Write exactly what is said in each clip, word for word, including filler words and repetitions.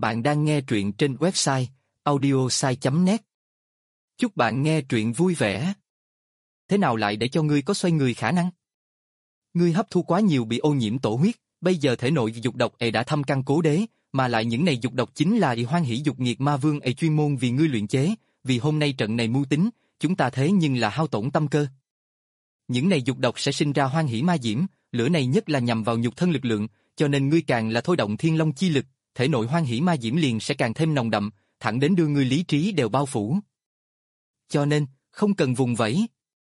Bạn đang nghe truyện trên website audiosai chấm net. Chúc bạn nghe truyện vui vẻ. Thế nào lại để cho ngươi có xoay người khả năng? Ngươi hấp thu quá nhiều bị ô nhiễm tổ huyết, bây giờ thể nội dục độc ấy đã thâm căn cố đế, mà lại những này dục độc chính là y hoan hỷ dục nghiệt ma vương ấy chuyên môn vì ngươi luyện chế, vì hôm nay trận này mưu tính, chúng ta thế nhưng là hao tổn tâm cơ. Những này dục độc sẽ sinh ra hoan hỷ ma diễm, lửa này nhất là nhằm vào nhục thân lực lượng, cho nên ngươi càng là thôi động thiên long chi lực, thể nội hoan hỷ ma diễm liền sẽ càng thêm nồng đậm, thẳng đến đưa ngươi lý trí đều bao phủ. Cho nên, không cần vùng vẫy.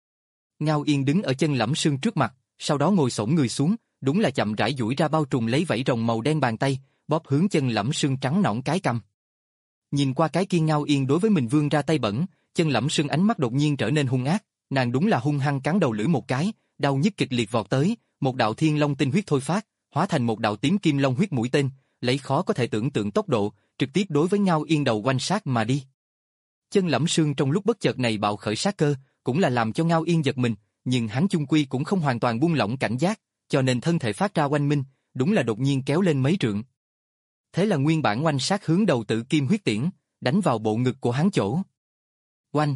Ngao Yên đứng ở chân Lẫm Sương trước mặt, sau đó ngồi xổm người xuống, đúng là chậm rãi duỗi ra bao trùm lấy vảy rồng màu đen bàn tay, bóp hướng chân Lẫm Sương trắng nõn cái cằm. Nhìn qua cái kia Ngao Yên đối với mình vương ra tay bẩn, chân Lẫm Sương ánh mắt đột nhiên trở nên hung ác, nàng đúng là hung hăng cắn đầu lưỡi một cái, đau nhức kịch liệt vọt tới, một đạo thiên long tinh huyết thôi phát, hóa thành một đạo tím kim long huyết mũi tên, lấy khó có thể tưởng tượng tốc độ, trực tiếp đối với Ngao Yên đầu quanh sát mà đi. Chân Lẫm Sương trong lúc bất chợt này bạo khởi sát cơ, cũng là làm cho Ngao Yên giật mình, nhưng hắn chung quy cũng không hoàn toàn buông lỏng cảnh giác, cho nên thân thể phát ra oanh minh, đúng là đột nhiên kéo lên mấy trượng. Thế là nguyên bản oanh sát hướng đầu Tử Kim huyết tiễn, đánh vào bộ ngực của hắn chỗ. Oanh!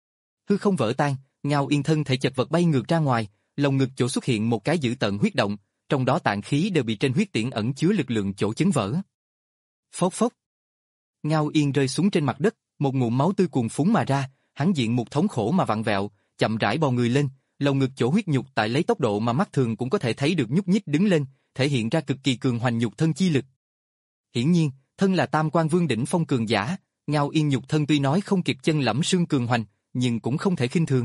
Hư không vỡ tan, Ngao Yên thân thể chật vật bay ngược ra ngoài, lồng ngực chỗ xuất hiện một cái dữ tợn huyết động, trong đó tạng khí đều bị trên huyết tiễn ẩn chứa lực lượng chỗ chấn vỡ. Phốc phốc. Ngao Yên rơi xuống trên mặt đất, một ngụm máu tươi cuồn phún mà ra, hắn diện một thống khổ mà vặn vẹo, chậm rãi bò người lên, lồng ngực chỗ huyết nhục tại lấy tốc độ mà mắt thường cũng có thể thấy được nhúc nhích đứng lên, thể hiện ra cực kỳ cường hoành nhục thân chi lực. Hiển nhiên, thân là Tam Quan Vương đỉnh phong cường giả, Ngao Yên nhục thân tuy nói không kịp chân Lẫm Sương cường hoành, nhưng cũng không thể khinh thường.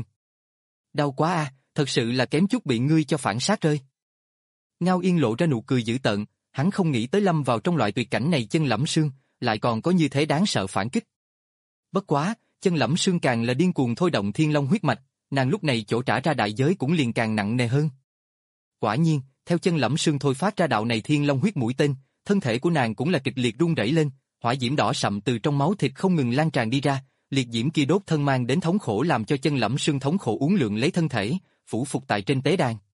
Đau quá a, à, thật sự là kém chút bị ngươi cho phản sát rơi. Ngao Yên lộ ra nụ cười dữ tợn, hắn không nghĩ tới lâm vào trong loại tuyệt cảnh này chân Lẫm Sương, lại còn có như thế đáng sợ phản kích. Bất quá, chân Lẫm Sương càng là điên cuồng thôi động thiên long huyết mạch, nàng lúc này chỗ trả ra đại giới cũng liền càng nặng nề hơn. Quả nhiên, theo chân Lẫm Sương thôi phát ra đạo này thiên long huyết mũi tên, thân thể của nàng cũng là kịch liệt rung rẩy lên, hỏa diễm đỏ sậm từ trong máu thịt không ngừng lan tràn đi ra, liệt diễm kia đốt thân mang đến thống khổ làm cho chân Lẫm Sương thống khổ uốn lượn lấy thân thể, phủ phục tại trên tế đàn.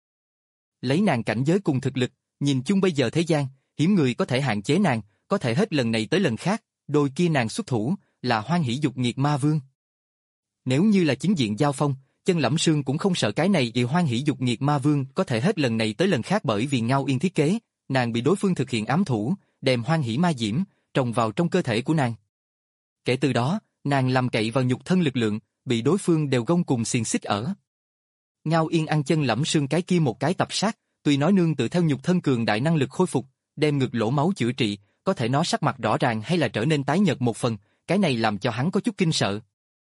Lấy nàng cảnh giới cùng thực lực, nhìn chung bây giờ thế gian, hiếm người có thể hạn chế nàng, có thể hết lần này tới lần khác, đôi kia nàng xuất thủ, là hoan hỷ dục nghiệt ma vương. Nếu như là chính diện giao phong, chân Lẫm Sương cũng không sợ cái này vì hoan hỷ dục nghiệt ma vương có thể hết lần này tới lần khác bởi vì Ngao Yên thiết kế, nàng bị đối phương thực hiện ám thủ, đem hoan hỷ ma diễm, trồng vào trong cơ thể của nàng. Kể từ đó, nàng làm cậy vào nhục thân lực lượng, bị đối phương đều gông cùng xiềng xích ở. Ngao Yên ăn chân Lẫm Sương cái kia một cái tập sát, tuy nói nương tự theo nhục thân cường đại năng lực khôi phục, đem ngực lỗ máu chữa trị, có thể nói sắc mặt rõ ràng hay là trở nên tái nhợt một phần, cái này làm cho hắn có chút kinh sợ.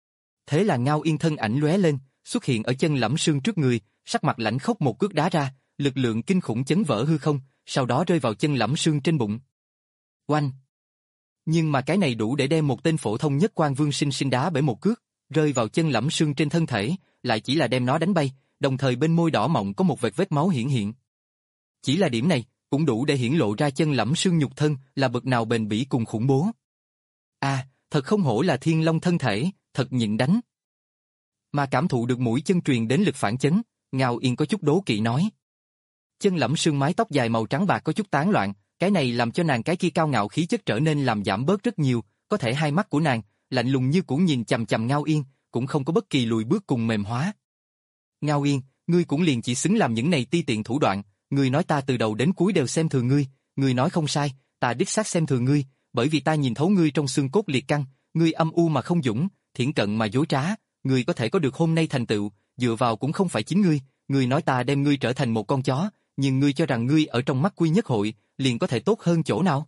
Thế là Ngao Yên thân ảnh lóe lên, xuất hiện ở chân Lẫm Sương trước người, sắc mặt lãnh khốc một cước đá ra, lực lượng kinh khủng chấn vỡ hư không, sau đó rơi vào chân Lẫm Sương trên bụng. Oanh! Nhưng mà cái này đủ để đem một tên phổ thông nhất Quan Vương sinh sinh đá bể một cước, rơi vào chân Lẫm Sương trên thân thể, lại chỉ là đem nó đánh bay, đồng thời bên môi đỏ mọng có một vệt vết máu hiển hiện. Chỉ là điểm này, cũng đủ để hiển lộ ra chân Lẫm Sương nhục thân là bậc nào bền bỉ cùng khủng bố. À, thật không hổ là thiên long thân thể, thật nhịn đánh. Mà cảm thụ được mũi chân truyền đến lực phản chấn, Ngao Yên có chút đố kỵ nói. Chân Lẫm Sương mái tóc dài màu trắng bạc có chút tán loạn, cái này làm cho nàng cái kia cao ngạo khí chất trở nên làm giảm bớt rất nhiều, có thể hai mắt của nàng, lạnh lùng như cũ nhìn chằm chằm Ngao Yên, cũng không có bất kỳ lùi bước cùng mềm hóa. Ngao Yên, ngươi cũng liền chỉ xứng làm những này ti tiện thủ đoạn, ngươi nói ta từ đầu đến cuối đều xem thường ngươi, ngươi nói không sai, ta đích xác xem thường ngươi, bởi vì ta nhìn thấu ngươi trong xương cốt liệt căn, ngươi âm u mà không dũng, thiển cận mà dối trá, ngươi có thể có được hôm nay thành tựu, dựa vào cũng không phải chính ngươi, ngươi nói ta đem ngươi trở thành một con chó, nhưng ngươi cho rằng ngươi ở trong mắt Quy Nhất Hội, liền có thể tốt hơn chỗ nào?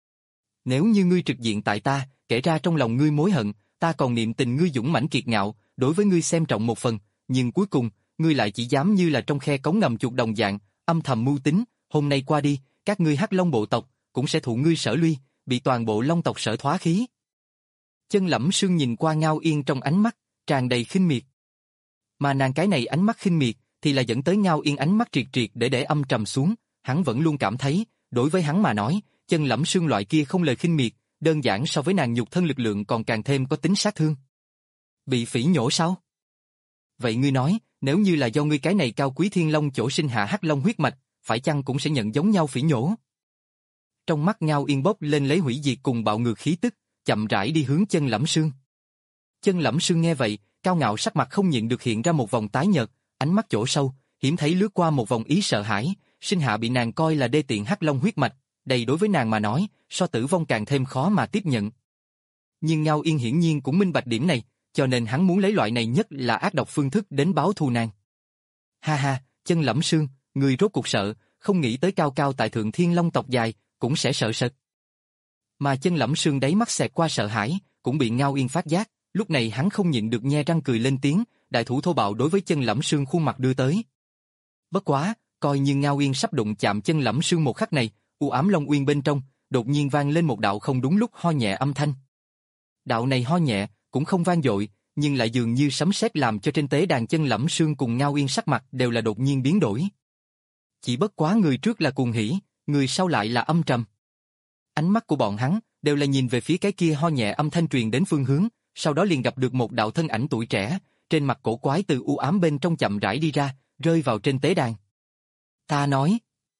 Nếu như ngươi trực diện tại ta, kể ra trong lòng ngươi mối hận, ta còn niệm tình ngươi dũng mãnh kiệt ngạo, đối với ngươi xem trọng một phần, nhưng cuối cùng, ngươi lại chỉ dám như là trong khe cống ngầm chuột đồng dạng, âm thầm mưu tính, hôm nay qua đi, các ngươi Hắc Long bộ tộc cũng sẽ thụ ngươi sở luy, bị toàn bộ Long tộc sở thoá khí. Chân Lẫm Sương nhìn qua Ngao Yên trong ánh mắt tràn đầy khinh miệt. Mà nàng cái này ánh mắt khinh miệt thì là dẫn tới Ngao Yên ánh mắt triệt triệt để để âm trầm xuống, hắn vẫn luôn cảm thấy, đối với hắn mà nói, Chân Lẫm Sương loại kia không lời khinh miệt, đơn giản so với nàng nhục thân lực lượng còn càng thêm có tính sát thương. Bị phỉ nhổ sao? Vậy ngươi nói, nếu như là do ngươi cái này cao quý thiên long chỗ sinh hạ Hắc Long huyết mạch, phải chăng cũng sẽ nhận giống nhau phỉ nhổ? Trong mắt Ngao Yên bốc lên lấy hủy diệt cùng bạo ngược khí tức, chậm rãi đi hướng Chân Lẫm Sương. Chân Lẫm Sương nghe vậy, cao ngạo sắc mặt không nhịn được hiện ra một vòng tái nhợt, ánh mắt chỗ sâu, hiếm thấy lướt qua một vòng ý sợ hãi, sinh hạ bị nàng coi là đê tiện hắc long huyết mạch, đây đối với nàng mà nói, so tử vong càng thêm khó mà tiếp nhận. Nhưng Ngao Yên hiển nhiên cũng minh bạch điểm này, cho nên hắn muốn lấy loại này nhất là ác độc phương thức đến báo thù nàng. Ha ha, Chân Lẫm Sương, người rốt cuộc sợ, không nghĩ tới cao cao tại thượng thiên long tộc dài, cũng sẽ sợ sệt. Mà Chân Lẫm Sương đáy mắt xẹt qua sợ hãi, cũng bị Ngao Yên phát giác, lúc này hắn không nhịn được nhe răng cười lên tiếng, đại thủ thô bạo đối với Chân Lẫm Sương khuôn mặt đưa tới. Bất quá, coi như Ngao Yên sắp đụng chạm Chân Lẫm Sương một khắc này, u ám long uyên bên trong, đột nhiên vang lên một đạo không đúng lúc ho nhẹ âm thanh. Đạo này ho nhẹ, cũng không vang dội, nhưng lại dường như sấm sét làm cho trên tế đàn Chân Lẫm Sương cùng Ngao Yên sắc mặt đều là đột nhiên biến đổi. Chỉ bất quá người trước là cuồng hỉ, người sau lại là âm trầm. Ánh mắt của bọn hắn đều là nhìn về phía cái kia ho nhẹ âm thanh truyền đến phương hướng, sau đó liền gặp được một đạo thân ảnh tuổi trẻ, trên mặt cổ quái từ u ám bên trong chậm rãi đi ra, rơi vào trên tế đàn. Ta nói.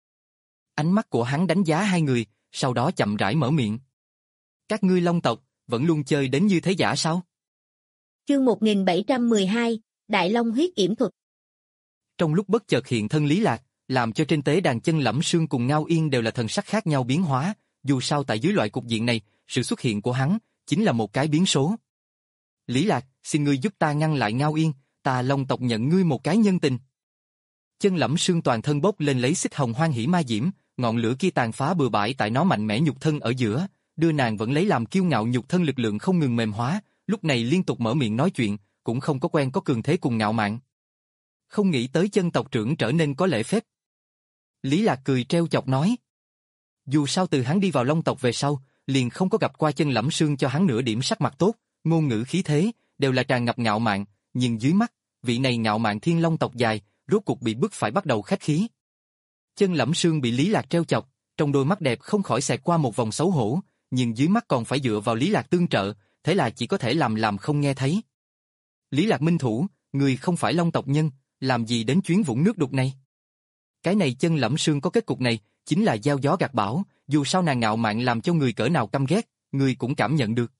Ánh mắt của hắn đánh giá hai người, sau đó chậm rãi mở miệng. Các ngươi Long tộc, vẫn luôn chơi đến như thế giả sao? Chương một nghìn bảy trăm mười hai, Đại Long huyết yểm thuật. Trong lúc bất chợt hiện thân Lý Lạc, làm cho trên tế đàn Chân Lẫm Sương cùng Ngao Yên đều là thần sắc khác nhau biến hóa, dù sao tại dưới loại cục diện này, sự xuất hiện của hắn chính là một cái biến số. Lý Lạc, xin ngươi giúp ta ngăn lại Ngao Yên, ta Long tộc nhận ngươi một cái nhân tình. Chân Lẫm Sương toàn thân bốc lên lấy xích hồng hoan hỉ ma diễm, ngọn lửa kia tàn phá bừa bãi tại nó mạnh mẽ nhục thân ở giữa, đưa nàng vẫn lấy làm kiêu ngạo nhục thân lực lượng không ngừng mềm hóa, lúc này liên tục mở miệng nói chuyện, cũng không có quen có cường thế cùng ngạo mạn. Không nghĩ tới Chân tộc trưởng trở nên có lễ phép. Lý Lạc cười treo chọc nói. Dù sao từ hắn đi vào Long tộc về sau, liền không có gặp qua Chân Lẫm Sương cho hắn nửa điểm sắc mặt tốt, ngôn ngữ khí thế, đều là tràn ngập ngạo mạn, nhưng dưới mắt, vị này ngạo mạn thiên long tộc dài, rốt cuộc bị bức phải bắt đầu khách khí. Chân Lẫm Sương bị Lý Lạc treo chọc, trong đôi mắt đẹp không khỏi xẹt qua một vòng xấu hổ, nhưng dưới mắt còn phải dựa vào Lý Lạc tương trợ, thế là chỉ có thể làm làm không nghe thấy. Lý Lạc minh thủ, người không phải Long tộc nhân, làm gì đến chuyến vũng nước đục này? Cái này Chân Lẫm Sương có kết cục này, chính là gieo gió gặt bão, dù sao nàng ngạo mạn làm cho người cỡ nào căm ghét, người cũng cảm nhận được.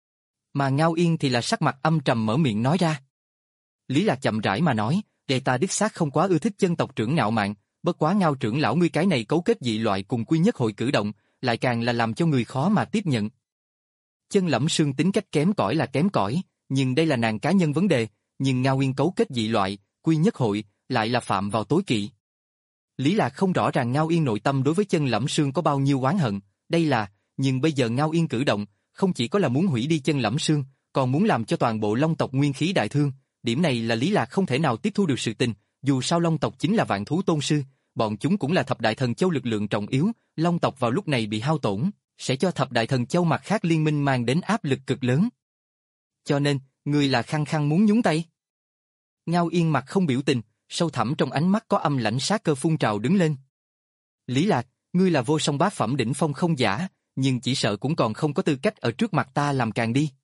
Mà Ngao Yên thì là sắc mặt âm trầm mở miệng nói ra. Lý Lạc chậm rãi mà nói, đệ ta đích xác không quá ưa thích Chân tộc trưởng ngạo mạn, bất quá Ngao trưởng lão ngươi cái này cấu kết dị loại cùng quy nhất hội cử động, lại càng là làm cho người khó mà tiếp nhận. Chân Lẫm Sương tính cách kém cỏi là kém cỏi, nhưng đây là nàng cá nhân vấn đề, nhưng Ngao Yên cấu kết dị loại, quy nhất hội, lại là phạm vào tối kỵ. Lý Lạc không rõ ràng Ngao Yên nội tâm đối với Chân Lẫm Sương có bao nhiêu oán hận, đây là, nhưng bây giờ Ngao Yên cử động, không chỉ có là muốn hủy đi Chân Lẫm Sương, còn muốn làm cho toàn bộ Long tộc nguyên khí đại thương, điểm này là Lý Lạc không thể nào tiếp thu được sự tình, dù sao Long tộc chính là vạn thú tôn sư, bọn chúng cũng là thập đại thần châu lực lượng trọng yếu, Long tộc vào lúc này bị hao tổn, sẽ cho thập đại thần châu mặt khác liên minh mang đến áp lực cực lớn. Cho nên, ngươi là khăng khăng muốn nhúng tay. Ngao Yên mặt không biểu tình, sâu thẳm trong ánh mắt có âm lãnh sát cơ phun trào đứng lên. Lý Lạc, ngươi là vô song bá phẩm đỉnh phong không giả, nhưng chỉ sợ cũng còn không có tư cách ở trước mặt ta làm càng đi.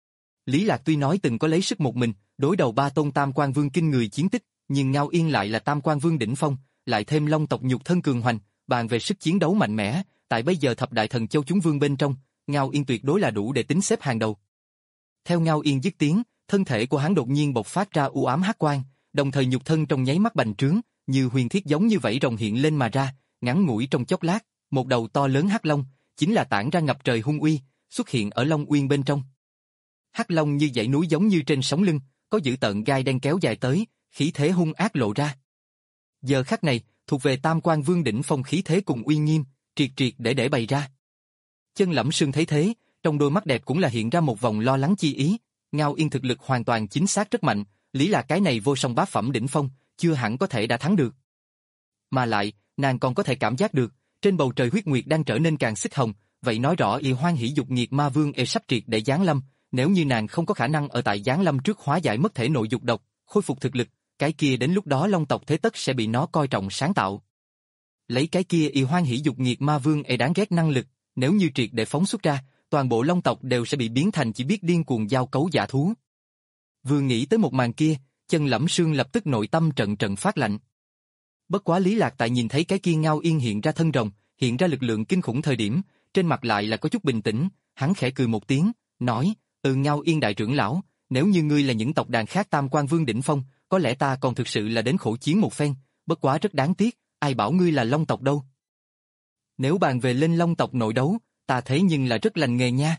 Lý Lạc tuy nói từng có lấy sức một mình, đối đầu ba tôn tam quan vương kinh người chiến tích, nhưng Ngao Yên lại là tam quan vương đỉnh phong, lại thêm Long tộc nhục thân cường hoành, bàn về sức chiến đấu mạnh mẽ, tại bây giờ thập đại thần châu chúng vương bên trong, Ngao Yên tuyệt đối là đủ để tính xếp hàng đầu. Theo Ngao Yên dứt tiếng, thân thể của hắn đột nhiên bộc phát ra u ám hắc quang, đồng thời nhục thân trong nháy mắt bành trướng, như huyền thiết giống như vảy rồng hiện lên mà ra, ngắn ngủi trong chốc lát, một đầu to lớn hắc long, chính là tản ra ngập trời hung uy, xuất hiện ở Long Uyên bên trong. Hắc long như dãy núi giống như trên sóng lưng, có dữ tợn gai đen kéo dài tới, khí thế hung ác lộ ra. Giờ khắc này, thuộc về tam quan vương đỉnh phong khí thế cùng uy nghiêm, triệt triệt để để bày ra. Chân Lẫm Sương thấy thế, trong đôi mắt đẹp cũng là hiện ra một vòng lo lắng chi ý, Ngao Yên thực lực hoàn toàn chính xác rất mạnh, Lý Lạc cái này vô song bá phẩm đỉnh phong, chưa hẳn có thể đã thắng được. Mà lại, nàng còn có thể cảm giác được, trên bầu trời huyết nguyệt đang trở nên càng xích hồng, vậy nói rõ y hoan hỷ dục nghiệt ma vương e sắp triệt để giáng lâm, nếu như nàng không có khả năng ở tại giáng lâm trước hóa giải mất thể nội dục độc, khôi phục thực lực, cái kia đến lúc đó Long tộc thế tất sẽ bị nó coi trọng sáng tạo. Lấy cái kia y hoan hỷ dục nghiệt ma vương e đáng ghét năng lực, nếu như triệt để phóng xuất ra, toàn bộ Long tộc đều sẽ bị biến thành chỉ biết điên cuồng giao cấu dã thú. Vừa nghĩ tới một màn kia, Chân Lẫm Sương lập tức nội tâm trận trận phát lạnh. Bất quá Lý Lạc tại nhìn thấy cái kia Ngao Yên hiện ra thân rồng, hiện ra lực lượng kinh khủng thời điểm, trên mặt lại là có chút bình tĩnh, hắn khẽ cười một tiếng, nói, ừ Ngao Yên đại trưởng lão, nếu như ngươi là những tộc đàn khác Tam Quan Vương đỉnh phong, có lẽ ta còn thực sự là đến khổ chiến một phen, bất quá rất đáng tiếc, ai bảo ngươi là Long tộc đâu. Nếu bàn về lên Long tộc nội đấu, ta thấy nhưng là rất lành nghề nha.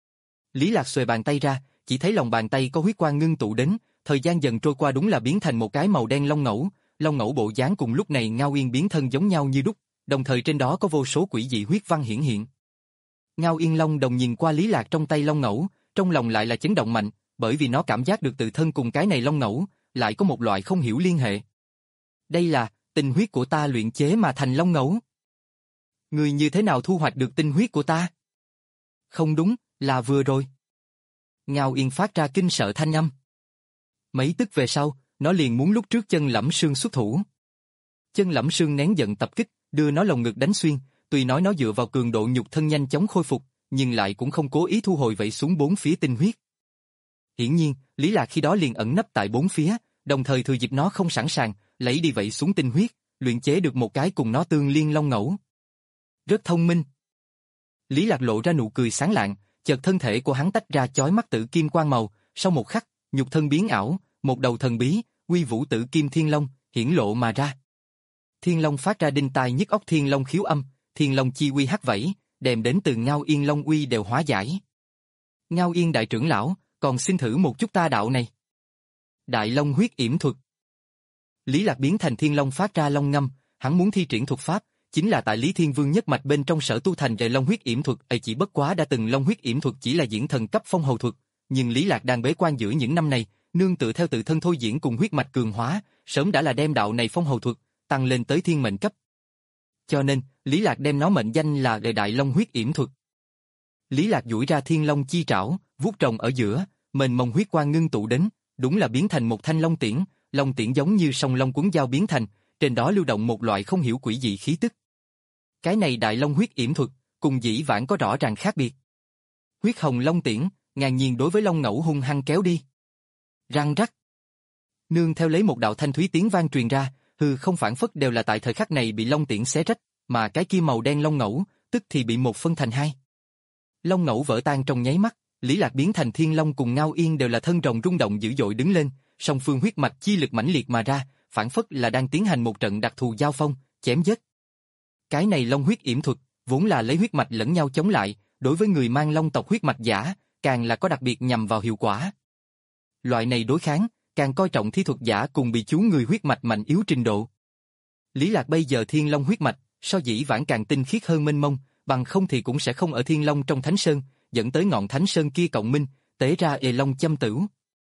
Lý Lạc xuề bàn tay ra, chỉ thấy lòng bàn tay có huyết quang ngưng tụ đến, thời gian dần trôi qua đúng là biến thành một cái màu đen long ngẫu, long ngẫu bộ dáng cùng lúc này Ngao Yên biến thân giống nhau như đúc, đồng thời trên đó có vô số quỷ dị huyết văn hiển hiện. Ngao Yên Long đồng nhìn qua Lý Lạc trong tay long ngẫu, trong lòng lại là chấn động mạnh, bởi vì nó cảm giác được tự thân cùng cái này long ngẫu, lại có một loại không hiểu liên hệ. Đây là tinh huyết của ta luyện chế mà thành long ngẫu. Ngươi như thế nào thu hoạch được tinh huyết của ta? Không đúng, là vừa rồi. Ngao Yên phát ra kinh sợ thanh âm. Mấy tức về sau, nó liền muốn lúc trước Chân Lẫm Sương xuất thủ. Chân Lẫm Sương nén giận tập kích, đưa nó lồng ngực đánh xuyên, tuy nói nó dựa vào cường độ nhục thân nhanh chóng khôi phục, nhưng lại cũng không cố ý thu hồi vậy xuống bốn phía tinh huyết. Hiển nhiên, Lý Lạc khi đó liền ẩn nấp tại bốn phía, đồng thời thừa dịp nó không sẵn sàng, lấy đi vậy xuống tinh huyết, luyện chế được một cái cùng nó tương liên long ngẫu. Rất thông minh. Lý Lạc lộ ra nụ cười sáng lạng, chợt thân thể của hắn tách ra chói mắt tử kim quang màu, sau một khắc, nhục thân biến ảo, một đầu thần bí, uy vũ tử kim thiên long hiển lộ mà ra. Thiên long phát ra đinh tai nhức óc thiên long khiếu âm, thiên long chi uy hắc vẫy, đem đến từ Ngao Yên long uy đều hóa giải. Ngao Yên đại trưởng lão, còn xin thử một chút ta đạo này. Đại long huyết yểm thuật. Lý Lạc biến thành thiên long phát ra long ngâm, hắn muốn thi triển thuật pháp, chính là tại Lý Thiên Vương nhất mạch bên trong sở tu thành về long huyết yểm thuật, ấy chỉ bất quá đã từng long huyết yểm thuật chỉ là diễn thần cấp phong hầu thuật, nhưng Lý Lạc đang bế quan giữa những năm này, nương tựa theo tự thân thôi diễn cùng huyết mạch cường hóa, sớm đã là đem đạo này phong hầu thuật tăng lên tới thiên mệnh cấp. Cho nên, Lý Lạc đem nó mệnh danh là Đại Long huyết yểm thuật. Lý Lạc duỗi ra thiên long chi trảo, vuốt trồng ở giữa, mênh mông huyết quang ngưng tụ đến, đúng là biến thành một thanh long tiễn, long tiễn giống như song long cuốn dao biến thành, trên đó lưu động một loại không hiểu quỷ dị khí tức. Cái này Đại Long huyết yểm thuật, cùng dĩ vãng có rõ ràng khác biệt. Huyết hồng long tiễn, ngang nhiên đối với long ngẫu hung hăng kéo đi. Răng rắc. Nương theo lấy một đạo thanh thúy tiếng vang truyền ra, hư không phản phất đều là tại thời khắc này bị long tiễn xé rách, mà cái kia màu đen long ngẫu, tức thì bị một phân thành hai. Long ngẫu vỡ tan trong nháy mắt, Lý Lạc biến thành thiên long cùng Ngao Yên đều là thân rồng rung động dữ dội đứng lên, song phương huyết mạch chi lực mãnh liệt mà ra, phản phất là đang tiến hành một trận đặc thù giao phong, chém giết. Cái này long huyết yểm thuật, vốn là lấy huyết mạch lẫn nhau chống lại, đối với người mang long tộc huyết mạch giả, càng là có đặc biệt nhằm vào hiệu quả. Loại này đối kháng, càng coi trọng thi thuật giả cùng bị chú người huyết mạch mạnh yếu trình độ. Lý Lạc bây giờ thiên long huyết mạch, so dĩ vãng càng tinh khiết hơn mênh mông, bằng không thì cũng sẽ không ở thiên long trong thánh sơn, dẫn tới ngọn thánh sơn kia cộng minh, tế ra ề long châm tửu.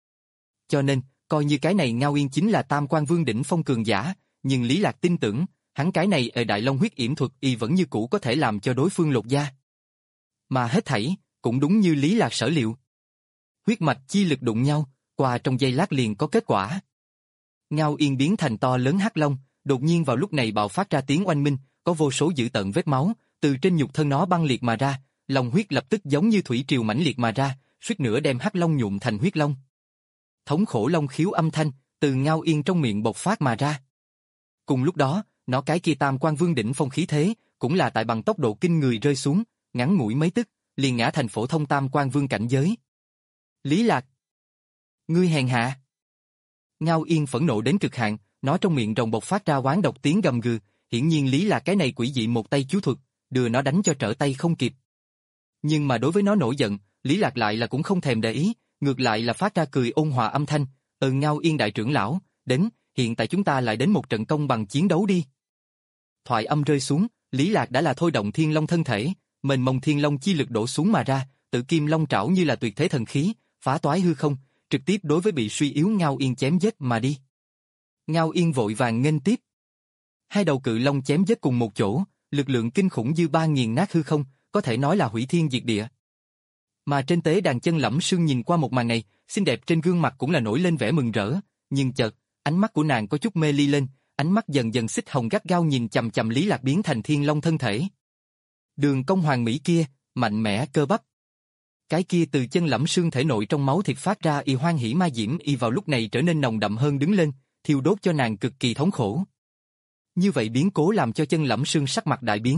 Cho nên, coi như cái này Ngao Yên chính là Tam Quan Vương đỉnh phong cường giả, nhưng Lý Lạc tin tưởng, hắn cái này ở Đại Long huyết yểm thuật y vẫn như cũ có thể làm cho đối phương lột da. Mà hết thảy, cũng đúng như Lý Lạc sở liệu. Huyết mạch chi lực đụng nhau, qua trong giây lát liền có kết quả. Ngao Yên biến thành to lớn hắc long, đột nhiên vào lúc này bạo phát ra tiếng oanh minh, có vô số dữ tợn vết máu, từ trên nhục thân nó băng liệt mà ra, long huyết lập tức giống như thủy triều mãnh liệt mà ra, suýt nữa đem hắc long nhuộm thành huyết long. Thống khổ long khiếu âm thanh, từ Ngao Yên trong miệng bộc phát mà ra. Cùng lúc đó, nó cái kia Tam Quan Vương đỉnh phong khí thế, cũng là tại bằng tốc độ kinh người rơi xuống, ngắn ngủi mấy tức, liền ngã thành phổ thông Tam Quan Vương cảnh giới. Lý Lạc, ngươi hèn hạ. Ngao Yên phẫn nộ đến cực hạn, nó trong miệng rồng bộc phát ra oán độc tiếng gầm gừ, hiển nhiên Lý Lạc cái này quỷ dị một tay chú thuật, đưa nó đánh cho trở tay không kịp. Nhưng mà đối với nó nổi giận, Lý Lạc lại là cũng không thèm để ý, ngược lại là phát ra cười ôn hòa âm thanh, "Ừ Ngao Yên đại trưởng lão, đến, hiện tại chúng ta lại đến một trận công bằng chiến đấu đi." Thoại âm rơi xuống, Lý Lạc đã là thôi động thiên long thân thể, mênh mông thiên long chi lực đổ xuống mà ra, tự kim long trảo như là tuyệt thế thần khí, phá toái hư không, trực tiếp đối với bị suy yếu Ngao Yên chém giết mà đi. Ngao Yên vội vàng nghênh tiếp. Hai đầu cự long chém giết cùng một chỗ, lực lượng kinh khủng dư ba nghiền nát hư không, có thể nói là hủy thiên diệt địa. Mà trên tế đàn Chân Lẫm Sương nhìn qua một màn này, xinh đẹp trên gương mặt cũng là nổi lên vẻ mừng rỡ, nhưng chợt, ánh mắt của nàng có chút mê ly lên, ánh mắt dần dần xích hồng gắt gao nhìn chằm chằm Lý Lạc biến thành thiên long thân thể. Đường cong hoàng mỹ kia, mạnh mẽ cơ bắp. Cái kia từ Chân Lẫm Sương thể nội trong máu thịt phát ra y hoan hỉ ma diễm y vào lúc này trở nên nồng đậm hơn đứng lên, thiêu đốt cho nàng cực kỳ thống khổ. Như vậy biến cố làm cho Chân Lẫm Sương sắc mặt đại biến,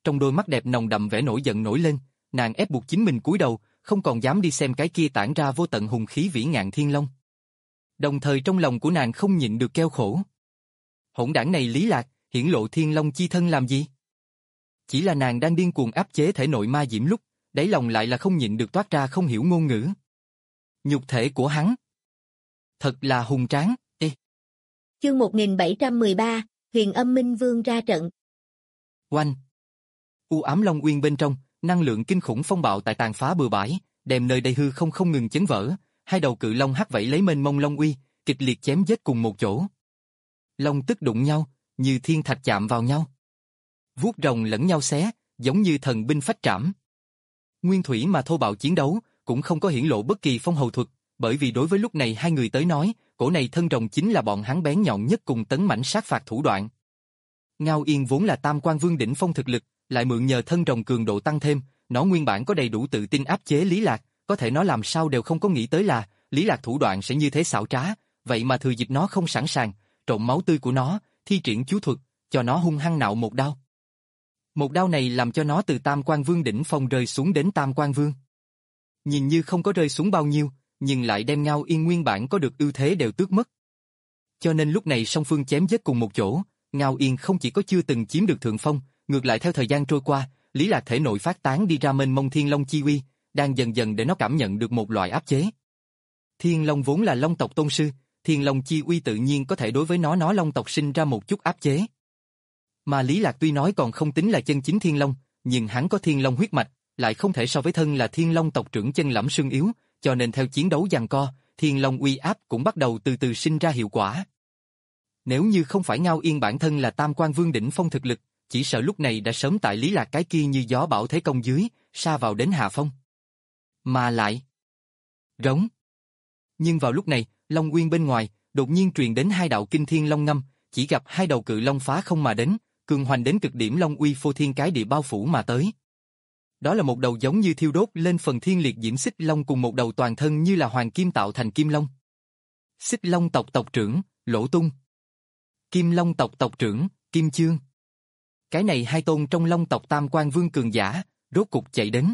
trong đôi mắt đẹp nồng đậm vẻ nổi giận nổi lên, nàng ép buộc chính mình cúi đầu, không còn dám đi xem cái kia tản ra vô tận hùng khí vĩ ngạn thiên long. Đồng thời trong lòng của nàng không nhịn được kêu khổ. Hỗn đảng này Lý Lạc, hiển lộ thiên long chi thân làm gì? Chỉ là nàng đang điên cuồng áp chế thể nội ma diễm lúc, đáy lòng lại là không nhịn được toát ra không hiểu ngôn ngữ. Nhục thể của hắn thật là hùng tráng. Ê. Chương một nghìn bảy trăm mười ba, Huyền Âm Minh Vương ra trận. Oanh. U ám Long Uyên bên trong, năng lượng kinh khủng phong bạo tại tàn phá bừa bãi, đem nơi đây hư không không ngừng chấn vỡ, hai đầu cự long hắc vẫy lấy mênh mông long uy, kịch liệt chém giết cùng một chỗ. Long tức đụng nhau, như thiên thạch chạm vào nhau. Vuốt rồng lẫn nhau xé, giống như thần binh phách trảm. Nguyên thủy mà thô bạo chiến đấu, cũng không có hiển lộ bất kỳ phong hầu thuật, bởi vì đối với lúc này hai người tới nói, cổ này thân rồng chính là bọn hắn bén nhọn nhất cùng tấn mãnh sát phạt thủ đoạn. Ngao Yên vốn là tam quan vương đỉnh phong thực lực, lại mượn nhờ thân rồng cường độ tăng thêm, nó nguyên bản có đầy đủ tự tin áp chế Lý Lạc, có thể nó làm sao đều không có nghĩ tới là Lý Lạc thủ đoạn sẽ như thế xảo trá, vậy mà thừa dịp nó không sẵn sàng, trộn máu tươi của nó, thi triển chú thuật, cho nó hung hăng nạo một đao. Một đao này làm cho nó từ tam quan vương đỉnh phong rơi xuống đến tam quan vương. Nhìn như không có rơi xuống bao nhiêu, nhưng lại đem Ngao Yên nguyên bản có được ưu thế đều tước mất. Cho nên lúc này song phương chém giết cùng một chỗ, Ngao Yên không chỉ có chưa từng chiếm được thượng phong, ngược lại theo thời gian trôi qua, Lý Lạc thể nội phát tán đi ra mênh mông thiên long chi uy, đang dần dần để nó cảm nhận được một loại áp chế. Thiên long vốn là long tộc tôn sư, thiên long chi uy tự nhiên có thể đối với nó nó long tộc sinh ra một chút áp chế. Mà Lý Lạc tuy nói còn không tính là chân chính thiên long, nhưng hắn có thiên long huyết mạch, lại không thể so với thân là thiên long tộc trưởng chân lẫm xương yếu, cho nên theo chiến đấu giằng co, thiên long uy áp cũng bắt đầu từ từ sinh ra hiệu quả. Nếu như không phải Ngao Yên bản thân là tam quan vương đỉnh phong thực lực, chỉ sợ lúc này đã sớm tại Lý Lạc cái kia như gió bão thế công dưới, sa vào đến hạ phong. Mà lại rống. Nhưng vào lúc này, Long Uyên bên ngoài, đột nhiên truyền đến hai đạo kinh thiên long ngâm, chỉ gặp hai đầu cự long phá không mà đến, cường hoành đến cực điểm long uy phô thiên cái địa bao phủ mà tới. Đó là một đầu giống như thiêu đốt lên phần thiên liệt diễm xích long cùng một đầu toàn thân như là hoàng kim tạo thành kim long. Xích long tộc tộc trưởng, Lỗ Tung. Kim long tộc tộc trưởng, Kim Chương. Cái này hai tôn trong long tộc tam quan vương cường giả, rốt cục chạy đến.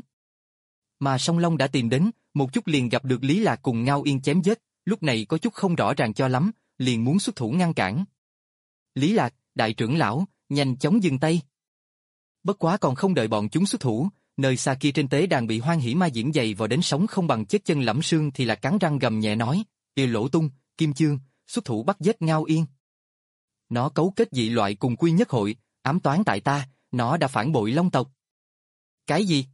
Mà song long đã tìm đến, một chút liền gặp được Lý Lạc cùng Ngao Yên chém giết, lúc này có chút không rõ ràng cho lắm, liền muốn xuất thủ ngăn cản. Lý Lạc, đại trưởng lão, nhanh chóng dừng tay. Bất quá còn không đợi bọn chúng xuất thủ, nơi xa kia trên tế đàn bị hoan hỉ ma diễm dày vào đến sống không bằng chết chân lẫm xương thì là cắn răng gầm nhẹ nói, "Ê Lỗ Tung, Kim Chương, xuất thủ bắt giết Ngao Yên." Nó cấu kết dị loại cùng quy nhất hội, ám toán tại ta, nó đã phản bội long tộc. Cái gì?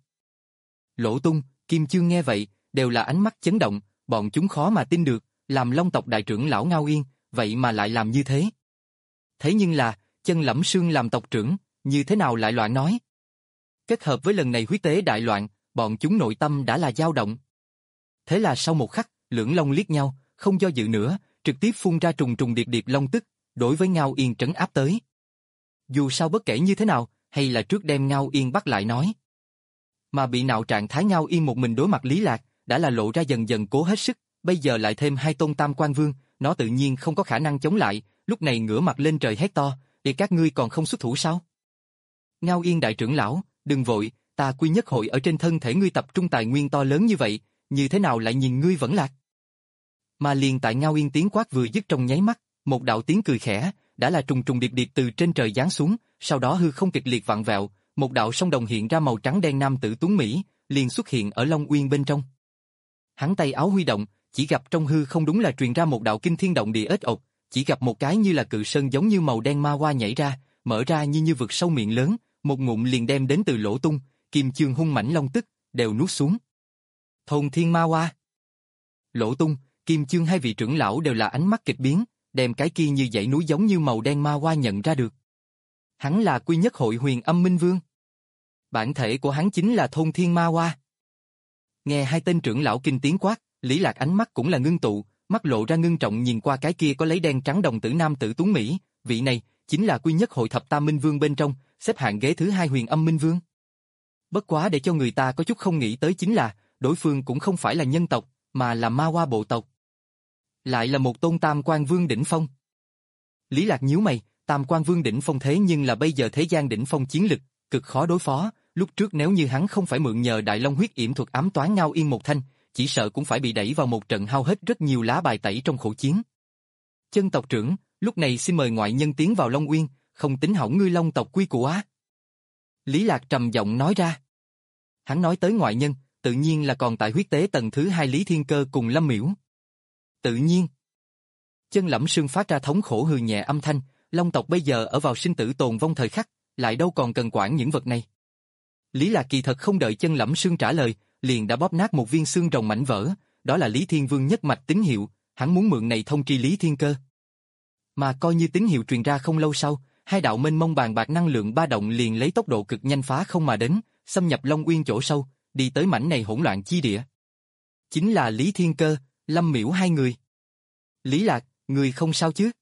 Lỗ Tung, Kim Chương nghe vậy, đều là ánh mắt chấn động, bọn chúng khó mà tin được, làm long tộc đại trưởng lão Ngao Yên, vậy mà lại làm như thế. Thế nhưng là, chân lẫm xương làm tộc trưởng, như thế nào lại loạn nói? Kết hợp với lần này huyết tế đại loạn, bọn chúng nội tâm đã là dao động. Thế là sau một khắc, lưỡng long liếc nhau, không do dự nữa, trực tiếp phun ra trùng trùng điệp điệp long tức, đối với Ngao Yên trấn áp tới. Dù sao bất kể như thế nào, hay là trước đem Ngao Yên bắt lại nói. Mà bị nạo trạng thái Ngao Yên một mình đối mặt Lý Lạc, đã là lộ ra dần dần cố hết sức, bây giờ lại thêm hai tôn tam quan vương, nó tự nhiên không có khả năng chống lại, lúc này ngửa mặt lên trời hét to, "Để các ngươi còn không xuất thủ sao?" Ngao Yên đại trưởng lão, đừng vội, ta quy nhất hội ở trên thân thể ngươi tập trung tài nguyên to lớn như vậy, như thế nào lại nhìn ngươi vẫn lạc? Mà liền tại Ngao Yên tiếng quát vừa dứt trong nháy mắt, một đạo tiếng cười khẽ, đã là trùng trùng điệp điệp từ trên trời giáng xuống, sau đó hư không kịch liệt vặn vẹo, một đạo song đồng hiện ra màu trắng đen nam tử tuấn mỹ, liền xuất hiện ở Long Uyên bên trong. Hắn tay áo huy động, chỉ gặp trong hư không đúng là truyền ra một đạo kinh thiên động địa ếch ộc, chỉ gặp một cái như là cự sơn giống như màu đen ma hoa nhảy ra, mở ra như như vực sâu miệng lớn, một ngụm liền đem đến từ Lỗ Tung, Kim Chương hung mãnh long tức đều nuốt xuống. Thôn Thiên Ma Hoa. Lỗ Tung, Kim Chương hai vị trưởng lão đều là ánh mắt kịch biến, đem cái kia như dãy núi giống như màu đen ma hoa nhận ra được. Hắn là quy nhất hội Huyền Âm Minh Vương. Bản thể của hắn chính là Thôn Thiên Ma Hoa. Nghe hai tên trưởng lão kinh tiếng quát, Lý Lạc ánh mắt cũng là ngưng tụ, mắt lộ ra ngưng trọng nhìn qua cái kia có lấy đen trắng đồng tử nam tử tuấn mỹ, vị này chính là quy nhất hội thập tam minh vương bên trong, xếp hạng ghế thứ hai Huyền Âm Minh Vương. Bất quá để cho người ta có chút không nghĩ tới chính là, đối phương cũng không phải là nhân tộc, mà là ma hoa bộ tộc. Lại là một tôn tam quan vương đỉnh phong. Lý Lạc nhíu mày, tam quan vương đỉnh phong thế nhưng là bây giờ thế gian đỉnh phong chiến lực, cực khó đối phó, lúc trước nếu như hắn không phải mượn nhờ Đại Long huyết yểm thuật ám toán Ngao Yên một thanh, chỉ sợ cũng phải bị đẩy vào một trận hao hết rất nhiều lá bài tẩy trong khổ chiến. Chân tộc trưởng, lúc này xin mời ngoại nhân tiến vào Long Uyên, không tính hỏng ngươi Long tộc quy củ á. Lý Lạc trầm giọng nói ra. Hắn nói tới ngoại nhân, tự nhiên là còn tại huyết tế tầng thứ hai Lý Thiên Cơ cùng Lâm Miễu. Tự nhiên. Chân Lẫm Sương phát ra thống khổ hừ nhẹ âm thanh, Long tộc bây giờ ở vào sinh tử tồn vong thời khắc, lại đâu còn cần quản những vật này. Lý Lạc kỳ thật không đợi Chân Lẫm Sương trả lời, liền đã bóp nát một viên xương rồng mảnh vỡ, đó là Lý Thiên Vương nhất mạch tín hiệu, hắn muốn mượn này thông tri Lý Thiên Cơ. Mà coi như tín hiệu truyền ra không lâu sau, hai đạo mênh mông bàn bạc năng lượng ba động liền lấy tốc độ cực nhanh phá không mà đến, xâm nhập Long Uyên chỗ sâu, đi tới mảnh này hỗn loạn chi địa. Chính là Lý Thiên Cơ, Lâm Miễu hai người. Lý Lạc, người không sao chứ?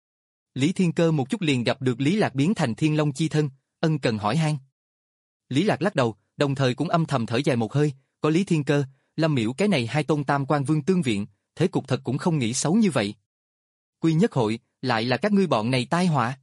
Lý Thiên Cơ một chút liền gặp được Lý Lạc biến thành Thiên Long chi thân, ân cần hỏi han. Lý Lạc lắc đầu, đồng thời cũng âm thầm thở dài một hơi, có Lý Thiên Cơ, Lâm Miễu cái này hai tôn tam quan vương tương viện, thế cục thật cũng không nghĩ xấu như vậy. Quy nhất hội, lại là các ngươi bọn này tai họa.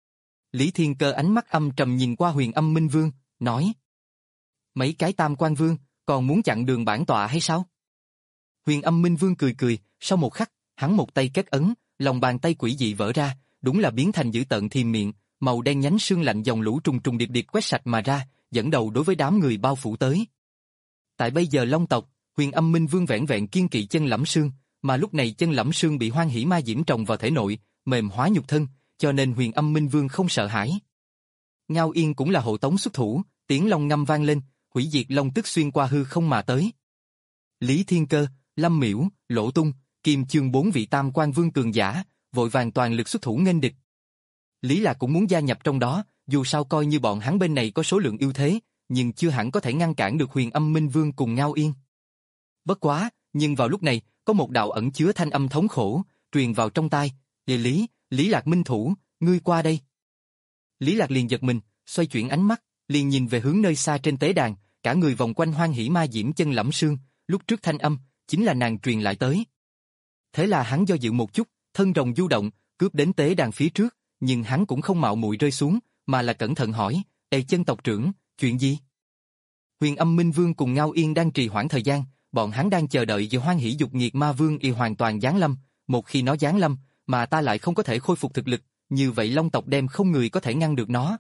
Lý Thiên Cơ ánh mắt âm trầm nhìn qua Huyền Âm Minh Vương, nói. Mấy cái tam quan vương, còn muốn chặn đường bản tọa hay sao? Huyền Âm Minh Vương cười cười, sau một khắc, hắn một tay kết ấn, lòng bàn tay quỷ dị vỡ ra, đúng là biến thành dữ tợn thiềm miệng, màu đen nhánh sương lạnh dòng lũ trùng trùng điệp điệp quét sạch mà ra, dẫn đầu đối với đám người bao phủ tới. Tại bây giờ Long tộc, Huyền Âm Minh Vương vẻn vẹn kiên kỵ Chân Lẫm Sương, mà lúc này Chân Lẫm Sương bị Hoan Hỷ Ma Diễm trồng vào thể nội, mềm hóa nhục thân, cho nên Huyền Âm Minh Vương không sợ hãi. Ngao Yên cũng là hộ tống xuất thủ, tiếng long ngâm vang lên, hủy diệt long tức xuyên qua hư không mà tới. Lý Thiên Cơ, Lâm Miễu, Lỗ Tung, Kim Chương bốn vị tam quan vương cường giả, vội vàng toàn lực xuất thủ nghênh địch. Lý Lạc cũng muốn gia nhập trong đó, dù sao coi như bọn hắn bên này có số lượng ưu thế, nhưng chưa hẳn có thể ngăn cản được Huyền Âm Minh Vương cùng Ngao Yên. Bất quá, nhưng vào lúc này, có một đạo ẩn chứa thanh âm thống khổ, truyền vào trong tai, "Địa Lý, Lý Lạc minh thủ, ngươi qua đây." Lý Lạc liền giật mình, xoay chuyển ánh mắt, liền nhìn về hướng nơi xa trên tế đàn, cả người vòng quanh Hoan Hỷ Ma Diễm Chân Lẫm Sương, lúc trước thanh âm, chính là nàng truyền lại tới. Thế là hắn do dự một chút, thân rồng du động, cướp đến tế đàn phía trước, nhưng hắn cũng không mạo muội rơi xuống, mà là cẩn thận hỏi, "Ê Chân tộc trưởng, chuyện gì?" Huyền Âm Minh Vương cùng Ngao Yên đang trì hoãn thời gian, bọn hắn đang chờ đợi giờ Hoan Hỷ Dục Nghiệt Ma Vương y hoàn toàn giáng lâm, một khi nó giáng lâm, mà ta lại không có thể khôi phục thực lực, như vậy Long tộc đem không người có thể ngăn được nó.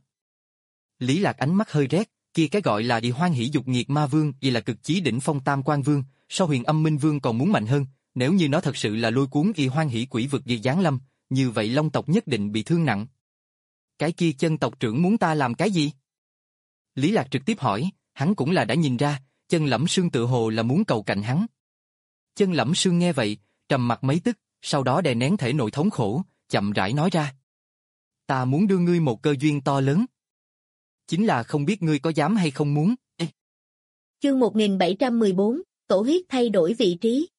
Lý Lạc ánh mắt hơi rét, kia cái gọi là đi Hoan Hỷ Dục Nghiệt Ma Vương y là cực chí đỉnh phong tam quan vương, so Huyền Âm Minh Vương còn muốn mạnh hơn, nếu như nó thật sự là lôi cuốn y Hoan Hỷ Quỷ Vực gì giáng lâm, như vậy Long tộc nhất định bị thương nặng. Cái kia Chân tộc trưởng muốn ta làm cái gì? Lý Lạc trực tiếp hỏi, hắn cũng là đã nhìn ra, Chân Lẫm Sương tự hồ là muốn cầu cạnh hắn. Chân Lẫm Sương nghe vậy, trầm mặt mấy tức, sau đó đè nén thể nội thống khổ, chậm rãi nói ra. Ta muốn đưa ngươi một cơ duyên to lớn. Chính là không biết ngươi có dám hay không muốn. Ê. Chương một nghìn bảy trăm mười bốn, tổ huyết thay đổi vị trí.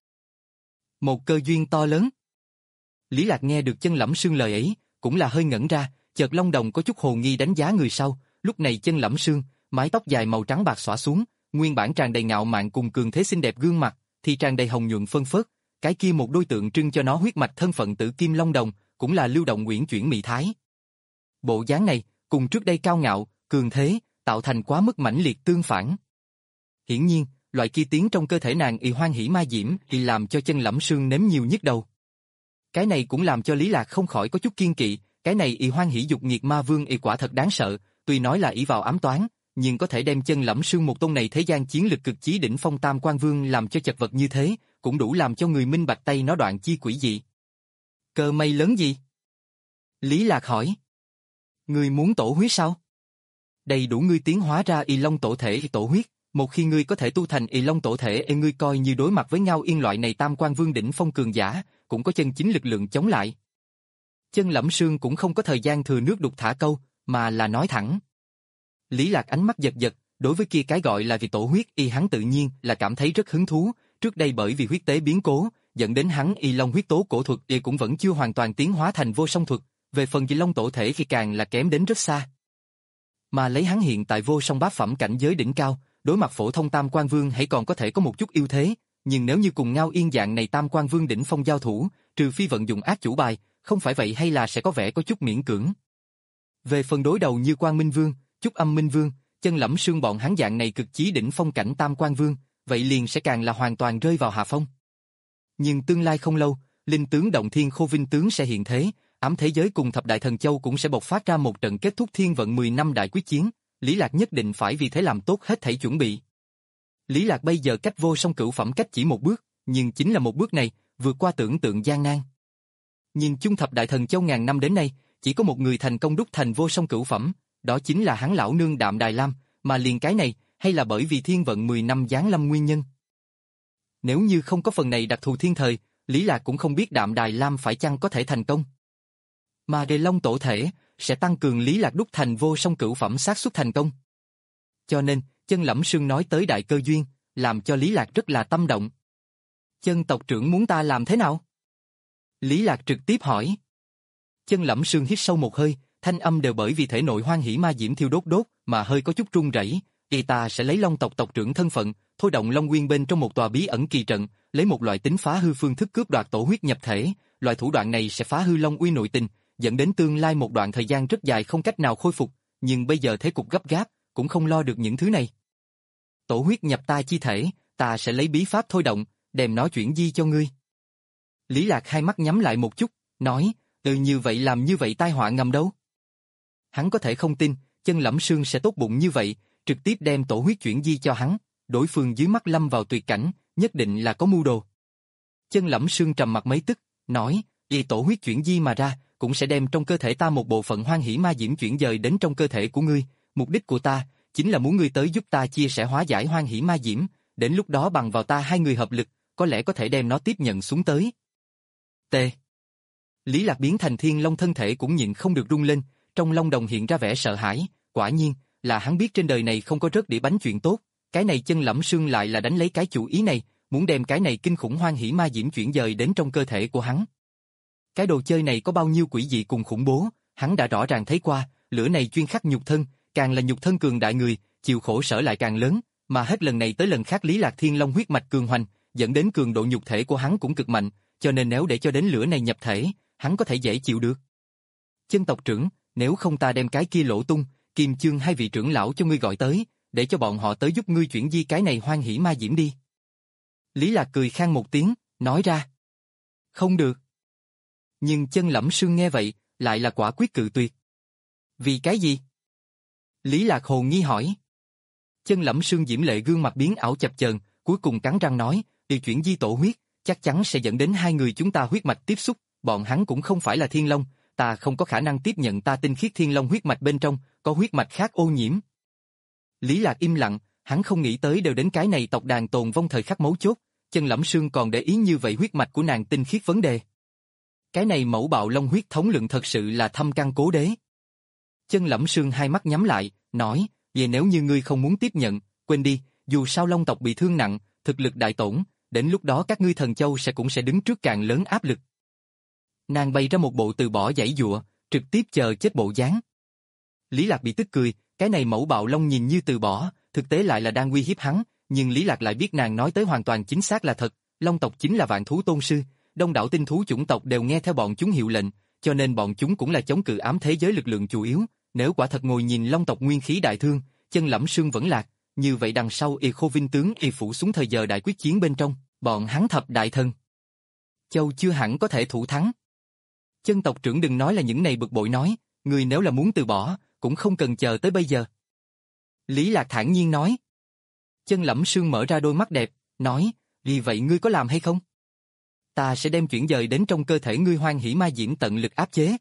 Một cơ duyên to lớn. Lý Lạc nghe được Chân Lẫm Sương lời ấy, cũng là hơi ngẩn ra, chợt Long Đồng có chút hồ nghi đánh giá người sau, lúc này Chân Lẫm Sương, mái tóc dài màu trắng bạc xõa xuống, nguyên bản tràn đầy ngạo mạn cùng cường thế xinh đẹp gương mặt, thì tràn đầy hồng nhuận phân phớt, cái kia một đôi tượng trưng cho nó huyết mạch thân phận Tử Kim Long Đồng, cũng là lưu động uyển chuyển mỹ thái. Bộ dáng này, cùng trước đây cao ngạo, cường thế, tạo thành quá mức mãnh liệt tương phản. Hiển nhiên, loại kia tiến trong cơ thể nàng y Hoan Hỷ Ma Diễm y làm cho Chân Lẫm Sương nếm nhiều nhức đầu. Cái này cũng làm cho Lý Lạc không khỏi có chút kiên kỵ, cái này y Hoan Hỷ Dục Nghiệt Ma Vương y quả thật đáng sợ, tuy nói là ỷ vào ám toán, nhưng có thể đem Chân Lẫm Sương một tôn này thế gian chiến lực cực chí đỉnh phong tam quan vương làm cho chật vật như thế, cũng đủ làm cho người minh bạch tay nó đoạn chi quỷ dị. Cơ may lớn gì? Lý Lạc hỏi. Ngươi muốn tổ huyết sao? Đầy đủ ngươi tiến hóa ra y long tổ thể tổ huyết, một khi ngươi có thể tu thành y long tổ thể e ngươi coi như đối mặt với Ngao Yên loại này tam quan vương đỉnh phong cường giả, cũng có chân chính lực lượng chống lại. Chân Lẫm Sương cũng không có thời gian thừa nước đục thả câu, mà là nói thẳng. Lý Lạc ánh mắt giật giật, đối với kia cái gọi là vì tổ huyết y hắn tự nhiên là cảm thấy rất hứng thú, trước đây bởi vì huyết tế biến cố, dẫn đến hắn y long huyết tố cổ thuật y cũng vẫn chưa hoàn toàn tiến hóa thành vô song thuật, về phần y long tổ thể thì càng là kém đến rất xa. Mà lấy hắn hiện tại vô song bát phẩm cảnh giới đỉnh cao, đối mặt phổ thông tam quan vương hãy còn có thể có một chút ưu thế, nhưng nếu như cùng Ngao Yên dạng này tam quan vương đỉnh phong giao thủ, trừ phi vận dụng ác chủ bài, không phải vậy hay là sẽ có vẻ có chút miễn cưỡng. Về phần đối đầu như Quang Minh Vương, Chúc Âm Minh Vương, chân lẫm sương bọn hắn dạng này cực chí đỉnh phong cảnh tam quan vương, vậy liền sẽ càng là hoàn toàn rơi vào hạ phong. Nhưng tương lai không lâu, linh tướng động thiên khô vinh tướng sẽ hiện thế, ám thế giới cùng thập đại thần châu cũng sẽ bộc phát ra một trận kết thúc thiên vận mười năm đại quyết chiến, Lý Lạc nhất định phải vì thế làm tốt hết thảy chuẩn bị. Lý Lạc bây giờ cách vô song cửu phẩm cách chỉ một bước, nhưng chính là một bước này, vượt qua tưởng tượng gian nan. Nhưng chung thập đại thần châu ngàn năm đến nay, chỉ có một người thành công đúc thành vô song cửu phẩm, đó chính là hắn lão nương Đạm Đài Lam, mà liền cái này, hay là bởi vì thiên vận mười năm giáng lâm nguyên nhân. Nếu như không có phần này đặc thù thiên thời, Lý Lạc cũng không biết Đạm Đài Lam phải chăng có thể thành công. Mà Đề Long tổ thể, sẽ tăng cường Lý Lạc đúc thành vô song cửu phẩm xác suất thành công. Cho nên, chân lẫm sương nói tới đại cơ duyên, làm cho Lý Lạc rất là tâm động. Chân tộc trưởng muốn ta làm thế nào? Lý Lạc trực tiếp hỏi. Chân lẫm sương hít sâu một hơi, thanh âm đều bởi vì thể nội hoan hỉ ma diễm thiêu đốt đốt, mà hơi có chút run rẩy. Y ta sẽ lấy Long tộc tộc trưởng thân phận, thôi động Long Nguyên bên trong một tòa bí ẩn kỳ trận, lấy một loại tính phá hư phương thức cướp đoạt tổ huyết nhập thể, loại thủ đoạn này sẽ phá hư Long uy nội tình, dẫn đến tương lai một đoạn thời gian rất dài không cách nào khôi phục, nhưng bây giờ thế cục gấp gáp, cũng không lo được những thứ này. Tổ huyết nhập ta chi thể, ta sẽ lấy bí pháp thôi động, đem nó chuyển di cho ngươi. Lý Lạc hai mắt nhắm lại một chút, nói, từ như vậy làm như vậy tai họa ngầm đâu. Hắn có thể không tin, chân lẫm sương sẽ tốt bụng như vậy, trực tiếp đem tổ huyết chuyển di cho hắn, đối phương dưới mắt lâm vào tuyệt cảnh, nhất định là có mưu đồ. Chân lẫm sương trầm mặt mấy tức, nói, y tổ huyết chuyển di mà ra, cũng sẽ đem trong cơ thể ta một bộ phận hoan hỉ ma diễm chuyển dời đến trong cơ thể của ngươi, mục đích của ta, chính là muốn ngươi tới giúp ta chia sẻ hóa giải hoan hỉ ma diễm, đến lúc đó bằng vào ta hai người hợp lực, có lẽ có thể đem nó tiếp nhận xuống tới. T. Lý Lạc biến thành thiên long thân thể cũng nhịn không được rung lên, trong long đồng hiện ra vẻ sợ hãi, quả nhiên, là hắn biết trên đời này không có rớt đĩa bánh chuyện tốt, cái này chân lẫm sương lại là đánh lấy cái chủ ý này, muốn đem cái này kinh khủng hoan hỉ ma diễm chuyển dời đến trong cơ thể của hắn. Cái đồ chơi này có bao nhiêu quỷ dị cùng khủng bố, hắn đã rõ ràng thấy qua, lửa này chuyên khắc nhục thân, càng là nhục thân cường đại người, chịu khổ sở lại càng lớn, mà hết lần này tới lần khác Lý Lạc Thiên Long huyết mạch cường hoành, dẫn đến cường độ nhục thể của hắn cũng cực mạnh, cho nên nếu để cho đến lửa này nhập thể, hắn có thể dễ chịu được. Chân tộc trưởng, nếu không ta đem cái kia Lỗ Tung, Kim Chương hai vị trưởng lão cho ngươi gọi tới, để cho bọn họ tới giúp ngươi chuyển di cái này hoan hỉ ma diễm đi. Lý Lạc cười khang một tiếng, nói ra. Không được. Nhưng chân lẫm sương nghe vậy, lại là quả quyết cự tuyệt. Vì cái gì? Lý Lạc hồ nghi hỏi. Chân lẫm sương diễm lệ gương mặt biến ảo chập chờn, cuối cùng cắn răng nói, điều chuyển di tổ huyết, chắc chắn sẽ dẫn đến hai người chúng ta huyết mạch tiếp xúc, bọn hắn cũng không phải là thiên long, ta không có khả năng tiếp nhận ta tinh khiết thiên long huyết mạch bên trong, có huyết mạch khác ô nhiễm. Lý Lạc im lặng, hắn không nghĩ tới đều đến cái này tộc đàn tồn vong thời khắc mấu chốt, chân lẫm sương còn để ý như vậy huyết mạch của nàng tinh khiết vấn đề. Cái này mẫu bạo long huyết thống lượng thật sự là thâm căn cố đế. Chân lẫm sương hai mắt nhắm lại, nói, vậy nếu như ngươi không muốn tiếp nhận, quên đi, dù sao long tộc bị thương nặng, thực lực đại tổn, đến lúc đó các ngươi thần châu sẽ cũng sẽ đứng trước càng lớn áp lực. Nàng bày ra một bộ từ bỏ giãy giụa, trực tiếp chờ chết bộ dáng. Lý Lạc bị tức cười, cái này mẫu bạo long nhìn như từ bỏ, thực tế lại là đang uy hiếp hắn, nhưng Lý Lạc lại biết nàng nói tới hoàn toàn chính xác là thật, long tộc chính là vạn thú tôn sư, đông đảo tinh thú chủng tộc đều nghe theo bọn chúng hiệu lệnh, cho nên bọn chúng cũng là chống cự ám thế giới lực lượng chủ yếu, nếu quả thật ngồi nhìn long tộc nguyên khí đại thương, chân lẫm sương vẫn lạc, như vậy đằng sau y khô vinh tướng y phủ xuống thời giờ đại quyết chiến bên trong, bọn hắn thập đại thần châu chưa hẳn có thể thủ thắng. Chân tộc trưởng đừng nói là những này bực bội nói, người nếu là muốn từ bỏ, cũng không cần chờ tới bây giờ. Lý Lạc thản nhiên nói. Chân lẫm sương mở ra đôi mắt đẹp, nói, vì vậy ngươi có làm hay không? Ta sẽ đem chuyển dời đến trong cơ thể ngươi hoan hỉ ma diễm tận lực áp chế.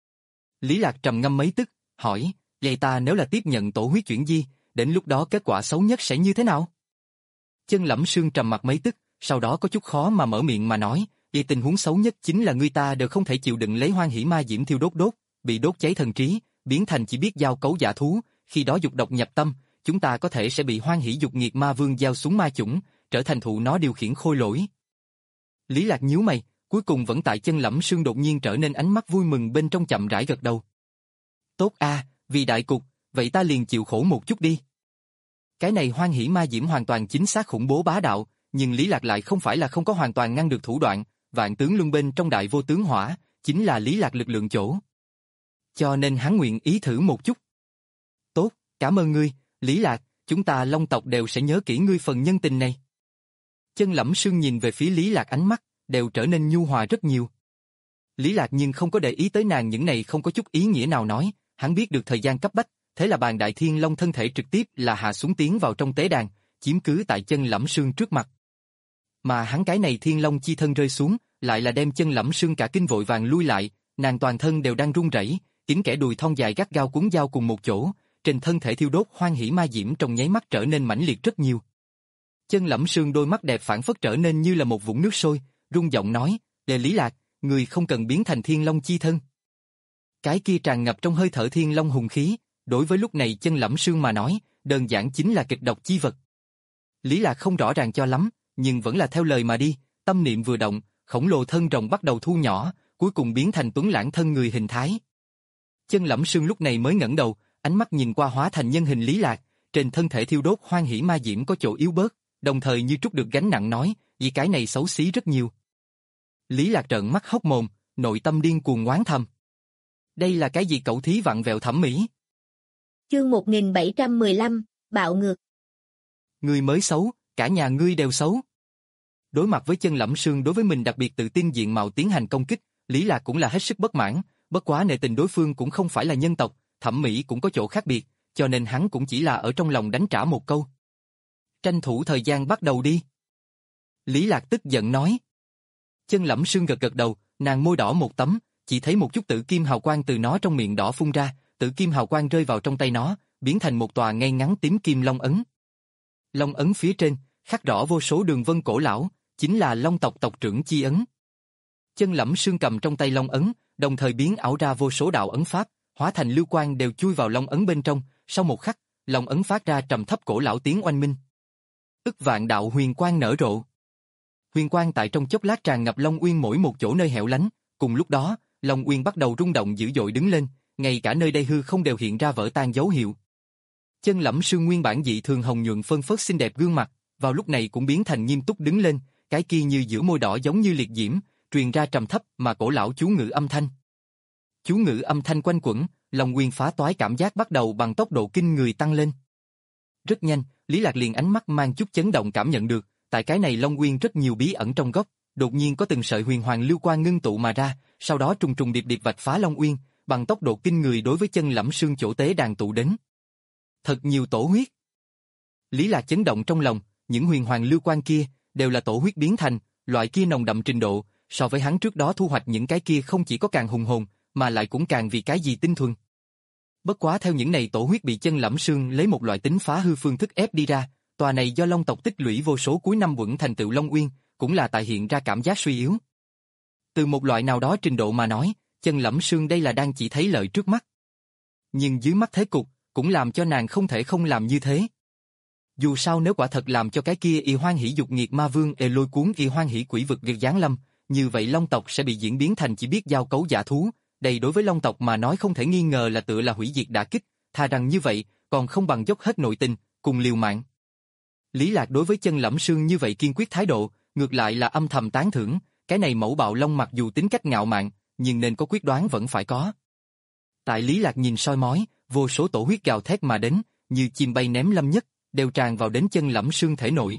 Lý Lạc trầm ngâm mấy tức, hỏi, vậy ta nếu là tiếp nhận tổ huyết chuyển di, đến lúc đó kết quả xấu nhất sẽ như thế nào? Chân lẫm sương trầm mặt mấy tức, sau đó có chút khó mà mở miệng mà nói, vì tình huống xấu nhất chính là người ta đều không thể chịu đựng lấy hoan hỉ ma diễm thiêu đốt đốt, bị đốt cháy thần trí, biến thành chỉ biết giao cấu giả thú, khi đó dục độc nhập tâm, chúng ta có thể sẽ bị hoan hỉ dục nghiệt ma vương giao xuống ma chủng, trở thành thụ nó điều khiển khôi lỗi. Lý Lạc nhíu mày, cuối cùng vẫn tại chân lẫm sương đột nhiên trở nên ánh mắt vui mừng bên trong chậm rãi gật đầu. Tốt a, vì đại cục, vậy ta liền chịu khổ một chút đi. Cái này hoan hỉ ma diễm hoàn toàn chính xác khủng bố bá đạo, nhưng Lý Lạc lại không phải là không có hoàn toàn ngăn được thủ đoạn, vạn tướng luân bên trong đại vô tướng hỏa, chính là Lý Lạc lực lượng chỗ. Cho nên hắn nguyện ý thử một chút. Tốt, cảm ơn ngươi, Lý Lạc, chúng ta Long tộc đều sẽ nhớ kỹ ngươi phần nhân tình này. Chân Lẫm Sương nhìn về phía Lý Lạc, ánh mắt đều trở nên nhu hòa rất nhiều. Lý Lạc nhưng không có để ý tới nàng, những này không có chút ý nghĩa nào nói, hắn biết được thời gian cấp bách, thế là bàn đại thiên long thân thể trực tiếp là hạ xuống tiến vào trong tế đàn, chiếm cứ tại Chân Lẫm Sương trước mặt. Mà hắn cái này thiên long chi thân rơi xuống, lại là đem Chân Lẫm Sương cả kinh vội vàng lui lại, nàng toàn thân đều đang run rẩy, kín kẽ đùi thon dài gắt gao cuốn dao cùng một chỗ, trên thân thể thiêu đốt hoan hỉ ma diễm trong nháy mắt trở nên mãnh liệt rất nhiều. Chân Lẫm Sương đôi mắt đẹp phản phất trở nên như là một vũng nước sôi, rung giọng nói, "Đề Lý Lạc, người không cần biến thành thiên long chi thân." Cái kia tràn ngập trong hơi thở thiên long hùng khí, đối với lúc này Chân Lẫm Sương mà nói, đơn giản chính là kịch độc chi vật. Lý Lạc không rõ ràng cho lắm, nhưng vẫn là theo lời mà đi, tâm niệm vừa động, khổng lồ thân rồng bắt đầu thu nhỏ, cuối cùng biến thành tuấn lãng thân người hình thái. Chân Lẫm Sương lúc này mới ngẩng đầu, ánh mắt nhìn qua hóa thành nhân hình Lý Lạc, trên thân thể thiêu đốt hoan hỉ ma diễm có chỗ yếu bớt, đồng thời như trút được gánh nặng nói, vì cái này xấu xí rất nhiều. Lý Lạc trợn mắt hốc mồm, nội tâm điên cuồng oán thầm. Đây là cái gì cẩu thí vặn vẹo thẩm mỹ? Chương một nghìn bảy trăm mười lăm, bạo ngược. Ngươi mới xấu, cả nhà ngươi đều xấu. Đối mặt với Chân Lẫm Sương đối với mình đặc biệt tự tin diện mạo tiến hành công kích, Lý Lạc cũng là hết sức bất mãn, bất quá nể tình đối phương cũng không phải là nhân tộc, thẩm mỹ cũng có chỗ khác biệt, cho nên hắn cũng chỉ là ở trong lòng đánh trả một câu. Tranh thủ thời gian bắt đầu đi. Lý Lạc tức giận nói. Chân Lẫm Sương gật gật đầu, nàng môi đỏ một tấm, chỉ thấy một chút tử kim hào quang từ nó trong miệng đỏ phun ra, tử kim hào quang rơi vào trong tay nó, biến thành một tòa ngay ngắn tím kim long ấn. Long ấn phía trên, khắc rõ vô số đường vân cổ lão, chính là Long tộc tộc trưởng chi ấn. Chân Lẫm Sương cầm trong tay long ấn, đồng thời biến ảo ra vô số đạo ấn pháp, hóa thành lưu quang đều chui vào long ấn bên trong, sau một khắc, long ấn phát ra trầm thấp cổ lão tiếng oanh minh. Ức vạn đạo huyền quang nở rộ. Huyền quang tại trong chốc lát tràn ngập Long Uyên mỗi một chỗ nơi hẻo lánh, cùng lúc đó, Long Uyên bắt đầu rung động dữ dội đứng lên, ngay cả nơi đây hư không đều hiện ra vỡ tan dấu hiệu. Chân Lẫm Sương nguyên bản dị thường hồng nhuận phân phớt xinh đẹp gương mặt, vào lúc này cũng biến thành nghiêm túc đứng lên, cái kia như giữa môi đỏ giống như liệt diễm, truyền ra trầm thấp mà cổ lão chú ngữ âm thanh. Chú ngữ âm thanh quanh quẩn, Long Uyên phá toái cảm giác bắt đầu bằng tốc độ kinh người tăng lên. Rất nhanh, Lý Lạc liền ánh mắt mang chút chấn động cảm nhận được, tại cái này Long Uyên rất nhiều bí ẩn trong góc, đột nhiên có từng sợi huyền hoàng lưu quang ngưng tụ mà ra, sau đó trùng trùng điệp điệp vạch phá Long Uyên, bằng tốc độ kinh người đối với Chân Lẫm Sương chỗ tế đàn tụ đến. Thật nhiều tổ huyết. Lý Lạc chấn động trong lòng, những huyền hoàng lưu quang kia đều là tổ huyết biến thành, loại kia nồng đậm trình độ, so với hắn trước đó thu hoạch những cái kia không chỉ có càng hùng hồn, mà lại cũng càng vì cái gì tinh thuần. Bất quá theo những này tổ huyết bị Chân Lẫm Sương lấy một loại tính phá hư phương thức ép đi ra, tòa này do Long tộc tích lũy vô số cuối năm vững thành tựu Long Uyên, cũng là tại hiện ra cảm giác suy yếu. Từ một loại nào đó trình độ mà nói, Chân Lẫm Sương đây là đang chỉ thấy lợi trước mắt. Nhưng dưới mắt thế cục, cũng làm cho nàng không thể không làm như thế. Dù sao nếu quả thật làm cho cái kia y hoan hỷ dục nghiệt ma vương ê lôi cuốn y hoan hỷ quỷ vực việc giáng lâm, như vậy Long tộc sẽ bị diễn biến thành chỉ biết giao cấu giả thú, đây đối với Long tộc mà nói không thể nghi ngờ là tựa là hủy diệt đả kích, thà rằng như vậy, còn không bằng dốc hết nội tình, cùng liều mạng. Lý Lạc đối với Chân Lẫm Sương như vậy kiên quyết thái độ, ngược lại là âm thầm tán thưởng, cái này mẫu bạo long mặc dù tính cách ngạo mạn, nhưng nên có quyết đoán vẫn phải có. Tại Lý Lạc nhìn soi mói, vô số tổ huyết gào thét mà đến, như chim bay ném lâm nhất, đều tràn vào đến Chân Lẫm Sương thể nội.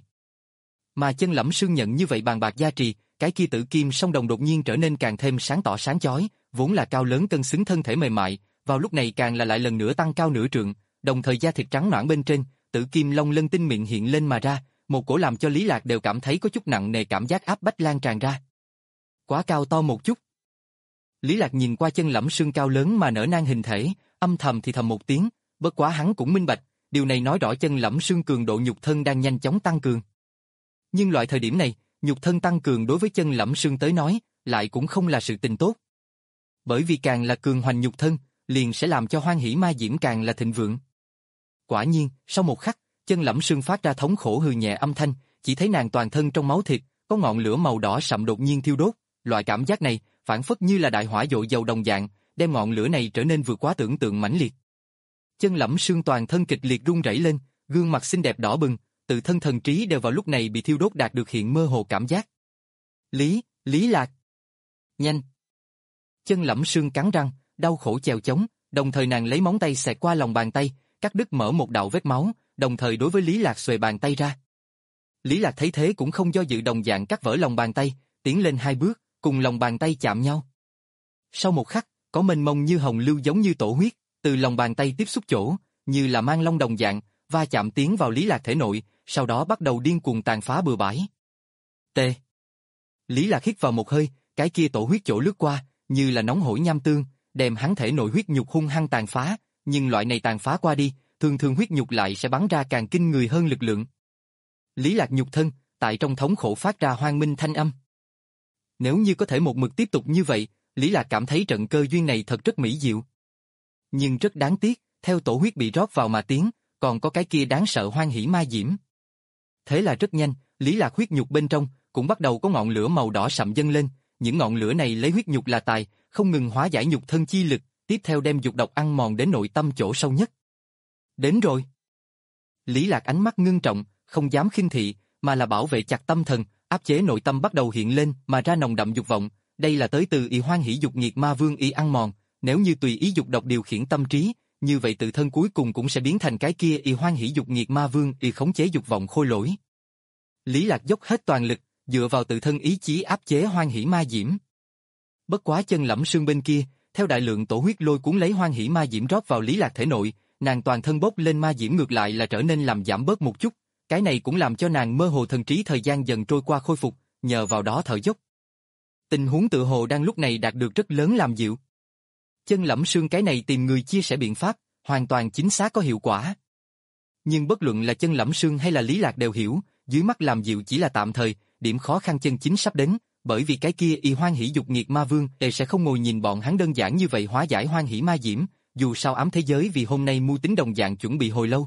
Mà Chân Lẫm Sương nhận như vậy bàn bạc gia trì, cái kia tử kim song đồng đột nhiên trở nên càng thêm sáng tỏ sáng chói, vốn là cao lớn cân xứng thân thể mềm mại, vào lúc này càng là lại lần nữa tăng cao nửa trượng, đồng thời da thịt trắng nõn bên trên, tử kim long lân tinh miệng hiện lên mà ra, một cổ làm cho Lý Lạc đều cảm thấy có chút nặng nề cảm giác áp bách lan tràn ra. Quá cao to một chút. Lý Lạc nhìn qua Chân Lẫm Sương cao lớn mà nở nang hình thể, âm thầm thì thầm một tiếng, bất quá hắn cũng minh bạch, điều này nói rõ Chân Lẫm Sương cường độ nhục thân đang nhanh chóng tăng cường. Nhưng loại thời điểm này, nhục thân tăng cường đối với Chân Lẫm Sương tới nói, lại cũng không là sự tình tốt. Bởi vì càng là cường hoành nhục thân, liền sẽ làm cho hoan hỷ ma diễm càng là thịnh vượng. Quả nhiên, sau một khắc, Chân Lẫm Sương phát ra thống khổ hừ nhẹ âm thanh, chỉ thấy nàng toàn thân trong máu thịt, có ngọn lửa màu đỏ sậm đột nhiên thiêu đốt, loại cảm giác này, phản phất như là đại hỏa dội dầu đồng dạng, đem ngọn lửa này trở nên vượt quá tưởng tượng mãnh liệt. Chân Lẫm Sương toàn thân kịch liệt run rẩy lên, gương mặt xinh đẹp đỏ bừng, tự thân thần trí đều vào lúc này bị thiêu đốt đạt được hiện mơ hồ cảm giác. Lý, Lý Lạc. Nhanh. Chân Lẫm Sương cắn răng, đau khổ chèo chống, đồng thời nàng lấy móng tay xẹt qua lòng bàn tay, cắt đứt mở một đạo vết máu, đồng thời đối với Lý Lạc xuề bàn tay ra. Lý Lạc thấy thế cũng không do dự đồng dạng cắt vỡ lòng bàn tay, tiến lên hai bước, cùng lòng bàn tay chạm nhau. Sau một khắc, có mênh mông như hồng lưu giống như tổ huyết, từ lòng bàn tay tiếp xúc chỗ, như là mang long đồng dạng, va chạm tiến vào Lý Lạc thể nội, sau đó bắt đầu điên cuồng tàn phá bừa bãi. T. Lý Lạc hít vào một hơi, cái kia tổ huyết chỗ lướt qua, như là nóng hổi nham tương, đem hắn thể nội huyết nhục hung hăng tàn phá, nhưng loại này tàn phá qua đi, thường thường huyết nhục lại sẽ bắn ra càng kinh người hơn lực lượng. Lý Lạc nhục thân, tại trong thống khổ phát ra hoang minh thanh âm. Nếu như có thể một mực tiếp tục như vậy, Lý Lạc cảm thấy trận cơ duyên này thật rất mỹ diệu. Nhưng rất đáng tiếc, theo tổ huyết bị rót vào mà tiến, còn có cái kia đáng sợ hoang hỉ ma diễm. Thế là rất nhanh, Lý Lạc huyết nhục bên trong cũng bắt đầu có ngọn lửa màu đỏ sậm dâng lên, những ngọn lửa này lấy huyết nhục là tài, không ngừng hóa giải nhục thân chi lực, tiếp theo đem dục độc ăn mòn đến nội tâm chỗ sâu nhất. Đến rồi. Lý Lạc ánh mắt ngưng trọng, không dám khinh thị, mà là bảo vệ chặt tâm thần, áp chế nội tâm bắt đầu hiện lên mà ra nồng đậm dục vọng, đây là tới từ y hoan hỉ dục nghiệt ma vương y ăn mòn, nếu như tùy ý dục độc điều khiển tâm trí, như vậy tự thân cuối cùng cũng sẽ biến thành cái kia y hoan hỉ dục nghiệt ma vương y khống chế dục vọng khôi lỗi. Lý Lạc dốc hết toàn lực, dựa vào tự thân ý chí áp chế hoan hỉ ma diễm. Bất quá chân lẫm sương bên kia, theo đại lượng tổ huyết lôi cuốn lấy hoan hỉ ma diễm rót vào Lý Lạc thể nội, nàng toàn thân bốc lên ma diễm ngược lại là trở nên làm giảm bớt một chút, cái này cũng làm cho nàng mơ hồ thần trí thời gian dần trôi qua khôi phục, nhờ vào đó thở dốc. Tình huống tự hồ đang lúc này đạt được rất lớn làm dịu. Chân lẫm sương cái này tìm người chia sẻ biện pháp, hoàn toàn chính xác có hiệu quả. Nhưng bất luận là chân lẫm sương hay là Lý Lạc đều hiểu, dưới mắt làm dịu chỉ là tạm thời, điểm khó khăn chân chính sắp đến, bởi vì cái kia y hoan hỉ dục nghiệt ma vương e sẽ không ngồi nhìn bọn hắn đơn giản như vậy hóa giải hoan hỉ ma diễm, dù sao ám thế giới vì hôm nay mưu tính đồng dạng chuẩn bị hồi lâu.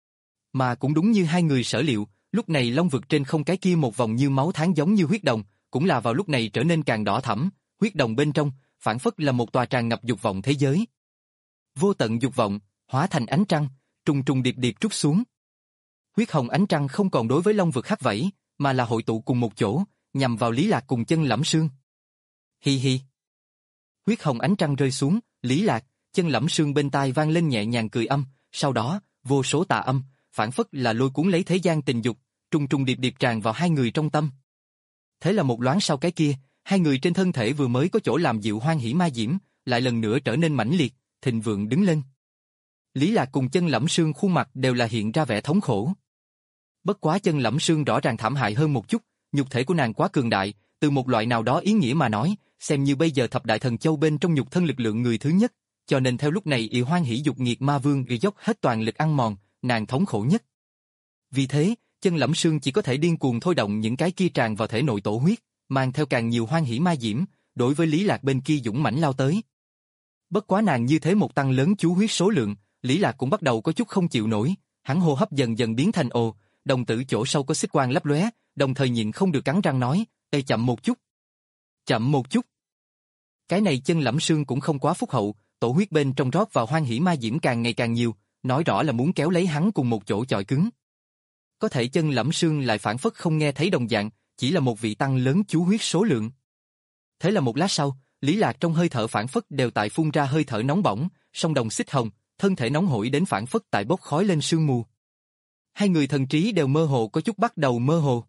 Mà cũng đúng như hai người sở liệu, lúc này long vực trên không cái kia một vòng như máu tháng giống như huyết đồng, cũng là vào lúc này trở nên càng đỏ thẫm, huyết đồng bên trong, phản phất là một tòa tràn ngập dục vọng thế giới. Vô tận dục vọng, hóa thành ánh trăng, trùng trùng điệp điệp trút xuống. Huyết hồng ánh trăng không còn đối với long vực hắt vẫy, mà là hội tụ cùng một chỗ, nhằm vào Lý Lạc cùng chân lẫm sương. Hi hi. Huyết hồng ánh trăng rơi xuống, Lý Lạc, chân lẫm sương bên tai vang lên nhẹ nhàng cười âm, sau đó, vô số tà âm, phản phất là lôi cuốn lấy thế gian tình dục, trùng trùng điệp điệp tràn vào hai người trong tâm. Thế là một loáng sau cái kia, hai người trên thân thể vừa mới có chỗ làm dịu hoan hỉ ma diễm, lại lần nữa trở nên mãnh liệt, thịnh vượng đứng lên. Lý Lạc cùng chân lẫm sương khuôn mặt đều là hiện ra vẻ thống khổ. Bất quá chân lẫm sương rõ ràng thảm hại hơn một chút, nhục thể của nàng quá cường đại, từ một loại nào đó ý nghĩa mà nói, xem như bây giờ thập đại thần châu bên trong nhục thân lực lượng người thứ nhất, cho nên theo lúc này y hoan hỉ dục nghiệt ma vương y dốc hết toàn lực ăn mòn, nàng thống khổ nhất. Vì thế, chân lẫm sương chỉ có thể điên cuồng thôi động những cái kia tràn vào thể nội tổ huyết, mang theo càng nhiều hoan hỉ ma diễm, đối với Lý Lạc bên kia dũng mãnh lao tới. Bất quá nàng như thế một tăng lớn chú huyết số lượng, Lý Lạc cũng bắt đầu có chút không chịu nổi, hắn hô hấp dần dần biến thành ồ, đồng tử chỗ sâu có xích quang lấp lóe, đồng thời nhịn không được cắn răng nói, "Ê chậm một chút, chậm một chút." Cái này chân lẫm sương cũng không quá phúc hậu, tổ huyết bên trong rót vào hoan hỉ ma diễm càng ngày càng nhiều, nói rõ là muốn kéo lấy hắn cùng một chỗ chọi cứng. Có thể chân lẫm sương lại phản phất không nghe thấy đồng dạng, chỉ là một vị tăng lớn chú huyết số lượng. Thế là một lát sau, Lý Lạc trong hơi thở phản phất đều tại phun ra hơi thở nóng bỏng, song đồng xích hồng, thân thể nóng hổi đến phản phất tại bốc khói lên sương mù. Hai người thần trí đều mơ hồ có chút bắt đầu mơ hồ.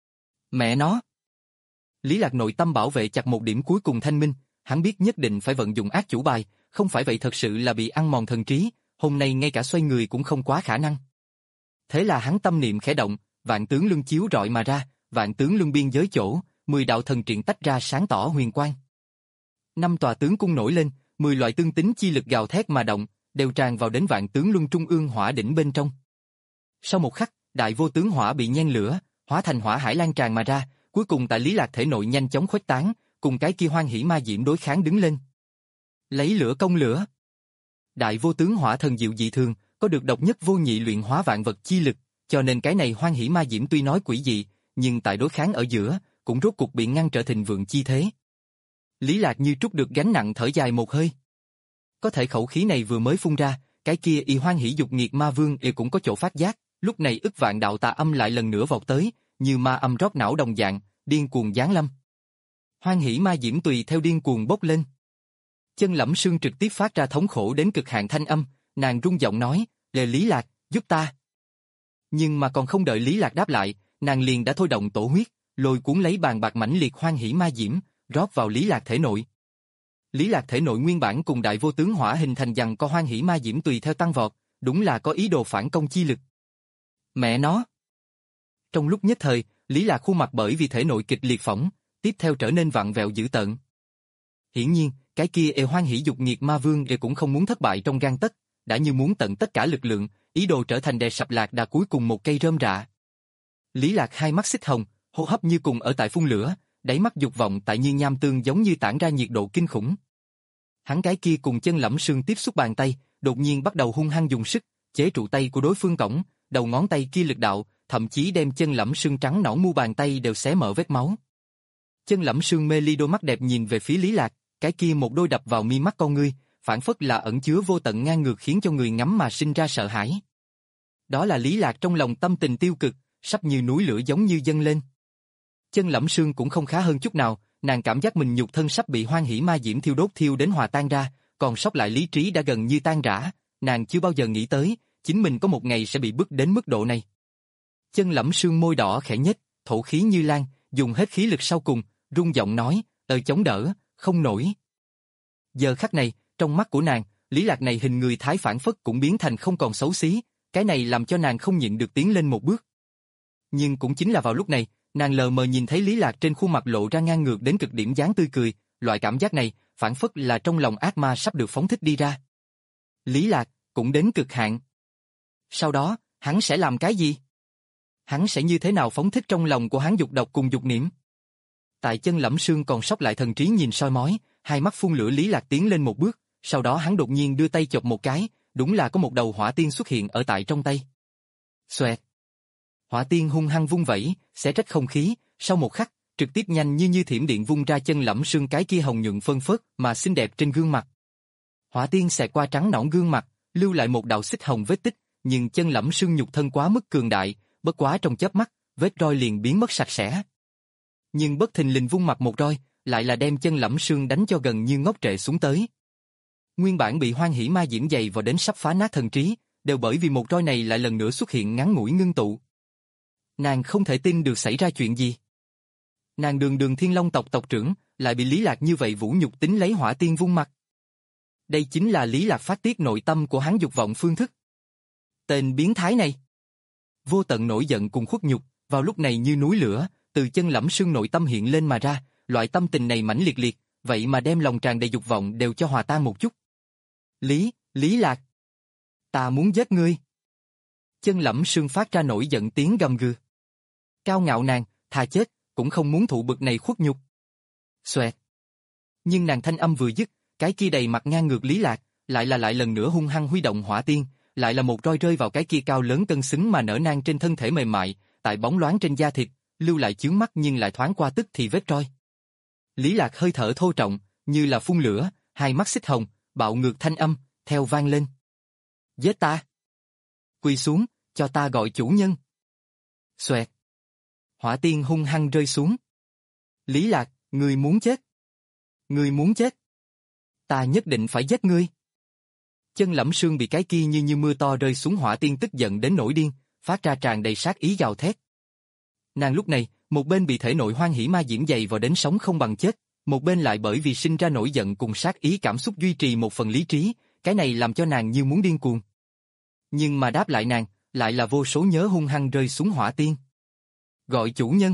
Mẹ nó! Lý Lạc nội tâm bảo vệ chặt một điểm cuối cùng thanh minh, hắn biết nhất định phải vận dụng ác chủ bài, không phải vậy thật sự là bị ăn mòn thần trí, hôm nay ngay cả xoay người cũng không quá khả năng. Thế là hắn tâm niệm khẽ động, vạn tướng luân chiếu rọi mà ra, vạn tướng luân biên giới chỗ, mười đạo thần triện tách ra sáng tỏ huyền quang. Năm tòa tướng cung nổi lên, mười loại tương tính chi lực gào thét mà động, đều tràn vào đến vạn tướng luân trung ương hỏa đỉnh bên trong. Sau một khắc, đại vô tướng hỏa bị nhen lửa, hóa thành hỏa hải lan tràn mà ra, cuối cùng tại Lý Lạc thể nội nhanh chóng khuếch tán, cùng cái kia hoan hỉ ma diễm đối kháng đứng lên. Lấy lửa công lửa. Đại vô tướng hỏa thần diệu dị thường, có được độc nhất vô nhị luyện hóa vạn vật chi lực, cho nên cái này hoan hỉ ma diễm tuy nói quỷ dị, nhưng tại đối kháng ở giữa, cũng rốt cục bị ngăn trở thịnh vượng chi thế. Lý Lạc như trút được gánh nặng thở dài một hơi. Có thể khẩu khí này vừa mới phun ra, cái kia y hoan hỉ dục nghiệt ma vương y cũng có chỗ phát giác, lúc này ức vạn đạo tà âm lại lần nữa vọt tới, như ma âm rót não đồng dạng, điên cuồng giáng lâm. Hoan hỉ ma diễm tùy theo điên cuồng bốc lên. Chân lẫm sương trực tiếp phát ra thống khổ đến cực hạn thanh âm, nàng rung giọng nói, "Lê Lý Lạc, giúp ta." Nhưng mà còn không đợi Lý Lạc đáp lại, nàng liền đã thôi động tổ huyết, lôi cuốn lấy bàn bạc mãnh liệt hoan hỉ ma diễm, rót vào Lý Lạc thể nội. Lý Lạc thể nội nguyên bản cùng đại vô tướng hỏa hình thành dằng co hoan hỉ ma diễm tùy theo tăng vọt, đúng là có ý đồ phản công chi lực. Mẹ nó! Trong lúc nhất thời, Lý Lạc khuôn mặt bởi vì thể nội kịch liệt phỏng, tiếp theo trở nên vặn vẹo dữ tợn. Hiển nhiên, cái kia ê hoan hỉ dục nghiệt ma vương ê cũng không muốn thất bại trong gang tấc, đã như muốn tận tất cả lực lượng, ý đồ trở thành đè sập Lạc Đà cuối cùng một cây rơm rạ. Lý Lạc hai mắt xích hồng, hô hấp như cùng ở tại phun lửa, đáy mắt dục vọng tại như nham tương giống như tản ra nhiệt độ kinh khủng. Hắn cái kia cùng chân lẫm sương tiếp xúc bàn tay, đột nhiên bắt đầu hung hăng dùng sức, chế trụ tay của đối phương cổng, đầu ngón tay kia lực đạo, thậm chí đem chân lẫm sương trắng nõn mu bàn tay đều xé mở vết máu. Chân lẫm sương mê ly đôi mắt đẹp nhìn về phía Lý Lạc, cái kia một đôi đập vào mi mắt con ngươi, phản phất là ẩn chứa vô tận ngang ngược khiến cho người ngắm mà sinh ra sợ hãi. Đó là Lý Lạc trong lòng tâm tình tiêu cực, sắp như núi lửa giống như dâng lên. Chân lẫm sương cũng không khá hơn chút nào, nàng cảm giác mình nhục thân sắp bị hoan hỉ ma diễm thiêu đốt thiêu đến hòa tan ra, còn sót lại lý trí đã gần như tan rã, nàng chưa bao giờ nghĩ tới, chính mình có một ngày sẽ bị bức đến mức độ này. Chân lẫm sương môi đỏ khẽ nhếch, thổ khí như lan, dùng hết khí lực sau cùng, rung giọng nói, "Ơi chống đỡ, không nổi." Giờ khắc này, trong mắt của nàng, Lý Lạc này hình người thái phản phất cũng biến thành không còn xấu xí, cái này làm cho nàng không nhịn được tiến lên một bước. Nhưng cũng chính là vào lúc này, nàng lờ mờ nhìn thấy Lý Lạc trên khuôn mặt lộ ra ngang ngược đến cực điểm dáng tươi cười, loại cảm giác này, phản phất là trong lòng ác ma sắp được phóng thích đi ra. Lý Lạc, cũng đến cực hạn. Sau đó, hắn sẽ làm cái gì? Hắn sẽ như thế nào phóng thích trong lòng của hắn dục độc cùng dục niệm? Tại chân lẫm sương còn sót lại thần trí nhìn soi mói, hai mắt phun lửa Lý Lạc tiến lên một bước, sau đó hắn đột nhiên đưa tay chộp một cái, đúng là có một đầu hỏa tiên xuất hiện ở tại trong tay. Xoẹt! Hỏa tiên hung hăng vung vẩy, xé rách không khí, sau một khắc, trực tiếp nhanh như như thiểm điện vung ra chân lẫm sương cái kia hồng nhuận phân phớt mà xinh đẹp trên gương mặt. Hỏa tiên xẹt qua trắng nõn gương mặt, lưu lại một đạo xích hồng vết tích, nhưng chân lẫm sương nhục thân quá mức cường đại, bất quá trong chớp mắt, vết roi liền biến mất sạch sẽ. Nhưng bất thình lình vung mặt một roi, lại là đem chân lẫm sương đánh cho gần như ngốc trệ xuống tới. Nguyên bản bị hoan hỉ ma diễm dày vào đến sắp phá nát thần trí, đều bởi vì một roi này lại lần nữa xuất hiện ngắn ngủi ngưng tụ. Nàng không thể tin được xảy ra chuyện gì. Nàng đường đường Thiên Long tộc tộc trưởng, lại bị Lý Lạc như vậy vũ nhục tính lấy hỏa tiên vung mặt. Đây chính là Lý Lạc phát tiết nội tâm của hắn dục vọng phương thức. Tên biến thái này. Vô tận nổi giận cùng khuất nhục, vào lúc này như núi lửa, từ chân lẫm sương nội tâm hiện lên mà ra, loại tâm tình này mãnh liệt liệt, vậy mà đem lòng tràn đầy dục vọng đều cho hòa tan một chút. Lý, Lý Lạc. Ta muốn giết ngươi. Chân lẫm sương phát ra nổi giận tiếng gầm gừ. Cao ngạo nàng, thà chết, cũng không muốn thụ bực này khuất nhục. Xoẹt. Nhưng nàng thanh âm vừa dứt, cái kia đầy mặt ngang ngược Lý Lạc, lại là lại lần nữa hung hăng huy động hỏa tiên, lại là một roi rơi vào cái kia cao lớn cân xứng mà nở nang trên thân thể mềm mại, tại bóng loáng trên da thịt, lưu lại chướng mắt nhưng lại thoáng qua tức thì vết roi. Lý Lạc hơi thở thô trọng, như là phun lửa, hai mắt xích hồng, bạo ngược thanh âm, theo vang lên. Giết ta! Quỳ xuống, cho ta gọi chủ nhân! Xoẹt! Hỏa tiên hung hăng rơi xuống. Lý Lạc, ngươi muốn chết! Ngươi muốn chết! Ta nhất định phải giết ngươi! Chân lẫm sương bị cái kia như như mưa to rơi xuống hỏa tiên tức giận đến nổi điên, phát ra tràn đầy sát ý gào thét. Nàng lúc này, một bên bị thể nội hoan hỉ ma diễm dày vào đến sống không bằng chết, một bên lại bởi vì sinh ra nổi giận cùng sát ý cảm xúc duy trì một phần lý trí, cái này làm cho nàng như muốn điên cuồng. Nhưng mà đáp lại nàng, lại là vô số nhớ hung hăng rơi xuống hỏa tiên. Gọi chủ nhân.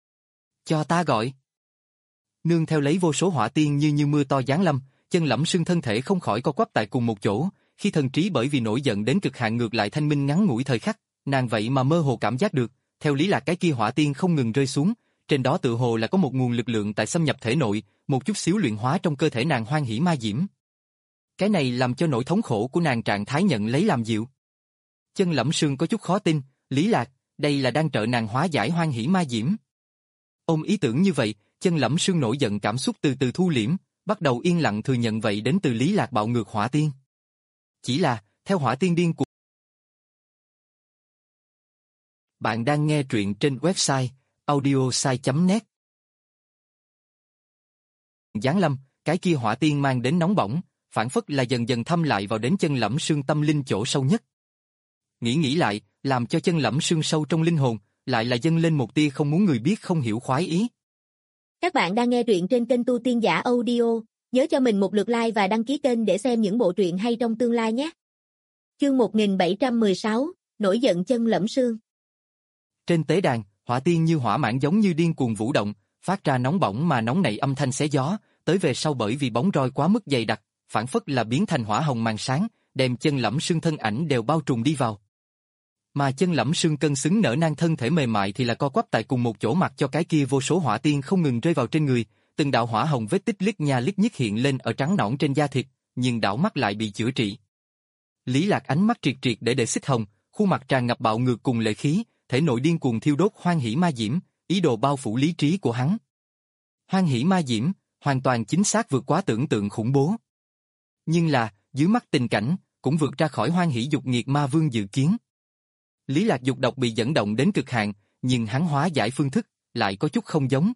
Cho ta gọi. Nương theo lấy vô số hỏa tiên như như mưa to giáng lâm, chân lẫm sương thân thể không khỏi co quắp tại cùng một chỗ, khi thần trí bởi vì nổi giận đến cực hạn ngược lại thanh minh ngắn ngủi thời khắc, nàng vậy mà mơ hồ cảm giác được, theo Lý Lạc cái kia hỏa tiên không ngừng rơi xuống, trên đó tự hồ là có một nguồn lực lượng tại xâm nhập thể nội, một chút xíu luyện hóa trong cơ thể nàng hoan hỉ ma diễm. Cái này làm cho nỗi thống khổ của nàng trạng thái nhận lấy làm dịu. Chân lẫm sương có chút khó tin, Lý Lạc, đây là đang trợ nàng hóa giải hoan hỉ ma diễm. Ôm ý tưởng như vậy, chân lẫm sương nổi giận cảm xúc từ từ thu liễm, bắt đầu yên lặng thừa nhận vậy đến từ Lý Lạc bạo ngược hỏa tiên. Chỉ là, theo hỏa tiên điên cuồng. Bạn đang nghe truyện trên website audiosai chấm net. Giáng lâm, cái kia hỏa tiên mang đến nóng bỏng, phản phất là dần dần thâm lại vào đến chân lẫm sương tâm linh chỗ sâu nhất. Nghĩ nghĩ lại, làm cho chân lẫm sương sâu trong linh hồn, lại là dâng lên một tia không muốn người biết không hiểu khoái ý. Các bạn đang nghe truyện trên kênh Tu Tiên Giả Audio, nhớ cho mình một lượt like và đăng ký kênh để xem những bộ truyện hay trong tương lai nhé. Chương một nghìn bảy trăm mười sáu, Nổi giận chân lẫm sương. Trên tế đàn, hỏa tiên như hỏa mãn giống như điên cuồng vũ động, phát ra nóng bỏng mà nóng nảy âm thanh xé gió, tới về sau bởi vì bóng roi quá mức dày đặc, phản phất là biến thành hỏa hồng màn sáng, đem chân lẫm sương thân ảnh đều bao trùm đi vào. Mà chân lẫm sương cân xứng nở nang thân thể mềm mại thì là co quắp tại cùng một chỗ, mặc cho cái kia vô số hỏa tiên không ngừng rơi vào trên người, từng đạo hỏa hồng vết tích liếc nha liếc nhích hiện lên ở trắng nõn trên da thịt, nhưng đảo mắt lại bị chữa trị. Lý Lạc ánh mắt triệt triệt để để xích hồng, khuôn mặt tràn ngập bạo ngược cùng lệ khí, thể nội điên cuồng thiêu đốt hoan hỉ ma diễm, ý đồ bao phủ lý trí của hắn. Hoan hỉ ma diễm, hoàn toàn chính xác vượt quá tưởng tượng khủng bố. Nhưng là, dưới mắt tình cảnh, cũng vượt ra khỏi hoan hỉ dục nghiệt ma vương dự kiến. Lý Lạc dục độc bị dẫn động đến cực hạn, nhưng hắn hóa giải phương thức, lại có chút không giống.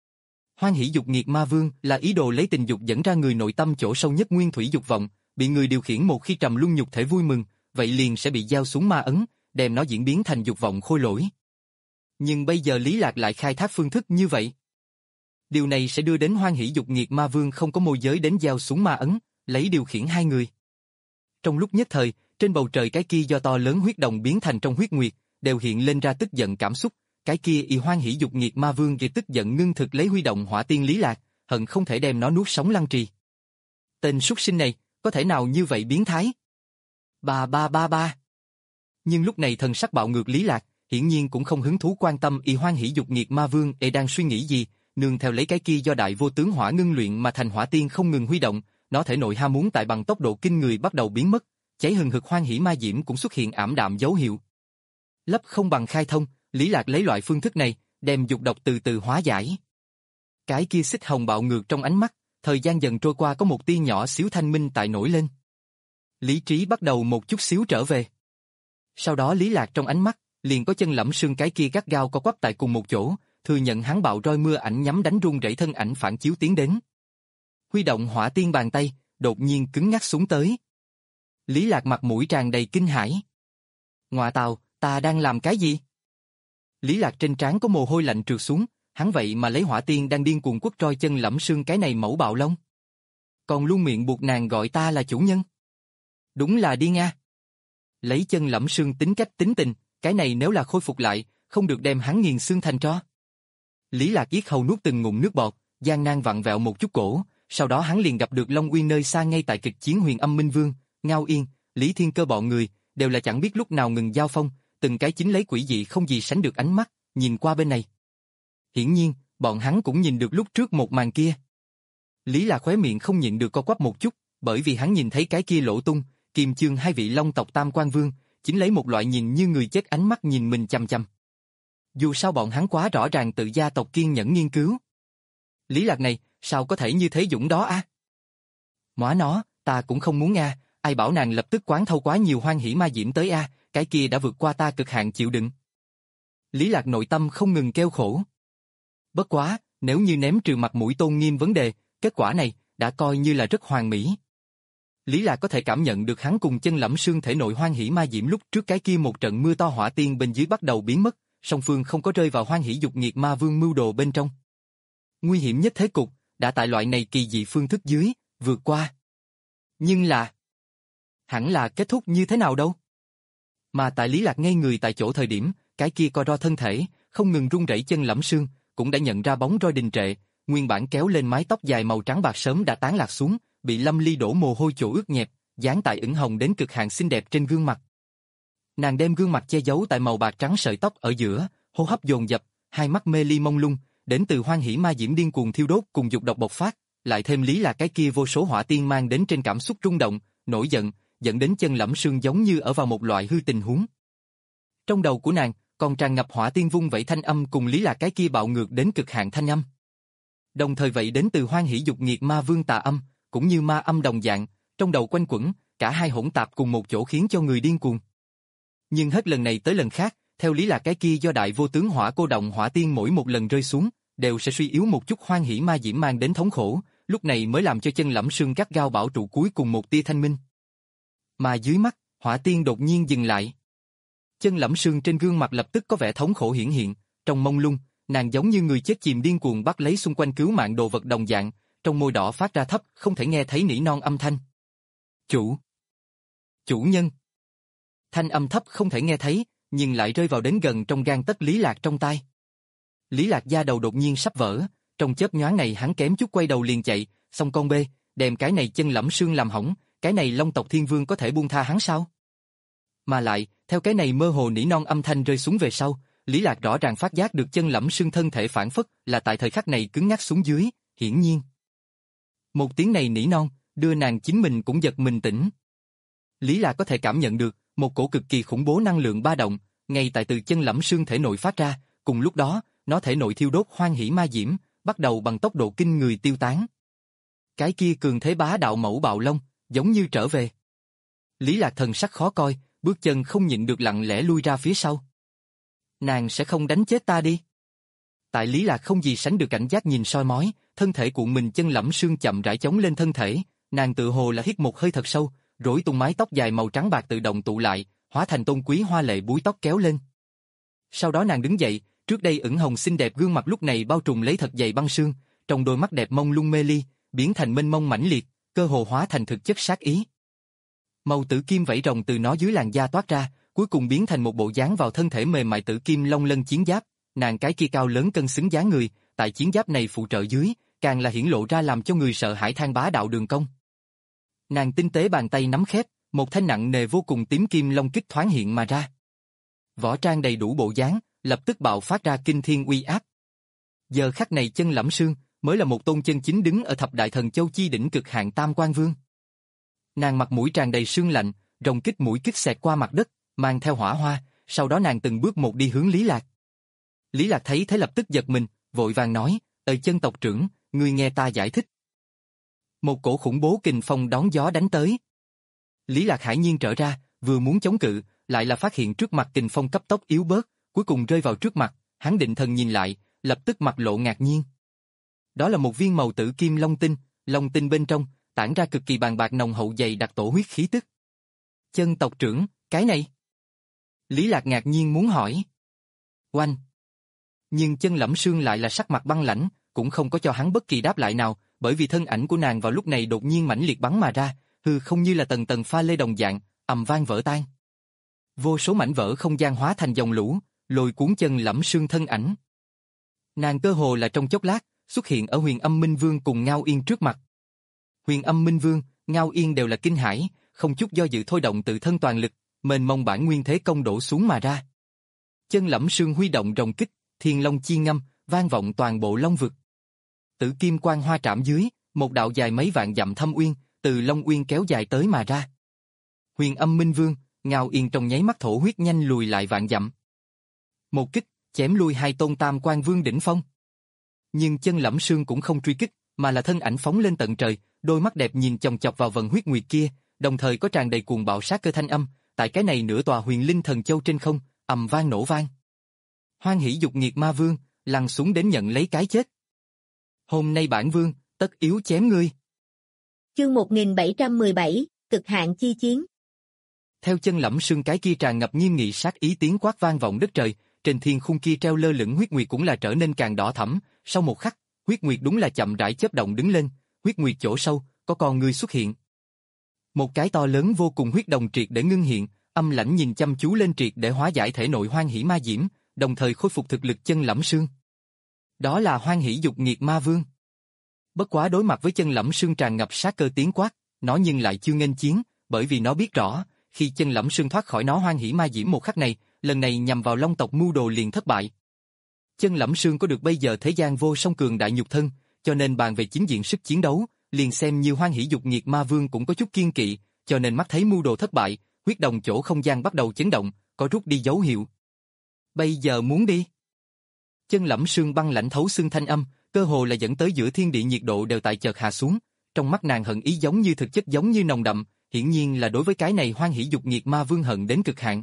Hoan hỉ dục nghiệt ma vương là ý đồ lấy tình dục dẫn ra người nội tâm chỗ sâu nhất nguyên thủy dục vọng, bị người điều khiển một khi trầm luân nhục thể vui mừng, vậy liền sẽ bị gieo xuống ma ấn, đem nó diễn biến thành dục vọng khôi lỗi. Nhưng bây giờ Lý Lạc lại khai thác phương thức như vậy. Điều này sẽ đưa đến hoan hỉ dục nghiệt ma vương không có môi giới đến gieo xuống ma ấn, lấy điều khiển hai người. Trong lúc nhất thời, trên bầu trời cái kia do to lớn huyết đồng biến thành trong huyết nguyệt, đều hiện lên ra tức giận cảm xúc, cái kia y hoan hỉ dục nghiệt ma vương kia tức giận ngưng thực lấy huy động hỏa tiên Lý Lạc, hận không thể đem nó nuốt sống lăng trì. Tên súc sinh này, có thể nào như vậy biến thái? Ba ba ba ba. Nhưng lúc này thần sắc bạo ngược Lý Lạc, hiển nhiên cũng không hứng thú quan tâm y hoan hỉ dục nghiệt ma vương e đang suy nghĩ gì, nương theo lấy cái kia do đại vô tướng hỏa ngưng luyện mà thành hỏa tiên không ngừng huy động, nó thể nội ham muốn tại bằng tốc độ kinh người bắt đầu biến mất, cháy hừng hực hoan hỉ ma diễm cũng xuất hiện ảm đạm dấu hiệu. Lấp không bằng khai thông, Lý Lạc lấy loại phương thức này, đem dục độc từ từ hóa giải. Cái kia xích hồng bạo ngược trong ánh mắt, thời gian dần trôi qua có một tia nhỏ xíu thanh minh tại nổi lên. Lý trí bắt đầu một chút xíu trở về. Sau đó Lý Lạc trong ánh mắt, liền có chân lẫm sương cái kia gắt gao co quắp tại cùng một chỗ, thừa nhận hắn bạo roi mưa ảnh nhắm đánh run rẩy thân ảnh phản chiếu tiến đến. Huy động hỏa tiên bàn tay, đột nhiên cứng ngắc xuống tới. Lý Lạc mặt mũi tràn đầy kinh hãi. Ngoạ tào, ta đang làm cái gì? Lý Lạc trên trán có mồ hôi lạnh trượt xuống, hắn vậy mà lấy hỏa tiên đang điên cuồng quất roi chân lẫm sương cái này mẫu bạo long. Còn luôn miệng buộc nàng gọi ta là chủ nhân. Đúng là đi nga. Lấy chân lẫm sương tính cách tính tình, cái này nếu là khôi phục lại, không được đem hắn nghiền xương thành tro. Lý Lạc yết hầu nuốt từng ngụm nước bọt, gian nan vặn vẹo một chút cổ, sau đó hắn liền gặp được Long Uyên nơi xa ngay tại kịch chiến Huyền Âm Minh Vương, Ngao Yên, Lý Thiên Cơ bọn người, đều là chẳng biết lúc nào ngừng giao phong, từng cái chính lấy quỷ dị không gì sánh được ánh mắt, nhìn qua bên này. Hiển nhiên, bọn hắn cũng nhìn được lúc trước một màn kia. Lý Lạc khóe miệng không nhịn được co quắp một chút, bởi vì hắn nhìn thấy cái kia Lỗ Tung, Kiềm Chương hai vị Long tộc Tam Quan Vương, chính lấy một loại nhìn như người chết ánh mắt nhìn mình chằm chằm. Dù sao bọn hắn quá rõ ràng tự gia tộc kiên nhẫn nghiên cứu. Lý Lạc này, sao có thể như thế dũng đó a? À? Móa nó, ta cũng không muốn a, ai bảo nàng lập tức quán thâu quá nhiều hoan hỉ ma diễm tới a, à, cái kia đã vượt qua ta cực hạn chịu đựng. Lý Lạc nội tâm không ngừng kêu khổ. Bất quá, nếu như ném trừ mặt mũi tôn nghiêm vấn đề, kết quả này đã coi như là rất hoàn mỹ. Lý Lạc có thể cảm nhận được hắn cùng chân lẫm sương thể nội hoan hỉ ma diễm lúc trước cái kia một trận mưa to hỏa tiên bên dưới bắt đầu biến mất, song phương không có rơi vào hoan hỉ dục nghiệt ma vương mưu đồ bên trong. Nguy hiểm nhất thế cục, đã tại loại này kỳ dị phương thức dưới, vượt qua. Nhưng là, hẳn là kết thúc như thế nào đâu? Mà tại Lý Lạc ngây người tại chỗ thời điểm, cái kia co ro thân thể, không ngừng run rẩy chân lẫm sương, cũng đã nhận ra bóng roi đình trệ, nguyên bản kéo lên mái tóc dài màu trắng bạc sớm đã tán lạc xuống, bị Lâm Ly đổ mồ hôi chỗ ướt nhẹp, dán tại ửng hồng đến cực hạn xinh đẹp trên gương mặt. Nàng đem gương mặt che giấu tại màu bạc trắng sợi tóc ở giữa, hô hấp dồn dập, hai mắt mê ly mông lung, đến từ hoan hỉ ma diễm điên cuồng thiêu đốt cùng dục độc bộc phát, lại thêm Lý Lạc cái kia vô số hỏa tiên mang đến trên cảm xúc rung động, nổi giận, dẫn đến chân lẫm sương giống như ở vào một loại hư tình huống. Trong đầu của nàng còn tràn ngập hỏa tiên vung vẩy thanh âm cùng Lý Lạc cái kia bạo ngược đến cực hạn thanh âm. Đồng thời vậy đến từ hoan hỉ dục nghiệt ma vương tà âm, cũng như ma âm đồng dạng, trong đầu quanh quẩn, cả hai hỗn tạp cùng một chỗ khiến cho người điên cuồng. Nhưng hết lần này tới lần khác, theo Lý Lạc cái kia do đại vô tướng hỏa cô động hỏa tiên mỗi một lần rơi xuống, đều sẽ suy yếu một chút hoan hỉ ma diễm mang đến thống khổ, lúc này mới làm cho chân lẫm sương gắt gao bảo trụ cuối cùng một tia thanh minh. Mà dưới mắt, hỏa tiên đột nhiên dừng lại. Chân Lẫm Sương trên gương mặt lập tức có vẻ thống khổ hiển hiện, trong mông lung, nàng giống như người chết chìm điên cuồng bắt lấy xung quanh cứu mạng đồ vật đồng dạng, trong môi đỏ phát ra thấp, không thể nghe thấy nỉ non âm thanh. Chủ! Chủ nhân! Thanh âm thấp không thể nghe thấy, nhưng lại rơi vào đến gần trong gang tấc Lý Lạc trong tai. Lý Lạc da đầu đột nhiên sắp vỡ, trong chớp nhoáng này hắn kém chút quay đầu liền chạy, xong con bê, đem cái này Chân Lẫm Sương làm hỏng, cái này Long tộc Thiên Vương có thể buông tha hắn sao? Mà lại, theo cái này mơ hồ nỉ non âm thanh rơi xuống về sau, Lý Lạc rõ ràng phát giác được Chân Lẫm Sương thân thể phản phất là tại thời khắc này cứng ngắc xuống dưới, hiển nhiên. Một tiếng này nỉ non, đưa nàng chính mình cũng giật mình tỉnh. Lý Lạc có thể cảm nhận được một cổ cực kỳ khủng bố năng lượng ba động, ngay tại từ Chân Lẫm Sương thể nội phát ra, cùng lúc đó, nó thể nội thiêu đốt hoan hỉ ma diễm, bắt đầu bằng tốc độ kinh người tiêu tán. Cái kia cường thế bá đạo mẫu bạo long, giống như trở về. Lý Lạc thần sắc khó coi, bước chân không nhịn được lặng lẽ lui ra phía sau. Nàng sẽ không đánh chết ta đi. Tại Lý Lạc không gì sánh được cảnh giác nhìn soi mói, thân thể cuộn mình Chân Lẫm Sương chậm rãi chống lên thân thể, nàng tự hồ là hít một hơi thật sâu, rối tung mái tóc dài màu trắng bạc tự động tụ lại, hóa thành tôn quý hoa lệ búi tóc kéo lên. Sau đó nàng đứng dậy, trước đây ửng hồng xinh đẹp gương mặt lúc này bao trùm lấy thật dày băng sương, trong đôi mắt đẹp mông lung mê ly, biến thành mênh mông mãnh liệt, cơ hồ hóa thành thực chất sát ý. Màu tử kim vảy rồng từ nó dưới làn da toát ra, cuối cùng biến thành một bộ dáng vào thân thể mềm mại tử kim long lân chiến giáp, nàng cái kia cao lớn cân xứng dáng người, tại chiến giáp này phụ trợ dưới, càng là hiển lộ ra làm cho người sợ hãi than bá đạo đường cong. Nàng tinh tế bàn tay nắm khép, một thanh nặng nề vô cùng tím kim long kích thoáng hiện mà ra. Võ trang đầy đủ bộ dáng, lập tức bạo phát ra kinh thiên uy áp. Giờ khắc này Chân Lẫm Sương mới là một tôn chân chính đứng ở thập đại thần châu chi đỉnh cực hạn Tam Quan Vương. Nàng mặt mũi tràn đầy sương lạnh, rồng kích mũi kích xẹt qua mặt đất, mang theo hỏa hoa, sau đó nàng từng bước một đi hướng Lý Lạc. Lý Lạc thấy thế lập tức giật mình, vội vàng nói, "Ơi Chân tộc trưởng, ngươi nghe ta giải thích." Một cổ khủng bố kình phong đón gió đánh tới. Lý Lạc hải nhiên trở ra, vừa muốn chống cự, lại là phát hiện trước mặt kình phong cấp tốc yếu bớt, cuối cùng rơi vào trước mặt, hắn định thần nhìn lại, lập tức mặt lộ ngạc nhiên. Đó là một viên màu tử kim long tinh, long tinh bên trong tản ra cực kỳ bàn bạc nồng hậu dày đặc tổ huyết khí tức. Chân tộc trưởng, cái này? Lý Lạc ngạc nhiên muốn hỏi. Oanh! Nhưng Chân Lẫm Sương lại là sắc mặt băng lãnh, cũng không có cho hắn bất kỳ đáp lại nào, bởi vì thân ảnh của nàng vào lúc này đột nhiên mãnh liệt bắn mà ra, hư không như là tầng tầng pha lê đồng dạng, ầm vang vỡ tan. Vô số mảnh vỡ không gian hóa thành dòng lũ, lôi cuốn Chân Lẫm Sương thân ảnh. Nàng cơ hồ là trong chốc lát, xuất hiện ở Huyền Âm Minh Vương cùng Ngao Yên trước mặt. Huyền Âm Minh Vương, Ngao Yên đều là kinh hãi, không chút do dự thôi động tự thân toàn lực, mênh mông bản nguyên thế công đổ xuống mà ra. Chân Lẫm Sương huy động rồng kích, thiên long chi ngâm, vang vọng toàn bộ long vực. Tử kim quang hoa trảm dưới, một đạo dài mấy vạn dặm thâm uyên, từ long uyên kéo dài tới mà ra. Huyền Âm Minh Vương, Ngao Yên trong nháy mắt thổ huyết nhanh lùi lại vạn dặm. Một kích, chém lui hai tôn Tam Quan Vương đỉnh phong. Nhưng Chân Lẫm Sương cũng không truy kích, mà là thân ảnh phóng lên tận trời, đôi mắt đẹp nhìn chòng chọc vào vần huyết nguyệt kia, đồng thời có tràn đầy cuồng bạo sát cơ thanh âm, tại cái này nửa tòa Huyền Linh Thần Châu trên không, ầm vang nổ vang. Hoan hỷ dục nghiệt ma vương, lăn xuống đến nhận lấy cái chết. Hôm nay bản vương, tất yếu chém ngươi. Chương một nghìn bảy trăm mười bảy, cực hạn chi chiến. Theo Chân Lẫm Sương cái kia tràn ngập nghiêm nghị sát ý tiếng quát vang vọng đất trời, trên thiên khung kia treo lơ lửng huyết nguyệt cũng là trở nên càng đỏ thẫm, sau một khắc, huyết nguyệt đúng là chậm rãi chớp động đứng lên, huyết nguyệt chỗ sâu, có con người xuất hiện. Một cái to lớn vô cùng huyết đồng triệt để ngưng hiện, âm lãnh nhìn chăm chú lên triệt để hóa giải thể nội hoan hỷ ma diễm, đồng thời khôi phục thực lực Chân Lẫm Sương. Đó là hoan hỷ dục nghiệt ma vương. Bất quá đối mặt với Chân Lẫm Sương tràn ngập sát cơ tiếng quát, nó nhưng lại chưa nghênh chiến, bởi vì nó biết rõ, khi Chân Lẫm Sương thoát khỏi nó hoan hỷ ma diễm một khắc này, lần này nhằm vào Long tộc mưu đồ liền thất bại. Chân Lẫm Sương có được bây giờ thế gian vô song cường đại nhục thân, cho nên bàn về chính diện sức chiến đấu, liền xem như hoan hỷ dục nghiệt ma vương cũng có chút kiên kỵ, cho nên mắt thấy mưu đồ thất bại, huyết đồng chỗ không gian bắt đầu chấn động, có rút đi dấu hiệu. Bây giờ muốn đi? Chân Lẫm Sương băng lãnh thấu xương thanh âm, cơ hồ là dẫn tới giữa thiên địa nhiệt độ đều tại chợt hạ xuống, trong mắt nàng hận ý giống như thực chất giống như nồng đậm, hiển nhiên là đối với cái này hoan hỷ dục nghiệt ma vương hận đến cực hạn.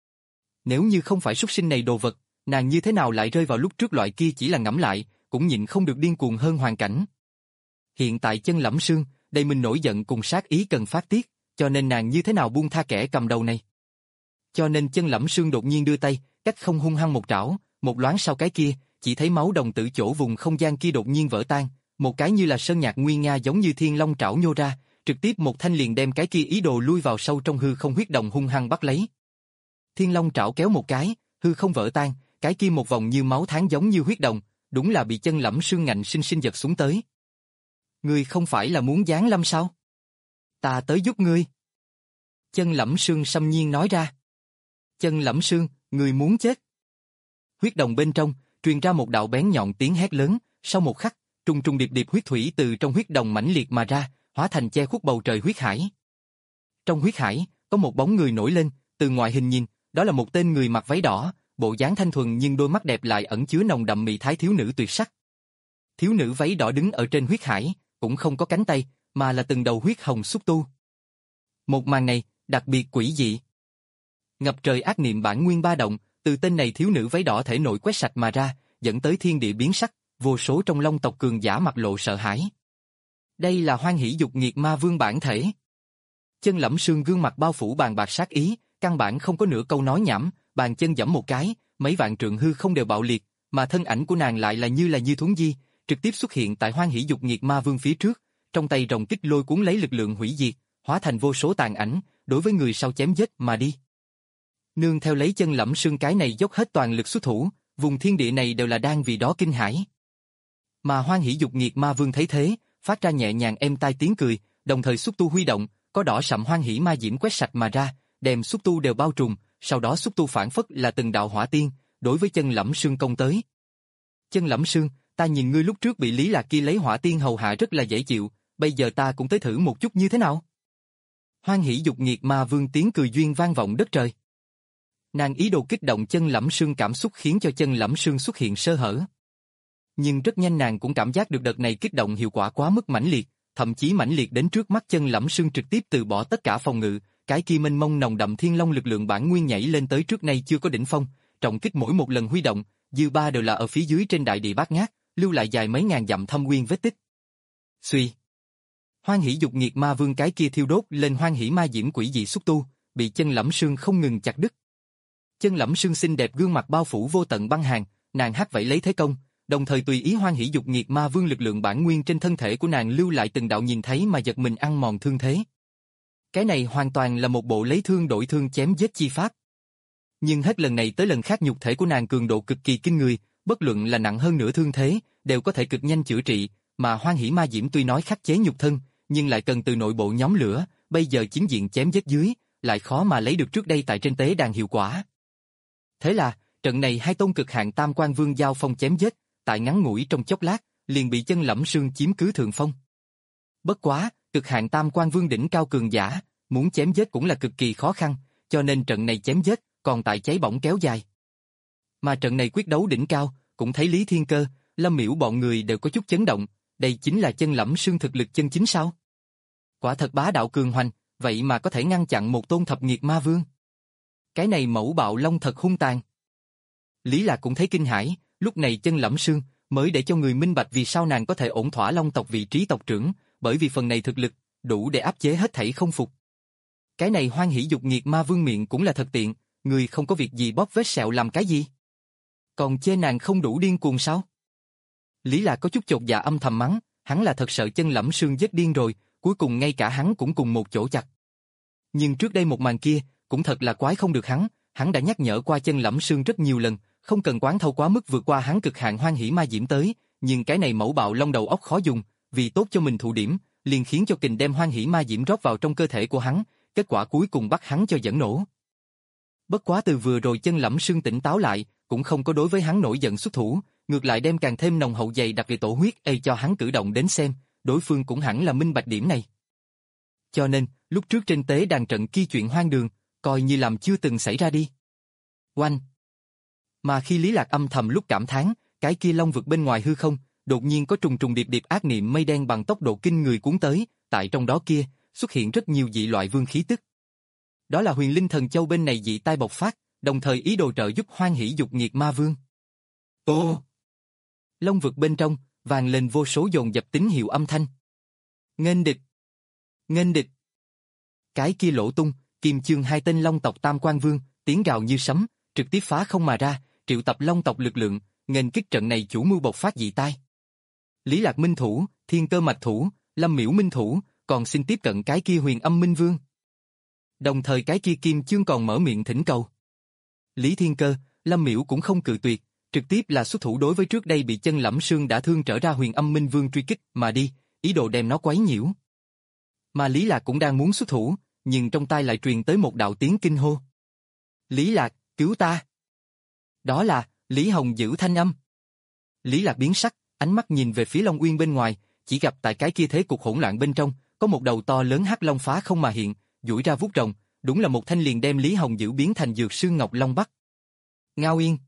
Nếu như không phải súc sinh này đồ vật, nàng như thế nào lại rơi vào lúc trước loại kia chỉ là ngẫm lại, cũng nhịn không được điên cuồng hơn hoàn cảnh. Hiện tại Chân Lẫm Sương, đầy mình nổi giận cùng sát ý cần phát tiết, cho nên nàng như thế nào buông tha kẻ cầm đầu này. Cho nên Chân Lẫm Sương đột nhiên đưa tay, cách không hung hăng một trảo, một loáng sau cái kia, chỉ thấy máu đồng tử chỗ vùng không gian kia đột nhiên vỡ tan, một cái như là sơn nhạc nguy nga giống như thiên long trảo nhô ra, trực tiếp một thanh liền đem cái kia ý đồ lui vào sâu trong hư không huyết đồng hung hăng bắt lấy. Thiên long trảo kéo một cái, hư không vỡ tan, cái kia một vòng như máu tháng giống như huyết đồng, đúng là bị Chân Lẫm Sương ngạnh sinh sinh giật xuống tới. Ngươi không phải là muốn giáng lâm sao? Ta tới giúp ngươi. Chân Lẫm Sương xâm nhiên nói ra. Chân Lẫm Sương, ngươi muốn chết. Huyết đồng bên trong, truyền ra một đạo bén nhọn tiếng hét lớn, sau một khắc, trùng trùng điệp điệp huyết thủy từ trong huyết đồng mãnh liệt mà ra, hóa thành che khuất bầu trời huyết hải. Trong huyết hải, có một bóng người nổi lên, từ ngoại hình nhìn, đó là một tên người mặc váy đỏ, bộ dáng thanh thuần nhưng đôi mắt đẹp lại ẩn chứa nồng đậm mị thái thiếu nữ tuyệt sắc. Thiếu nữ váy đỏ đứng ở trên huyết hải, cũng không có cánh tay, mà là từng đầu huyết hồng xúc tu. Một màn này, đặc biệt quỷ dị. Ngập trời ác niệm bản nguyên ba động, từ tên này thiếu nữ váy đỏ thể nội quét sạch mà ra, dẫn tới thiên địa biến sắc, vô số trong Long tộc cường giả mặt lộ sợ hãi. Đây là Hoan Hỷ Dục Nghiệt Ma Vương bản thể. Chân Lẫm Sương gương mặt bao phủ bàn bạc sát ý, căn bản không có nửa câu nói nhảm, bàn chân giẫm một cái, mấy vạn trượng hư không đều bạo liệt, mà thân ảnh của nàng lại là như là như thuấn di, trực tiếp xuất hiện tại Hoan Hỷ Dục Nghiệt Ma Vương phía trước, trong tay rồng kích lôi cuốn lấy lực lượng hủy diệt, hóa thành vô số tàn ảnh, đối với người sau chém giết mà đi. Nương theo lấy Chân Lẫm Sương cái này dốc hết toàn lực xuất thủ, vùng thiên địa này đều là đang vì đó kinh hãi. Mà Hoan Hỷ Dục Nghiệt Ma Vương thấy thế, phát ra nhẹ nhàng êm tai tiếng cười, đồng thời xúc tu huy động, có đỏ sậm hoan hỷ ma diễm quét sạch mà ra, đem xúc tu đều bao trùm, sau đó xúc tu phản phất là từng đạo hỏa tiên, đối với Chân Lẫm Sương công tới. Chân Lẫm Sương, ta nhìn ngươi lúc trước bị Lý Lạc kia lấy hỏa tiên hầu hạ rất là dễ chịu, bây giờ ta cũng tới thử một chút như thế nào. Hoan Hỷ Dục Nghiệt Ma Vương tiếng cười duyên vang vọng đất trời. Nàng ý đồ kích động Chân Lẫm Sương cảm xúc khiến cho Chân Lẫm Sương xuất hiện sơ hở. Nhưng rất nhanh nàng cũng cảm giác được đợt này kích động hiệu quả quá mức mãnh liệt, thậm chí mãnh liệt đến trước mắt Chân Lẫm Sương trực tiếp từ bỏ tất cả phòng ngự, cái kia mênh mông nồng đậm thiên long lực lượng bản nguyên nhảy lên tới trước nay chưa có đỉnh phong, trọng kích mỗi một lần huy động, dư ba đều là ở phía dưới trên đại địa bát ngát, lưu lại dài mấy ngàn dặm thâm nguyên vết tích. Suy. Hoan Hỷ Dục Nghiệt Ma Vương cái kia thiêu đốt lên hoan hỷ ma diễm quỷ dị xúc tu, bị Chân Lẫm Sương không ngừng chặt đứt. Chân Lẫm Sương xinh đẹp gương mặt bao phủ vô tận băng hàn, nàng hét vẫy lấy thế công, đồng thời tùy ý Hoan Hỷ Dục Nghiệt Ma Vương lực lượng bản nguyên trên thân thể của nàng lưu lại từng đạo nhìn thấy mà giật mình ăn mòn thương thế. Cái này hoàn toàn là một bộ lấy thương đổi thương chém giết chi pháp. Nhưng hết lần này tới lần khác nhục thể của nàng cường độ cực kỳ kinh người, bất luận là nặng hơn nửa thương thế, đều có thể cực nhanh chữa trị, mà Hoan Hỷ Ma Diễm tuy nói khắc chế nhục thân, nhưng lại cần từ nội bộ nhóm lửa, bây giờ chính diện chém giết dưới, lại khó mà lấy được trước đây tại trên tế đàn hiệu quả. Thế là, trận này hai tôn cực hạn tam quan vương giao phong chém giết, tại ngắn ngủi trong chốc lát, liền bị Chân Lẫm Sương chiếm cứ thượng phong. Bất quá, cực hạn tam quan vương đỉnh cao cường giả, muốn chém giết cũng là cực kỳ khó khăn, cho nên trận này chém giết, còn tại cháy bỏng kéo dài. Mà trận này quyết đấu đỉnh cao, cũng thấy Lý Thiên Cơ, Lâm Miễu bọn người đều có chút chấn động, đây chính là Chân Lẫm Sương thực lực chân chính sao? Quả thật bá đạo cường hoành, vậy mà có thể ngăn chặn một tôn thập nghiệt ma vương. Cái này mẫu bạo long thật hung tàn. Lý Lạc cũng thấy kinh hãi, lúc này Chân Lẫm Sương mới để cho người minh bạch vì sao nàng có thể ổn thỏa long tộc vị trí tộc trưởng, bởi vì phần này thực lực đủ để áp chế hết thảy không phục. Cái này Hoan Hỷ Dục Nghiệt Ma Vương miệng cũng là thật tiện, người không có việc gì bóp vết sẹo làm cái gì? Còn chê nàng không đủ điên cuồng sao? Lý Lạc có chút chột dạ âm thầm mắng, hắn là thật sợ Chân Lẫm Sương giết điên rồi, cuối cùng ngay cả hắn cũng cùng một chỗ chặt. Nhưng trước đây một màn kia, cũng thật là quái không được hắn, hắn đã nhắc nhở qua Chân Lẫm Sương rất nhiều lần, không cần quán thâu quá mức vượt qua hắn cực hạn hoan hỷ ma diễm tới, nhưng cái này mẫu bạo long đầu óc khó dùng, vì tốt cho mình thụ điểm, liền khiến cho kình đem hoan hỷ ma diễm rót vào trong cơ thể của hắn, kết quả cuối cùng bắt hắn cho dẫn nổ. Bất quá từ vừa rồi Chân Lẫm Sương tỉnh táo lại, cũng không có đối với hắn nổi giận xuất thủ, ngược lại đem càng thêm nồng hậu dày đặc về tổ huyết ê cho hắn cử động đến xem, đối phương cũng hẳn là minh bạch điểm này. Cho nên, lúc trước trên tế đàn trận kia chuyện hoang đường, coi như làm chưa từng xảy ra đi. Oanh! Mà khi Lý Lạc âm thầm lúc cảm thán, cái kia long vực bên ngoài hư không, đột nhiên có trùng trùng điệp điệp ác niệm mây đen bằng tốc độ kinh người cuốn tới, tại trong đó kia, xuất hiện rất nhiều dị loại vương khí tức. Đó là Huyền Linh Thần Châu bên này dị tai bộc phát, đồng thời ý đồ trợ giúp Hoan Hỷ Dục Nghiệt Ma Vương. Ô! Long vực bên trong, vang lên vô số dồn dập tín hiệu âm thanh. Nghênh địch! Nghênh địch! Cái kia Lỗ Tung, Kim Chương hai tên Long tộc Tam Quan Vương, tiếng gào như sấm, trực tiếp phá không mà ra, triệu tập long tộc lực lượng, nghênh kích trận này chủ mưu bộc phát dị tai. Lý Lạc minh thủ, Thiên Cơ mạch thủ, Lâm Miễu minh thủ, còn xin tiếp cận cái kia Huyền Âm Minh Vương. Đồng thời cái kia Kim Chương còn mở miệng thỉnh cầu. Lý Thiên Cơ, Lâm Miễu cũng không cự tuyệt, trực tiếp là xuất thủ đối với trước đây bị Chân Lẫm Sương đã thương trở ra Huyền Âm Minh Vương truy kích mà đi, ý đồ đem nó quấy nhiễu. Mà Lý Lạc cũng đang muốn xuất thủ, nhưng trong tai lại truyền tới một đạo tiếng kinh hô. Lý Lạc, cứu ta! Đó là Lý Hồng Dữ thanh âm. Lý Lạc biến sắc, ánh mắt nhìn về phía Long Uyên bên ngoài, chỉ gặp tại cái kia thế cục hỗn loạn bên trong, có một đầu to lớn hắc long phá không mà hiện, duỗi ra vuốt rồng, đúng là một thanh liền đem Lý Hồng Dữ biến thành Dược Sư Ngọc Long Bắc. Ngao Yên.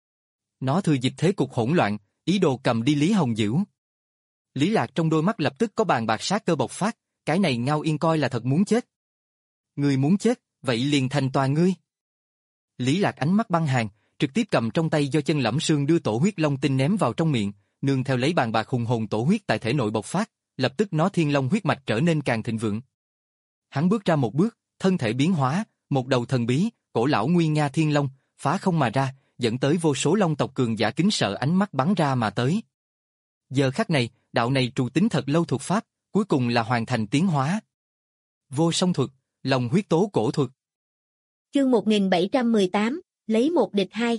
Nó thừa dịp thế cục hỗn loạn, ý đồ cầm đi Lý Hồng Dữ. Lý Lạc trong đôi mắt lập tức có bàn bạc sát cơ bộc phát, cái này Ngao Yên coi là thật muốn chết. Ngươi muốn chết, vậy liền thành toàn ngươi. Lý Lạc ánh mắt băng hàn, trực tiếp cầm trong tay do Chân Lẫm Sương đưa tổ huyết long tinh ném vào trong miệng, nương theo lấy bàn bạc hùng hồn tổ huyết tại thể nội bộc phát, lập tức nó thiên long huyết mạch trở nên càng thịnh vượng. Hắn bước ra một bước, thân thể biến hóa, một đầu thần bí, cổ lão nguy nga thiên long, phá không mà ra, dẫn tới vô số long tộc cường giả kính sợ ánh mắt bắn ra mà tới. Giờ khắc này, đạo này trù tính thật lâu thuật pháp, cuối cùng là hoàn thành tiến hóa. Vô song thuật, lòng huyết tố cổ thuật. Chương một nghìn bảy trăm mười tám, lấy một địch hai.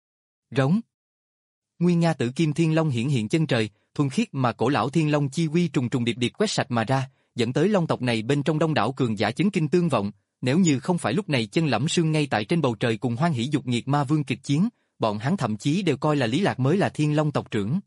Rống. Nguyên Nga Tử Kim Thiên Long hiển hiện chân trời, thuần khiết mà cổ lão Thiên Long chi uy trùng trùng điệp điệp quét sạch mà ra, dẫn tới long tộc này bên trong đông đảo cường giả chấn kinh tương vọng, nếu như không phải lúc này Chân Lẫm Sương ngay tại trên bầu trời cùng Hoan Hỷ Dục Nghiệt Ma Vương kịch chiến, bọn hắn thậm chí đều coi là Lý Lạc mới là Thiên Long tộc trưởng.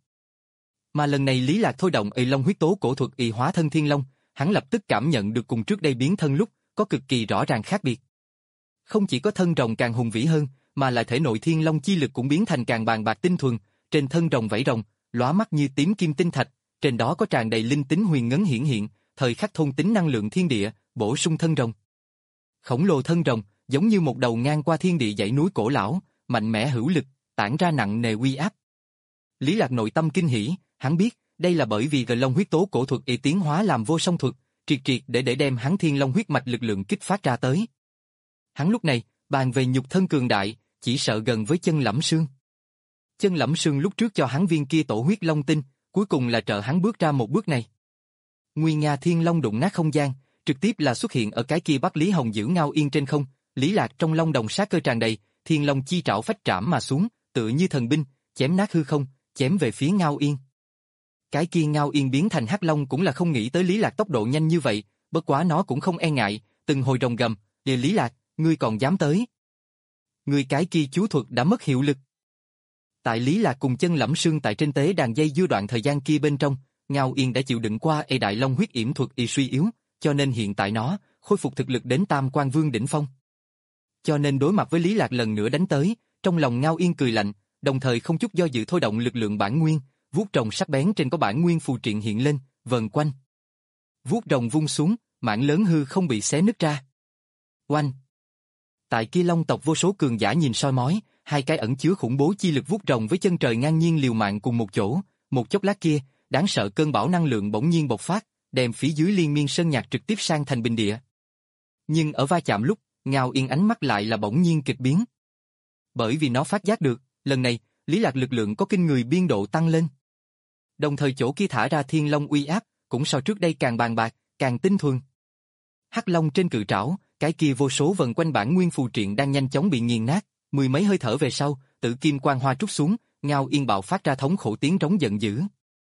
Mà lần này Lý Lạc thôi động Y Long huyết tố cổ thuật y hóa thân Thiên Long, hắn lập tức cảm nhận được cùng trước đây biến thân lúc có cực kỳ rõ ràng khác biệt. Không chỉ có thân rồng càng hùng vĩ hơn, mà lại thể nội Thiên Long chi lực cũng biến thành càng bàn bạc tinh thuần, trên thân rồng vảy rồng, lóa mắt như tím kim tinh thạch, trên đó có tràn đầy linh tính huyền ngấn hiển hiện, thời khắc thôn tính năng lượng thiên địa, bổ sung thân rồng. Khổng lồ thân rồng, giống như một đầu ngang qua thiên địa dãy núi cổ lão, mạnh mẽ hữu lực, tản ra nặng nề uy áp. Lý Lạc nội tâm kinh hỉ, hắn biết, đây là bởi vì G Long huyết tố cổ thuật y tiến hóa làm vô song thuật, triệt triệt để để đem hắn Thiên Long huyết mạch lực lượng kích phát ra tới. Hắn lúc này, bàn về nhục thân cường đại, chỉ sợ gần với Chân Lẫm Sương. Chân Lẫm Sương lúc trước cho hắn viên kia tổ huyết long tinh, cuối cùng là trợ hắn bước ra một bước này. Nguyên Nga Thiên Long đụng nát không gian, trực tiếp là xuất hiện ở cái kia bắt Lý Hồng Dữ Ngao Yên trên không, Lý Lạc trong long đồng sát cơ tràn đầy, Thiên Long chi trảo phách trảm mà xuống, tựa như thần binh, chém nát hư không, chém về phía Ngao Yên. Cái kia Ngao Yên biến thành hắc long cũng là không nghĩ tới Lý Lạc tốc độ nhanh như vậy, bất quá nó cũng không e ngại, từng hồi rồng gầm, "Đề Lý Lạc, ngươi còn dám tới? Ngươi cái kia chú thuật đã mất hiệu lực." Tại Lý Lạc cùng Chân Lẫm Sương tại trên tế đàn dây dưa đoạn thời gian kia bên trong, Ngao Yên đã chịu đựng qua ê đại long huyết yểm thuật y suy yếu, cho nên hiện tại nó khôi phục thực lực đến Tam Quan Vương đỉnh phong. Cho nên đối mặt với Lý Lạc lần nữa đánh tới, trong lòng Ngao Yên cười lạnh, đồng thời không chút do dự thôi động lực lượng bản nguyên, vuốt rồng sắc bén trên có bản nguyên phù triện hiện lên, vần quanh. Vuốt rồng vung xuống, mảng lớn hư không bị xé nứt ra. Oanh! Tại kia long tộc vô số cường giả nhìn soi mói, hai cái ẩn chứa khủng bố chi lực vuốt rồng với chân trời ngang nhiên liều mạng cùng một chỗ, một chốc lát kia, đáng sợ cơn bão năng lượng bỗng nhiên bộc phát, đem phía dưới liên miên sơn nhạc trực tiếp sang thành bình địa. Nhưng ở va chạm lúc, Ngao Yên ánh mắt lại là bỗng nhiên kịch biến. Bởi vì nó phát giác được, lần này, Lý Lạc lực lượng có kinh người biên độ tăng lên. Đồng thời chỗ kia thả ra Thiên Long uy áp, cũng so trước đây càng bàn bạc, càng tinh thuần. Hắc Long trên cự trảo, cái kia vô số vần quanh bản nguyên phù triện đang nhanh chóng bị nghiền nát, mười mấy hơi thở về sau, Tử Kim Quang Hoa trút xuống, Ngao Yên bạo phát ra thống khổ tiếng rống giận dữ.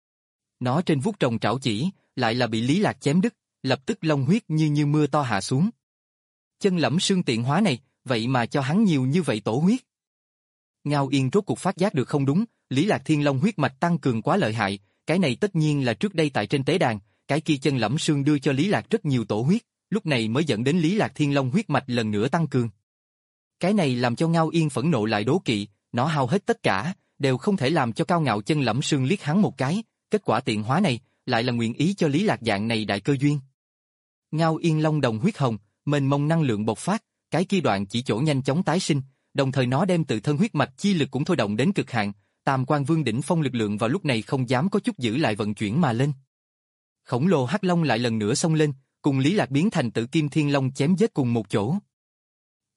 Nó trên vuốt rồng trảo chỉ, lại là bị Lý Lạc chém đứt, lập tức long huyết như như mưa to hạ xuống. Chân Lẫm Sương tiện hóa này, vậy mà cho hắn nhiều như vậy tổ huyết. Ngao Yên rốt cuộc phát giác được không đúng, Lý Lạc Thiên Long huyết mạch tăng cường quá lợi hại, cái này tất nhiên là trước đây tại trên tế đàn, cái kia Chân Lẫm Sương đưa cho Lý Lạc rất nhiều tổ huyết, lúc này mới dẫn đến Lý Lạc Thiên Long huyết mạch lần nữa tăng cường. Cái này làm cho Ngao Yên phẫn nộ lại đố kỵ, nó hao hết tất cả, đều không thể làm cho cao ngạo Chân Lẫm Sương liếc hắn một cái, kết quả tiện hóa này, lại là nguyện ý cho Lý Lạc dạng này đại cơ duyên. Ngao Yên long đồng huyết hồng, mênh mông năng lượng bộc phát, cái kia đoạn chỉ chỗ nhanh chóng tái sinh, đồng thời nó đem tự thân huyết mạch chi lực cũng thôi động đến cực hạn, Tam Quan Vương đỉnh phong lực lượng vào lúc này không dám có chút giữ lại vận chuyển mà lên. Khổng lồ hắc long lại lần nữa xông lên, cùng Lý Lạc biến thành Tử Kim Thiên Long chém giết cùng một chỗ.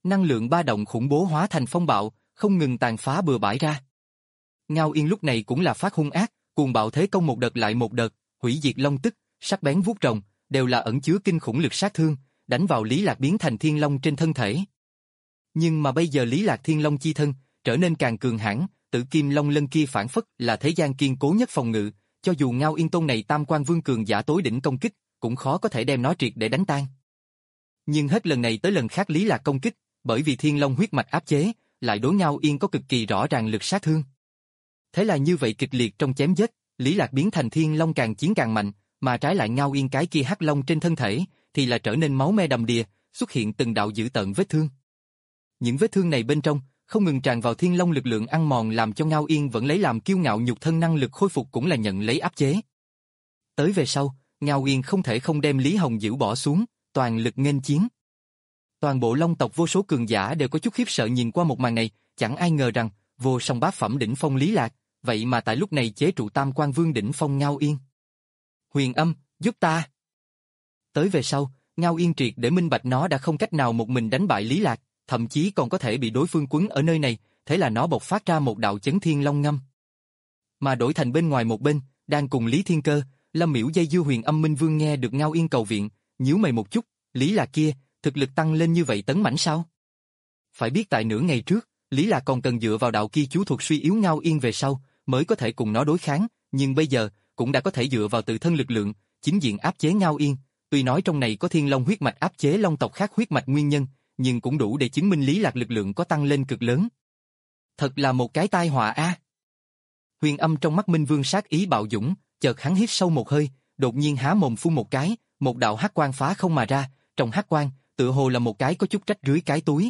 Năng lượng ba động khủng bố hóa thành phong bạo, không ngừng tàn phá bừa bãi ra. Ngao Yên lúc này cũng là phát hung ác, cuồng bạo thế công một đợt lại một đợt, hủy diệt long tức, sắc bén vuốt rồng, đều là ẩn chứa kinh khủng lực sát thương, đánh vào Lý Lạc biến thành thiên long trên thân thể. Nhưng mà bây giờ Lý Lạc thiên long chi thân, trở nên càng cường hãn, tử kim long lân kia phản phất là thế gian kiên cố nhất phòng ngự, cho dù Ngao Yên tôn này tam quan vương cường giả tối đỉnh công kích, cũng khó có thể đem nó triệt để đánh tan. Nhưng hết lần này tới lần khác Lý Lạc công kích, bởi vì thiên long huyết mạch áp chế, lại đối Ngao Yên có cực kỳ rõ ràng lực sát thương. Thế là như vậy kịch liệt trong chém giết, Lý Lạc biến thành thiên long càng chiến càng mạnh, mà trái lại Ngao Yên cái kia hắc long trên thân thể, thì là trở nên máu me đầm đìa, xuất hiện từng đạo dữ tợn vết thương. Những vết thương này bên trong, không ngừng tràn vào thiên long lực lượng ăn mòn làm cho Ngao Yên vẫn lấy làm kiêu ngạo nhục thân năng lực khôi phục cũng là nhận lấy áp chế. Tới về sau, Ngao Yên không thể không đem Lý Hồng giữ bỏ xuống, toàn lực nghênh chiến. Toàn bộ long tộc vô số cường giả đều có chút khiếp sợ nhìn qua một màn này, chẳng ai ngờ rằng, vô song bát phẩm đỉnh phong Lý Lạc, vậy mà tại lúc này chế trụ tam quan vương đỉnh phong Ngao Yên. Huyền Âm, giúp ta! Tới về sau, Ngao Yên triệt để minh bạch nó đã không cách nào một mình đánh bại Lý Lạc, thậm chí còn có thể bị đối phương quấn ở nơi này, thế là nó bộc phát ra một đạo chấn thiên long ngâm. Mà đổi thành bên ngoài một bên, đang cùng Lý Thiên Cơ, Lâm Miễu dây dưa Huyền Âm Minh Vương nghe được Ngao Yên cầu viện, nhíu mày một chút, Lý Lạc kia, thực lực tăng lên như vậy tấn mãnh sao? Phải biết tại nửa ngày trước, Lý Lạc còn cần dựa vào đạo kia chú thuộc suy yếu Ngao Yên về sau, mới có thể cùng nó đối kháng, nhưng bây giờ, cũng đã có thể dựa vào tự thân lực lượng, chính diện áp chế Ngao Yên, tuy nói trong này có thiên long huyết mạch áp chế long tộc khác huyết mạch nguyên nhân, nhưng cũng đủ để chứng minh Lý Lạc lực lượng có tăng lên cực lớn. Thật là một cái tai họa a. Huyền Âm trong mắt Minh Vương sát ý bạo dũng, chợt hắn hít sâu một hơi, đột nhiên há mồm phun một cái, một đạo hắc quang phá không mà ra, trong hắc quang, tựa hồ là một cái có chút rách rưới cái túi.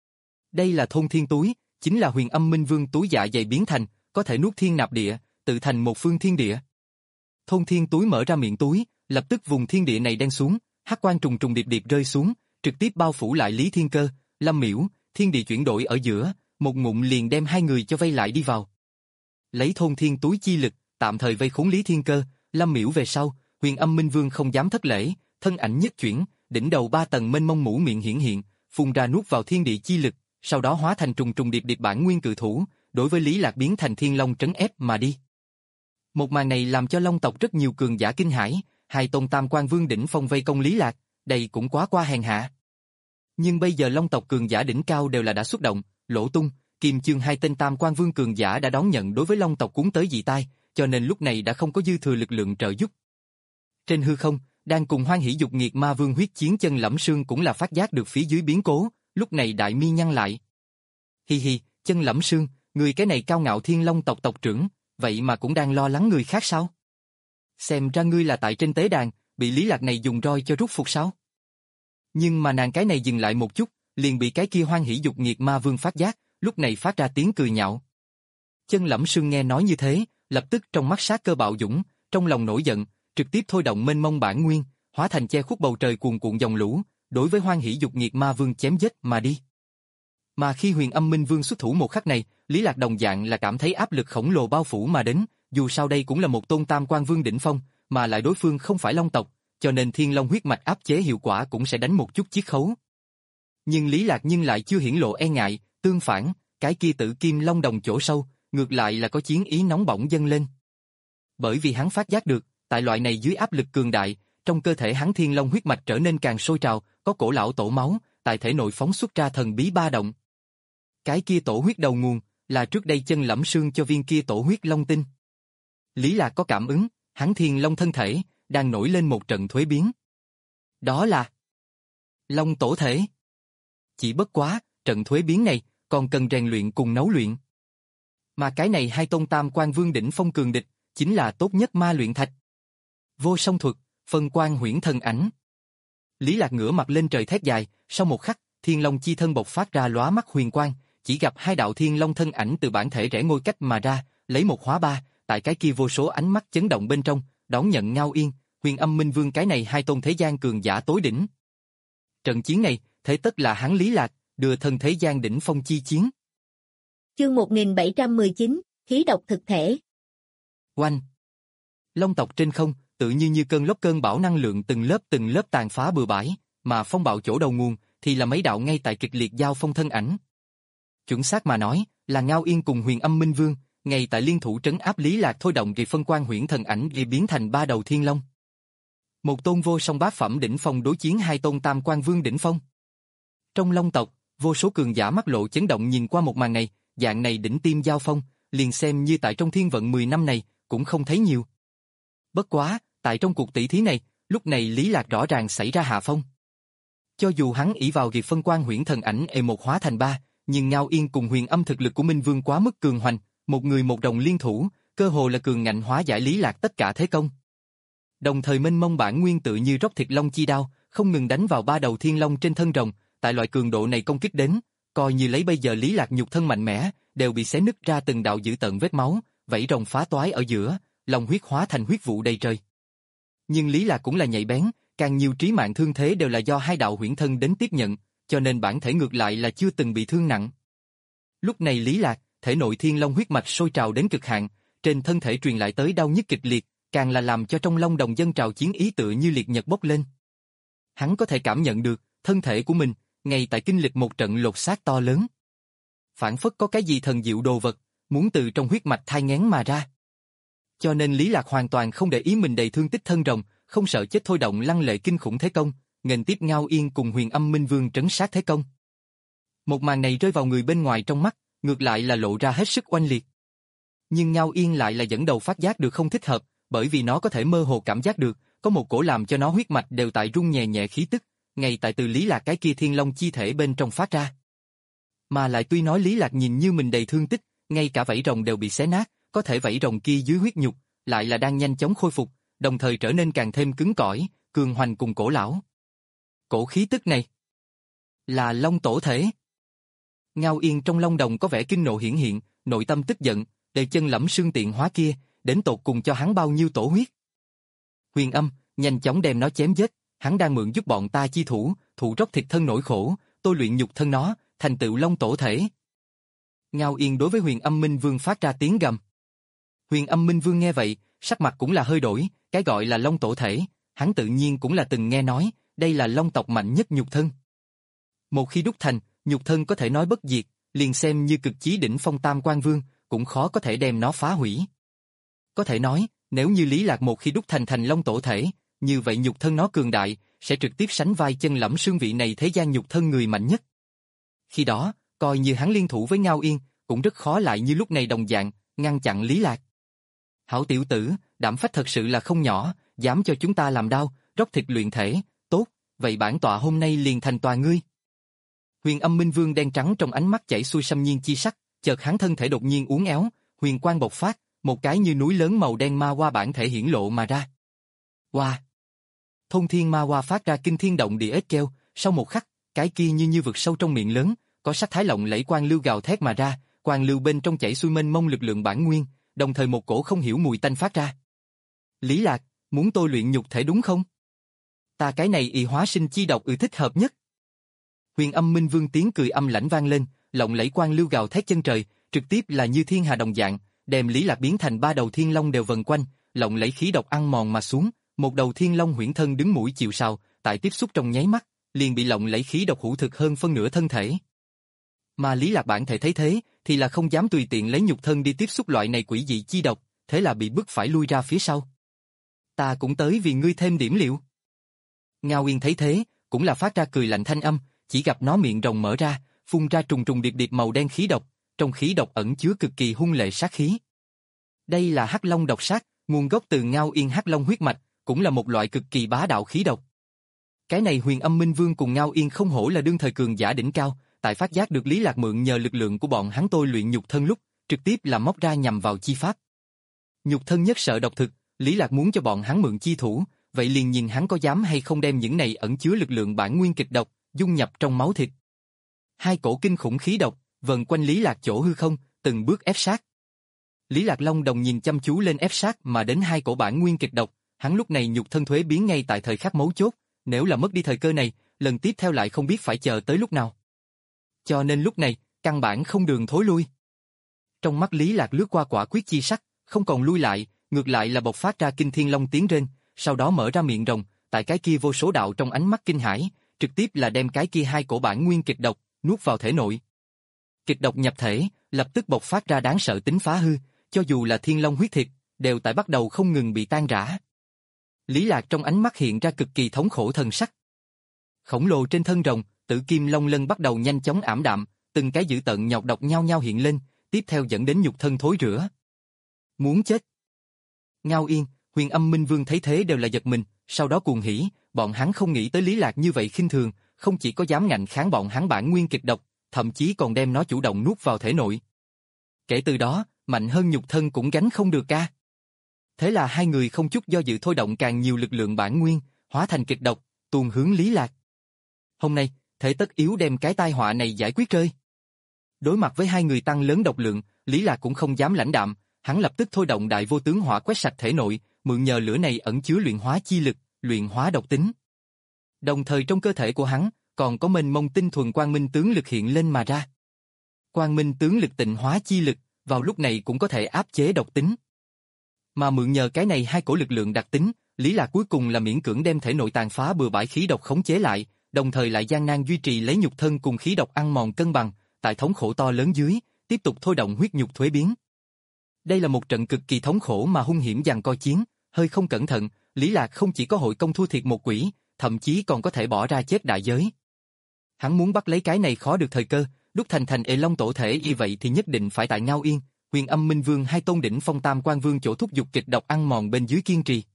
Đây là thôn thiên túi, chính là Huyền Âm Minh Vương túi dạ dày biến thành, có thể nuốt thiên nạp địa, tự thành một phương thiên địa. Thôn thiên túi mở ra miệng túi, lập tức vùng thiên địa này đen xuống, hắc quang trùng trùng điệp điệp rơi xuống, trực tiếp bao phủ lại Lý Thiên Cơ, Lâm Miễu, thiên địa chuyển đổi ở giữa, một ngụm liền đem hai người cho vây lại đi vào. Lấy thôn thiên túi chi lực, tạm thời vây khốn Lý Thiên Cơ, Lâm Miễu về sau, Huyền Âm Minh Vương không dám thất lễ, thân ảnh nhất chuyển, đỉnh đầu ba tầng mênh mông mũ miệng hiển hiện, phun ra nuốt vào thiên địa chi lực, sau đó hóa thành trùng trùng điệp điệp bản nguyên cự thủ, đối với Lý Lạc biến thành thiên long trấn ép mà đi. Một màn này làm cho long tộc rất nhiều cường giả kinh hãi, hai tôn tam quan vương đỉnh phong vây công Lý Lạc, đây cũng quá qua hèn hạ. Nhưng bây giờ long tộc cường giả đỉnh cao đều là đã xuất động, Lỗ Tung, Kim Chương hai tên tam quan vương cường giả đã đón nhận đối với long tộc cuốn tới dị tai, cho nên lúc này đã không có dư thừa lực lượng trợ giúp. Trên hư không, đang cùng hoan hỷ dục nghiệt ma vương huyết chiến chân lẫm sương cũng là phát giác được phía dưới biến cố, lúc này đại mi nhăn lại. Hi hi, chân lẫm sương, người cái này cao ngạo thiên long tộc tộc trưởng, vậy mà cũng đang lo lắng người khác sao? Xem ra ngươi là tại trên tế đàn, bị Lý Lạc này dùng roi cho rút phục sao? Nhưng mà nàng cái này dừng lại một chút, liền bị cái kia hoan hỷ dục nghiệt ma vương phát giác, lúc này phát ra tiếng cười nhạo. Chân lẫm sương nghe nói như thế, lập tức trong mắt sát cơ bạo dũng, trong lòng nổi giận, trực tiếp thôi động mênh mông bản nguyên, hóa thành che khuất bầu trời cuồn cuộn dòng lũ, đối với hoan hỷ dục nghiệt ma vương chém giết mà đi. Mà khi Huyền Âm Minh Vương xuất thủ một khắc này, Lý Lạc đồng dạng là cảm thấy áp lực khổng lồ bao phủ mà đến, dù sao đây cũng là một tôn tam quan vương đỉnh phong, mà lại đối phương không phải long tộc, cho nên thiên long huyết mạch áp chế hiệu quả cũng sẽ đánh một chút chiết khấu. Nhưng Lý Lạc nhưng lại chưa hiển lộ e ngại, tương phản, cái kia tử kim long đồng chỗ sâu, ngược lại là có chiến ý nóng bỏng dâng lên. Bởi vì hắn phát giác được, tại loại này dưới áp lực cường đại, trong cơ thể hắn thiên long huyết mạch trở nên càng sôi trào, có cổ lão tổ máu, tại thể nội phóng xuất ra thần bí ba động. Cái kia tổ huyết đầu nguồn, là trước đây chân lẫm sương cho viên kia tổ huyết long tinh. Lý Lạc có cảm ứng, hắn thiên long thân thể, đang nổi lên một trận thuế biến. Đó là long tổ thể. Chỉ bất quá, trận thuế biến này, còn cần rèn luyện cùng nấu luyện. Mà cái này hai tôn tam quan vương đỉnh phong cường địch, chính là tốt nhất ma luyện thạch. Vô song thuật, phân quan huyễn thần ảnh. Lý Lạc ngửa mặt lên trời thét dài, sau một khắc, thiên long chi thân bộc phát ra lóa mắt huyền quang, chỉ gặp hai đạo thiên long thân ảnh từ bản thể rẽ ngôi cách mà ra, lấy một hóa ba, tại cái kia vô số ánh mắt chấn động bên trong, đón nhận Ngao Yên, Huyền Âm Minh Vương cái này hai tôn thế gian cường giả tối đỉnh. Trận chiến này, thế tất là hắn Lý Lạc, đưa thân thế gian đỉnh phong chi chiến. Chương một nghìn bảy trăm mười chín, khí độc thực thể. Oanh! Long tộc trên không, tự như như cơn lốc cơn bão năng lượng từng lớp từng lớp tàn phá bừa bãi, mà phong bạo chỗ đầu nguồn, thì là mấy đạo ngay tại kịch liệt giao phong thân ảnh. Chuẩn xác mà nói, là Ngao Yên cùng Huyền Âm Minh Vương, ngay tại liên thủ trấn áp Lý Lạc thôi động kỳ phân quan huyễn thần ảnh ghi biến thành ba đầu thiên long. Một tôn vô song bát phẩm đỉnh phong đối chiến hai tôn tam quan vương đỉnh phong. Trong Long tộc, vô số cường giả mắt lộ chấn động nhìn qua một màn này, dạng này đỉnh tiêm giao phong, liền xem như tại trong thiên vận mười năm này, cũng không thấy nhiều. Bất quá, tại trong cuộc tỷ thí này, lúc này Lý Lạc rõ ràng xảy ra hạ phong. Cho dù hắn ỷ vào việc phân quan huyễn thần ảnh e một hóa thành ba, nhưng Ngao Yên cùng Huyền Âm thực lực của Minh Vương quá mức cường hoành, một người một đồng liên thủ, cơ hồ là cường ngạnh hóa giải Lý Lạc tất cả thế công. Đồng thời mênh mông bản nguyên tự như róc thịt long chi đao, không ngừng đánh vào ba đầu thiên long trên thân rồng, tại loại cường độ này công kích đến, coi như lấy bây giờ Lý Lạc nhục thân mạnh mẽ, đều bị xé nứt ra từng đạo dữ tợn vết máu, vảy rồng phá toái ở giữa, long huyết hóa thành huyết vụ đầy trời. Nhưng Lý Lạc cũng là nhạy bén, càng nhiều trí mạng thương thế đều là do hai đạo huyễn thân đến tiếp nhận, cho nên bản thể ngược lại là chưa từng bị thương nặng. Lúc này Lý Lạc, thể nội thiên long huyết mạch sôi trào đến cực hạn, trên thân thể truyền lại tới đau nhức kịch liệt, càng là làm cho trong long đồng dân trào chiến ý tựa như liệt nhật bốc lên. Hắn có thể cảm nhận được, thân thể của mình, ngay tại kinh lịch một trận lột xác to lớn. Phản phất có cái gì thần diệu đồ vật, muốn từ trong huyết mạch thai nghén mà ra. Cho nên Lý Lạc hoàn toàn không để ý mình đầy thương tích thân rồng, không sợ chết thôi động lăng lệ kinh khủng thế công, nghênh tiếp Ngao Yên cùng Huyền Âm Minh Vương trấn sát thế công. Một màn này rơi vào người bên ngoài trong mắt, ngược lại là lộ ra hết sức oanh liệt. Nhưng Ngao Yên lại là dẫn đầu phát giác được không thích hợp, bởi vì nó có thể mơ hồ cảm giác được, có một cổ làm cho nó huyết mạch đều tại rung nhẹ nhẹ khí tức, ngay tại từ Lý Lạc cái kia thiên long chi thể bên trong phát ra. Mà lại tuy nói Lý Lạc nhìn như mình đầy thương tích, ngay cả vảy rồng đều bị xé nát, có thể vảy rồng kia dưới huyết nhục, lại là đang nhanh chóng khôi phục, đồng thời trở nên càng thêm cứng cỏi, cường hoành cùng cổ lão. Cổ khí tức này là long tổ thể. Ngao Yên trong long đồng có vẻ kinh nộ hiển hiện, nội tâm tức giận, để chân lẫm xương tiện hóa kia, đến tột cùng cho hắn bao nhiêu tổ huyết. Huyền Âm, nhanh chóng đem nó chém giết, hắn đang mượn giúp bọn ta chi thủ, thụ róc thịt thân nỗi khổ, tôi luyện nhục thân nó, thành tựu long tổ thể. Ngao Yên đối với Huyền Âm Minh Vương phát ra tiếng gầm. Huyền Âm Minh Vương nghe vậy, sắc mặt cũng là hơi đổi, cái gọi là long tổ thể, hắn tự nhiên cũng là từng nghe nói, đây là long tộc mạnh nhất nhục thân. Một khi đúc thành, nhục thân có thể nói bất diệt, liền xem như cực chí đỉnh phong tam quan vương, cũng khó có thể đem nó phá hủy. Có thể nói, nếu như Lý Lạc một khi đúc thành thành long tổ thể, như vậy nhục thân nó cường đại, sẽ trực tiếp sánh vai chân lẫm xương vị này thế gian nhục thân người mạnh nhất. Khi đó, coi như hắn liên thủ với Ngao Yên, cũng rất khó lại như lúc này đồng dạng, ngăn chặn Lý Lạc. Hảo tiểu tử, đảm phách thật sự là không nhỏ, dám cho chúng ta làm đau, róc thịt luyện thể, tốt, vậy bản tọa hôm nay liền thành tòa ngươi. Huyền Âm Minh Vương đen trắng trong ánh mắt chảy xuôi xâm nhiên chi sắc, chợt hắn thân thể đột nhiên uốn éo, huyền quang bộc phát, một cái như núi lớn màu đen ma hoa bản thể hiển lộ mà ra. Hoa! Wow. Thôn thiên ma hoa phát ra kinh thiên động địa ếch kêu, sau một khắc, cái kia như như vực sâu trong miệng lớn, có sắc thái lộng lẫy quang lưu gào thét mà ra, quang lưu bên trong chảy xuôi mênh mông lực lượng bản nguyên, đồng thời một cổ không hiểu mùi tanh phát ra. Lý Lạc, muốn tôi luyện nhục thể đúng không? Ta cái này y hóa sinh chi độc ư thích hợp nhất. Huyền Âm Minh Vương tiếng cười âm lãnh vang lên, lộng lẫy quang lưu gào thét chân trời, trực tiếp là như thiên hà đồng dạng, đem Lý Lạc biến thành ba đầu thiên long đều vần quanh, lộng lẫy khí độc ăn mòn mà xuống, một đầu thiên long huyễn thân đứng mũi chịu sào, tại tiếp xúc trong nháy mắt, liền bị lộng lẫy khí độc hủ thực hơn phân nửa thân thể. Mà Lý Lạc bản thể thấy thế, thì là không dám tùy tiện lấy nhục thân đi tiếp xúc loại này quỷ dị chi độc, thế là bị bức phải lui ra phía sau. Ta cũng tới vì ngươi thêm điểm liệu. Ngao Yên thấy thế, cũng là phát ra cười lạnh thanh âm, chỉ gặp nó miệng rồng mở ra, phun ra trùng trùng điệp điệp màu đen khí độc, trong khí độc ẩn chứa cực kỳ hung lệ sát khí. Đây là Hắc Long độc sát, nguồn gốc từ Ngao Yên Hắc Long huyết mạch, cũng là một loại cực kỳ bá đạo khí độc. Cái này Huyền Âm Minh Vương cùng Ngao Yên không hổ là đương thời cường giả đỉnh cao, tại phát giác được Lý Lạc mượn nhờ lực lượng của bọn hắn tôi luyện nhục thân lúc, trực tiếp là móc ra nhằm vào chi pháp. Nhục thân nhất sợ độc thực, Lý Lạc muốn cho bọn hắn mượn chi thủ, vậy liền nhìn hắn có dám hay không đem những này ẩn chứa lực lượng bản nguyên kịch độc dung nhập trong máu thịt. Hai cổ kinh khủng khí độc vần quanh Lý Lạc chỗ hư không, từng bước ép sát. Lý Lạc Long đồng nhìn chăm chú lên ép sát mà đến hai cổ bản nguyên kịch độc, hắn lúc này nhục thân thuế biến ngay tại thời khắc mấu chốt, nếu là mất đi thời cơ này, lần tiếp theo lại không biết phải chờ tới lúc nào. Cho nên lúc này, căn bản không đường thối lui. Trong mắt Lý Lạc lướt qua quả quyết chi sắc, không còn lui lại, ngược lại là bộc phát ra kinh thiên long tiếng rên, sau đó mở ra miệng rồng, tại cái kia vô số đạo trong ánh mắt kinh hãi, trực tiếp là đem cái kia hai cổ bản nguyên kịch độc nuốt vào thể nội. Kịch độc nhập thể, lập tức bộc phát ra đáng sợ tính phá hư, cho dù là thiên long huyết thịt, đều tại bắt đầu không ngừng bị tan rã. Lý Lạc trong ánh mắt hiện ra cực kỳ thống khổ thần sắc. Khổng lồ trên thân rồng, tử kim long lân bắt đầu nhanh chóng ảm đạm, từng cái dữ tợn nhọc độc nhau nhau hiện lên, tiếp theo dẫn đến nhục thân thối rữa. Muốn chết. Ngao Yên, Huyền Âm Minh Vương thấy thế đều là giật mình, sau đó cuồng hỉ, bọn hắn không nghĩ tới Lý Lạc như vậy khinh thường, không chỉ có dám ngạnh kháng bọn hắn bản nguyên kịch độc, thậm chí còn đem nó chủ động nuốt vào thể nội. Kể từ đó, mạnh hơn nhục thân cũng gánh không được ca. Thế là hai người không chút do dự thôi động càng nhiều lực lượng bản nguyên, hóa thành kịch độc, tuôn hướng Lý Lạc. Hôm nay, thể tất yếu đem cái tai họa này giải quyết rơi. Đối mặt với hai người tăng lớn độc lượng, Lý Lạc cũng không dám lãnh đạm, hắn lập tức thôi động đại vô tướng hỏa quét sạch thể nội, mượn nhờ lửa này ẩn chứa luyện hóa chi lực, luyện hóa độc tính. Đồng thời trong cơ thể của hắn, còn có mênh mông tinh thuần quang minh tướng lực hiện lên mà ra. Quang minh tướng lực tịnh hóa chi lực, vào lúc này cũng có thể áp chế độc tính. Mà mượn nhờ cái này hai cổ lực lượng đặc tính, Lý Lạc cuối cùng là miễn cưỡng đem thể nội tàn phá bừa bãi khí độc khống chế lại, đồng thời lại gian nan duy trì lấy nhục thân cùng khí độc ăn mòn cân bằng, tại thống khổ to lớn dưới, tiếp tục thôi động huyết nhục thuế biến. Đây là một trận cực kỳ thống khổ mà hung hiểm giằng co chiến, hơi không cẩn thận, Lý Lạc không chỉ có hội công thua thiệt một quỷ, thậm chí còn có thể bỏ ra chết đại giới. Hắn muốn bắt lấy cái này khó được thời cơ, đúc thành thành Ê Long tổ thể như vậy thì nhất định phải tại Ngao Yên, Huyền Âm Minh Vương hai tôn đỉnh phong tam quan vương chỗ thúc giục kịch độc ăn mòn bên dưới kiên trì.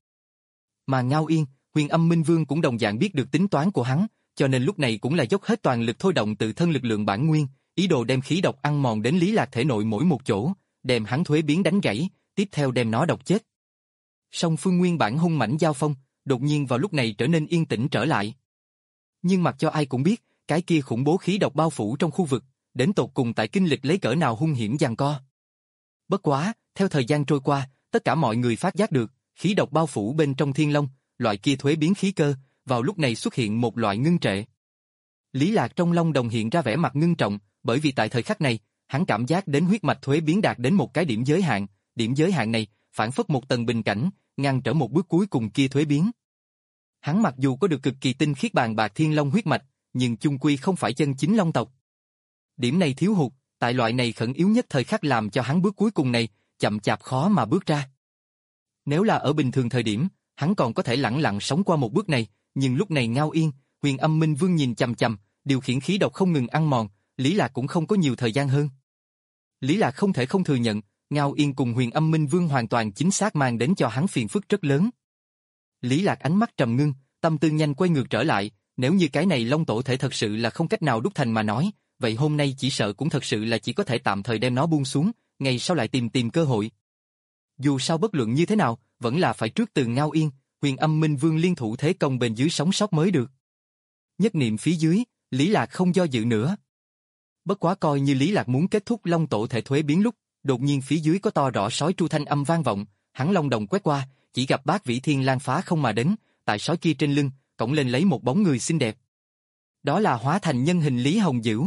Mà Ngao Yên, Huyền Âm Minh Vương cũng đồng dạng biết được tính toán của hắn, cho nên lúc này cũng là dốc hết toàn lực thôi động tự thân lực lượng bản nguyên, ý đồ đem khí độc ăn mòn đến Lý Lạc thể nội mỗi một chỗ, đem hắn thuế biến đánh gãy, tiếp theo đem nó độc chết. Song phương nguyên bản hung mãnh giao phong, đột nhiên vào lúc này trở nên yên tĩnh trở lại. Nhưng mặc cho ai cũng biết, cái kia khủng bố khí độc bao phủ trong khu vực, đến tột cùng tại kinh lịch lấy cỡ nào hung hiểm giằng co. Bất quá, theo thời gian trôi qua, tất cả mọi người phát giác được, khí độc bao phủ bên trong thiên long, loại kia thuế biến khí cơ, vào lúc này xuất hiện một loại ngưng trệ. Lý Lạc trong long đồng hiện ra vẻ mặt ngưng trọng, bởi vì tại thời khắc này, hắn cảm giác đến huyết mạch thuế biến đạt đến một cái điểm giới hạn, điểm giới hạn này phản phất một tầng bình cảnh, ngăn trở một bước cuối cùng kia thuế biến. Hắn mặc dù có được cực kỳ tinh khiết bàn bạc thiên long huyết mạch, nhưng chung quy không phải chân chính long tộc. Điểm này thiếu hụt, tại loại này khẩn yếu nhất thời khắc làm cho hắn bước cuối cùng này, chậm chạp khó mà bước ra. Nếu là ở bình thường thời điểm, hắn còn có thể lẳng lặng sống qua một bước này, nhưng lúc này Ngao Yên, Huyền Âm Minh Vương nhìn chằm chằm, điều khiển khí độc không ngừng ăn mòn, Lý Lạc cũng không có nhiều thời gian hơn. Lý Lạc không thể không thừa nhận, Ngao Yên cùng Huyền Âm Minh Vương hoàn toàn chính xác mang đến cho hắn phiền phức rất lớn. Lý Lạc ánh mắt trầm ngưng, tâm tư nhanh quay ngược trở lại, nếu như cái này long tổ thể thật sự là không cách nào đúc thành mà nói, vậy hôm nay chỉ sợ cũng thật sự là chỉ có thể tạm thời đem nó buông xuống, ngày sau lại tìm tìm cơ hội. Dù sao bất luận như thế nào, vẫn là phải trước từ Ngao Yên, Huyền Âm Minh Vương liên thủ thế công bên dưới sống sót mới được. Nhất niệm phía dưới, Lý Lạc không do dự nữa. Bất quá coi như Lý Lạc muốn kết thúc long tổ thể thuế biến lúc, đột nhiên phía dưới có to rõ sói tru thanh âm vang vọng, hắn long đồng quét qua, chỉ gặp Bát Vĩ Thiên Lang phá không mà đến, tại sói kia trên lưng, cõng lên lấy một bóng người xinh đẹp. Đó là hóa thành nhân hình Lý Hồng Dữ.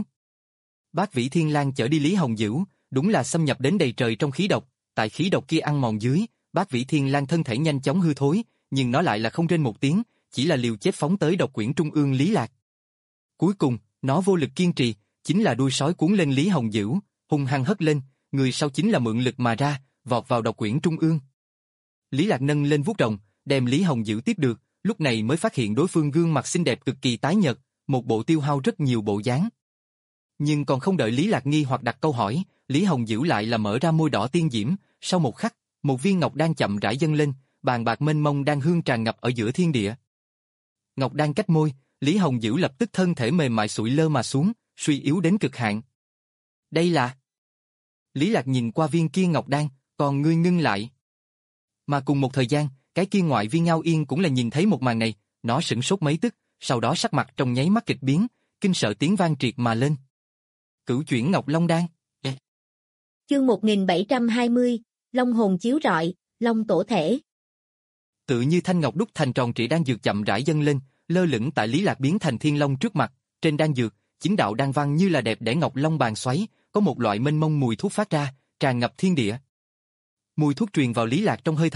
Bát Vĩ Thiên Lang chở đi Lý Hồng Dữ, đúng là xâm nhập đến đầy trời trong khí độc, tại khí độc kia ăn mòn dưới, Bát Vĩ Thiên Lang thân thể nhanh chóng hư thối, nhưng nó lại là không rên một tiếng, chỉ là liều chết phóng tới độc quyển trung ương Lý Lạc. Cuối cùng, nó vô lực kiên trì, chính là đuôi sói cuốn lên Lý Hồng Dữ, hung hăng hất lên, người sau chính là mượn lực mà ra, vọt vào độc quyển trung ương. Lý Lạc nâng lên vuốt rồng, đem Lý Hồng Dữ tiếp được, lúc này mới phát hiện đối phương gương mặt xinh đẹp cực kỳ tái nhợt, một bộ tiêu hao rất nhiều bộ dáng. Nhưng còn không đợi Lý Lạc nghi hoặc đặt câu hỏi, Lý Hồng Dữ lại là mở ra môi đỏ tiên diễm, sau một khắc, một viên ngọc đan chậm rãi dâng lên, bàn bạc mênh mông đang hương tràn ngập ở giữa thiên địa. Ngọc đan cách môi, Lý Hồng Dữ lập tức thân thể mềm mại sụi lơ mà xuống, suy yếu đến cực hạn. Đây là... Lý Lạc nhìn qua viên kia ngọc đan, còn ngươi ngưng lại. Mà cùng một thời gian, cái kia ngoại viên Ngao Yên cũng là nhìn thấy một màn này, nó sửng sốt mấy tức, sau đó sắc mặt trong nháy mắt kịch biến, kinh sợ tiếng vang triệt mà lên. Cửu chuyển Ngọc Long Đan. Yeah. Chương một nghìn bảy trăm hai mươi, Long hồn chiếu rọi, Long tổ thể. Tự như thanh ngọc đúc thành tròn trĩ đan dược chậm rãi dâng lên, lơ lửng tại Lý Lạc biến thành thiên long trước mặt, trên đan dược, chính đạo đan văn như là đẹp đẽ ngọc long bàn xoáy, có một loại mênh mông mùi thuốc phát ra, tràn ngập thiên địa. Mùi thuốc truyền vào Lý Lạc trong hơi thở,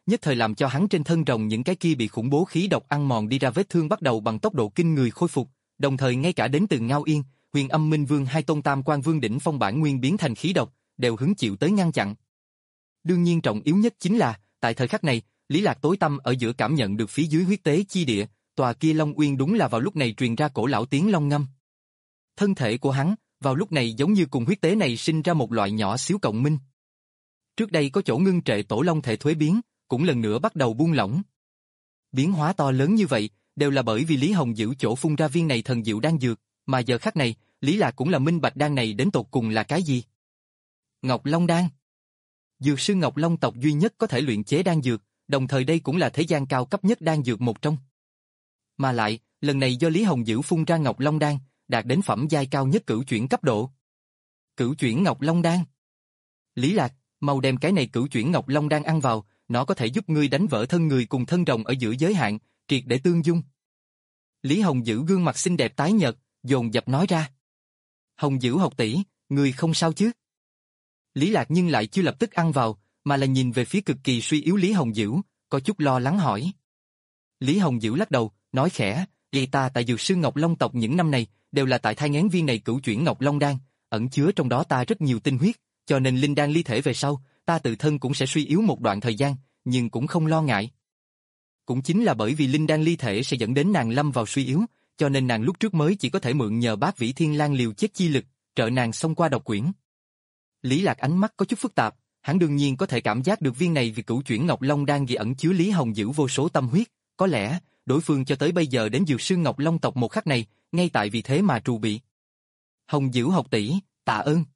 nhất thời làm cho hắn trên thân rồng những cái kia bị khủng bố khí độc ăn mòn đi ra vết thương bắt đầu bằng tốc độ kinh người khôi phục, đồng thời ngay cả đến từ Ngao Yên, Huyền Âm Minh Vương hai tôn tam quan vương đỉnh phong bản nguyên biến thành khí độc, đều hứng chịu tới ngăn chặn. Đương nhiên trọng yếu nhất chính là, tại thời khắc này, Lý Lạc tối tâm ở giữa cảm nhận được phía dưới huyết tế chi địa, tòa kia Long Uyên đúng là vào lúc này truyền ra cổ lão tiếng long ngâm. Thân thể của hắn, vào lúc này giống như cùng huyết tế này sinh ra một loại nhỏ xíu cộng minh. Trước đây có chỗ ngưng trệ tổ long thể thuế biến, cũng lần nữa bắt đầu buông lỏng. Biến hóa to lớn như vậy, đều là bởi vì Lý Hồng giữ chỗ phun ra viên này thần diệu đan dược, mà giờ khắc này, Lý Lạc cũng là minh bạch đan này đến tột cùng là cái gì. Ngọc Long đan. Dược sư Ngọc Long tộc duy nhất có thể luyện chế đan dược, đồng thời đây cũng là thế gian cao cấp nhất đan dược một trong. Mà lại, lần này do Lý Hồng giữ phun ra Ngọc Long đan, đạt đến phẩm giai cao nhất cửu chuyển cấp độ. Cửu chuyển Ngọc Long đan. Lý Lạc, mau đem cái này cửu chuyển Ngọc Long đan ăn vào, nó có thể giúp ngươi đánh vỡ thân người cùng thân rồng ở giữa giới hạn, triệt để tương dung. Lý Hồng giữ gương mặt xinh đẹp tái nhợt, dồn dập nói ra. Hồng Dữ học tỷ, ngươi không sao chứ? Lý Lạc nhưng lại chưa lập tức ăn vào, mà là nhìn về phía cực kỳ suy yếu Lý Hồng Dữ, có chút lo lắng hỏi. Lý Hồng Dữ lắc đầu, nói khẽ, vậy ta tại dược sư Ngọc Long tộc những năm này, đều là tại thai nghén viên này cửu chuyển Ngọc Long đan, ẩn chứa trong đó ta rất nhiều tinh huyết, cho nên linh đan ly thể về sau, ta tự thân cũng sẽ suy yếu một đoạn thời gian, nhưng cũng không lo ngại. Cũng chính là bởi vì linh đan ly thể sẽ dẫn đến nàng lâm vào suy yếu, cho nên nàng lúc trước mới chỉ có thể mượn nhờ Bát Vĩ Thiên Lang liều chết chi lực, trợ nàng xông qua độc quyển. Lý Lạc ánh mắt có chút phức tạp, hắn đương nhiên có thể cảm giác được viên này vì cửu chuyển Ngọc Long đan ghi ẩn chứa Lý Hồng Dữ vô số tâm huyết, có lẽ đối phương cho tới bây giờ đến dược sư Ngọc Long tộc một khắc này, ngay tại vì thế mà trù bị. Hồng Dữ học tỷ, tạ ơn.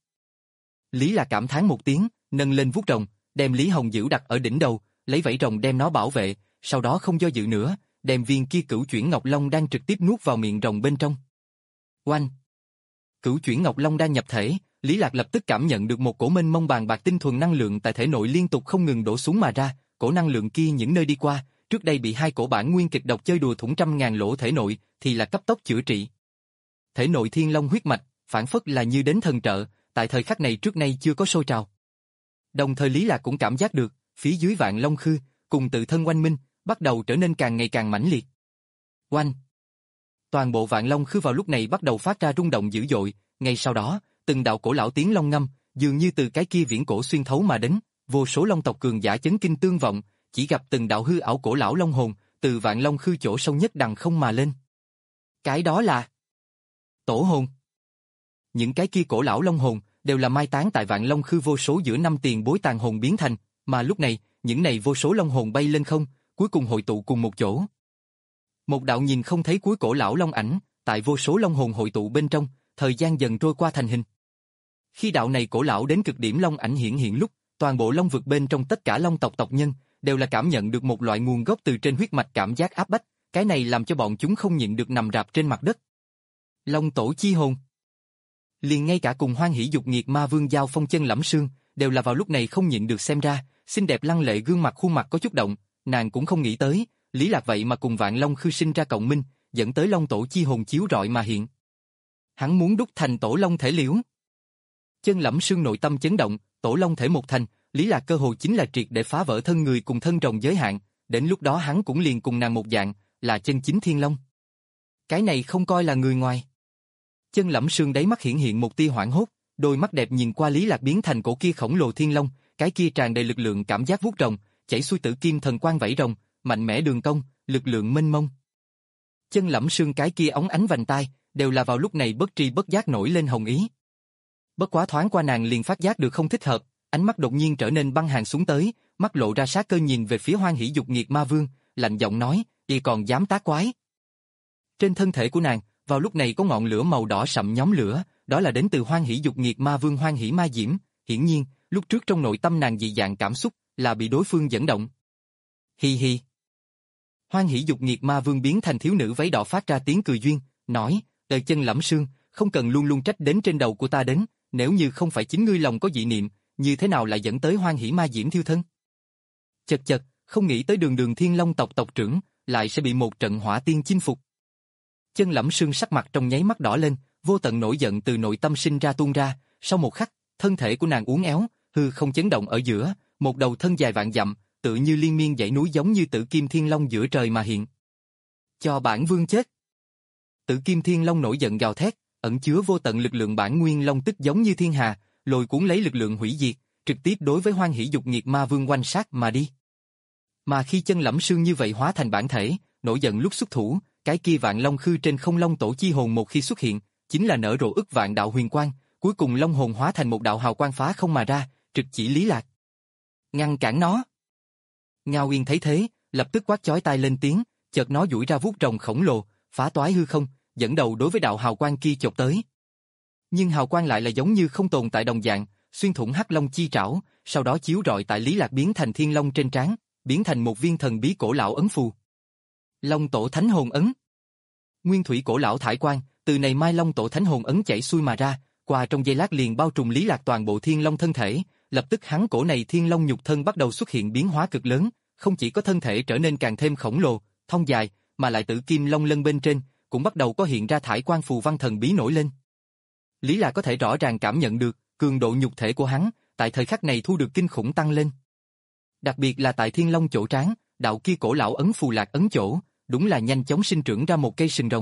Lý Lạc cảm thán một tiếng, nâng lên vuốt rồng, đem Lý Hồng Dữ đặt ở đỉnh đầu, lấy vảy rồng đem nó bảo vệ, sau đó không do dự nữa, đem viên kia cửu chuyển Ngọc Long đan trực tiếp nuốt vào miệng rồng bên trong. Oanh! Cửu chuyển Ngọc Long đan nhập thể, Lý Lạc lập tức cảm nhận được một cổ mênh mông bàn bạc tinh thuần năng lượng tại thể nội liên tục không ngừng đổ xuống mà ra, cổ năng lượng kia những nơi đi qua, trước đây bị hai cổ bản nguyên kịch độc chơi đùa thủng trăm ngàn lỗ thể nội, thì là cấp tốc chữa trị. Thể nội thiên long huyết mạch, phản phất là như đến thần trợ, tại thời khắc này trước nay chưa có sôi trào. Đồng thời Lý Lạc cũng cảm giác được, phía dưới vạn long khư, cùng tự thân oanh minh, bắt đầu trở nên càng ngày càng mãnh liệt. Oanh! Toàn bộ vạn long khư vào lúc này bắt đầu phát ra rung động dữ dội, ngay sau đó, từng đạo cổ lão tiếng long ngâm, dường như từ cái kia viễn cổ xuyên thấu mà đến, vô số long tộc cường giả chấn kinh tương vọng, chỉ gặp từng đạo hư ảo cổ lão long hồn, từ vạn long khư chỗ sâu nhất đằng không mà lên. Cái đó là tổ hồn. Những cái kia cổ lão long hồn đều là mai táng tại vạn long khư vô số giữa năm tiền bối tàn hồn biến thành, mà lúc này, những này vô số long hồn bay lên không, cuối cùng hội tụ cùng một chỗ. Một đạo nhìn không thấy cuối cổ lão long ảnh, tại vô số long hồn hội tụ bên trong, thời gian dần trôi qua thành hình. Khi đạo này cổ lão đến cực điểm long ảnh hiện hiện lúc, toàn bộ long vực bên trong tất cả long tộc tộc nhân đều là cảm nhận được một loại nguồn gốc từ trên huyết mạch cảm giác áp bách, cái này làm cho bọn chúng không nhịn được nằm rạp trên mặt đất. Long tổ chi hồn. Liền ngay cả cùng Hoan Hỷ Dục Nghiệt Ma Vương giao phong chân lẫm sương, đều là vào lúc này không nhịn được xem ra, xinh đẹp lăng lệ gương mặt khuôn mặt có chút động, nàng cũng không nghĩ tới, Lý Lạc vậy mà cùng vạn long khư sinh ra cộng minh, dẫn tới long tổ chi hồn chiếu rọi mà hiện. Hắn muốn đúc thành tổ long thể liễu. Chân lẫm sương nội tâm chấn động, tổ long thể một thành, Lý Lạc cơ hồ chính là triệt để phá vỡ thân người cùng thân rồng giới hạn, đến lúc đó hắn cũng liền cùng nàng một dạng, là chân chính thiên long. Cái này không coi là người ngoài. Chân lẫm sương đáy mắt hiển hiện một tia hoảng hốt, đôi mắt đẹp nhìn qua Lý Lạc biến thành cổ kia khổng lồ thiên long, cái kia tràn đầy lực lượng cảm giác vuốt rồng, chảy xuôi tử kim thần quang vảy rồng, mạnh mẽ đường cong, lực lượng mênh mông. Chân lẫm sương cái kia óng ánh vành tai, đều là vào lúc này bất tri bất giác nổi lên hồng ý. Bất quá thoáng qua nàng liền phát giác được không thích hợp, ánh mắt đột nhiên trở nên băng hàn xuống tới, mắt lộ ra sát cơ nhìn về phía Hoan Hỷ Dục Nghiệt Ma Vương, lạnh giọng nói, y còn dám tác quái. Trên thân thể của nàng, vào lúc này có ngọn lửa màu đỏ sậm nhóm lửa, đó là đến từ Hoan Hỷ Dục Nghiệt Ma Vương Hoan Hỷ Ma Diễm, hiển nhiên, lúc trước trong nội tâm nàng dị dạng cảm xúc, là bị đối phương dẫn động. Hi hi. Hoan Hỷ Dục Nghiệt Ma Vương biến thành thiếu nữ váy đỏ phát ra tiếng cười duyên, nói, đời chân lẫm sương, không cần luôn luôn trách đến trên đầu của ta đến, nếu như không phải chính ngươi lòng có dị niệm, như thế nào lại dẫn tới Hoan Hỷ Ma Diễm thiêu thân? Chật chật, không nghĩ tới đường đường thiên long tộc tộc trưởng, lại sẽ bị một trận hỏa tiên chinh phục. Chân lẫm sương sắc mặt trong nháy mắt đỏ lên, vô tận nổi giận từ nội tâm sinh ra tuôn ra, sau một khắc, thân thể của nàng uốn éo, hư không chấn động ở giữa, một đầu thân dài vạn dặm, tự như liên miên dãy núi giống như Tử Kim Thiên Long giữa trời mà hiện. Cho bản vương chết. Tử Kim Thiên Long nổi giận gào thét, ẩn chứa vô tận lực lượng bản nguyên long tức giống như thiên hà, lôi cuốn lấy lực lượng hủy diệt, trực tiếp đối với Hoan Hỷ Dục Nghiệt Ma Vương oanh sát mà đi. Mà khi chân lẫm sương như vậy hóa thành bản thể, nổi giận lúc xuất thủ, cái kia vạn long khư trên không long tổ chi hồn một khi xuất hiện, chính là nở rộ ức vạn đạo huyền quang, cuối cùng long hồn hóa thành một đạo hào quang phá không mà ra, trực chỉ Lý Lạc. Ngăn cản nó. Ngao Uyên thấy thế, lập tức quát chói tai lên tiếng, chợt nó duỗi ra vuốt rồng khổng lồ, phá toái hư không, dẫn đầu đối với đạo hào quang kia chộp tới. Nhưng hào quang lại là giống như không tồn tại đồng dạng, xuyên thủng hắc long chi trảo, sau đó chiếu rọi tại Lý Lạc biến thành thiên long trên trán, biến thành một viên thần bí cổ lão ấn phù. Long tổ thánh hồn ấn. Nguyên thủy cổ lão thải quang, từ này mai long tổ thánh hồn ấn chảy xuôi mà ra, qua trong giây lát liền bao trùm Lý Lạc toàn bộ thiên long thân thể, lập tức hắn cổ này thiên long nhục thân bắt đầu xuất hiện biến hóa cực lớn, không chỉ có thân thể trở nên càng thêm khổng lồ, thon dài, mà lại tử kim long lân bên trên cũng bắt đầu có hiện ra thải quang phù văn thần bí nổi lên. Lý Lạc có thể rõ ràng cảm nhận được cường độ nhục thể của hắn tại thời khắc này thu được kinh khủng tăng lên. Đặc biệt là tại thiên long chỗ trán, đạo kia cổ lão ấn phù lạc ấn chỗ, đúng là nhanh chóng sinh trưởng ra một cây sừng rồng.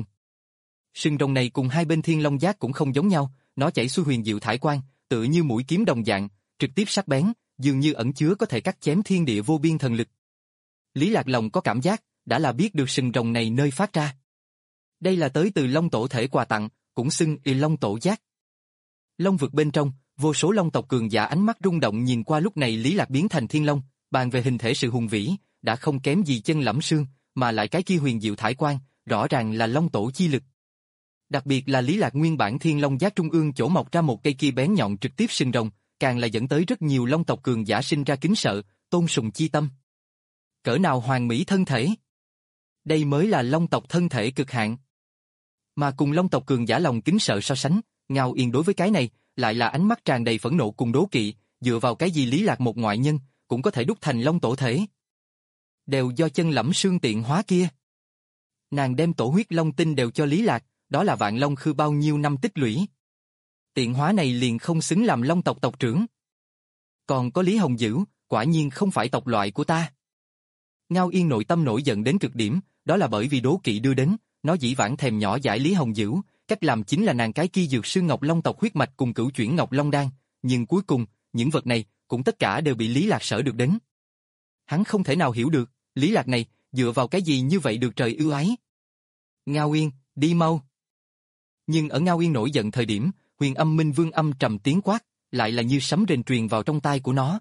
Sừng rồng này cùng hai bên thiên long giác cũng không giống nhau, nó chảy xuôi huyền diệu thải quang, tựa như mũi kiếm đồng dạng, trực tiếp sắc bén, dường như ẩn chứa có thể cắt chém thiên địa vô biên thần lực. Lý Lạc lòng có cảm giác, đã là biết được sừng rồng này nơi phát ra. Đây là tới từ long tổ thể quà tặng, cũng xưng y long tổ giác. Long vực bên trong, vô số long tộc cường giả ánh mắt rung động nhìn qua lúc này Lý Lạc biến thành thiên long, bàn về hình thể sự hùng vĩ, đã không kém gì chân lẫm sương, mà lại cái kia huyền diệu thải quang, rõ ràng là long tổ chi lực. Đặc biệt là Lý Lạc nguyên bản thiên long giác trung ương chỗ mọc ra một cây kia bén nhọn trực tiếp sừng rồng, càng là dẫn tới rất nhiều long tộc cường giả sinh ra kính sợ, tôn sùng chi tâm. Cỡ nào hoàn mỹ thân thể? Đây mới là long tộc thân thể cực hạn. Mà cùng long tộc cường giả lòng kính sợ so sánh, Ngao Yên đối với cái này, lại là ánh mắt tràn đầy phẫn nộ cùng đố kỵ, dựa vào cái gì Lý Lạc một ngoại nhân, cũng có thể đúc thành long tổ thể. Đều do chân lẫm sương tiện hóa kia. Nàng đem tổ huyết long tinh đều cho Lý Lạc, đó là vạn long khư bao nhiêu năm tích lũy. Tiện hóa này liền không xứng làm long tộc tộc trưởng. Còn có Lý Hồng Dữ, quả nhiên không phải tộc loại của ta. Ngao Yên nội tâm nổi giận đến cực điểm, đó là bởi vì đố kỵ đưa đến, nó dĩ vãng thèm nhỏ dãi Lý Hồng Dữ, cách làm chính là nàng cái kia dược sư ngọc long tộc huyết mạch cùng cửu chuyển ngọc long đan, nhưng cuối cùng, những vật này cũng tất cả đều bị Lý Lạc sở được đến. Hắn không thể nào hiểu được, Lý Lạc này dựa vào cái gì như vậy được trời ưu ái. Ngao Yên, đi mau. Nhưng ở Ngao Yên nổi giận thời điểm, Huyền Âm Minh Vương âm trầm tiếng quát, lại là như sấm rền truyền vào trong tai của nó.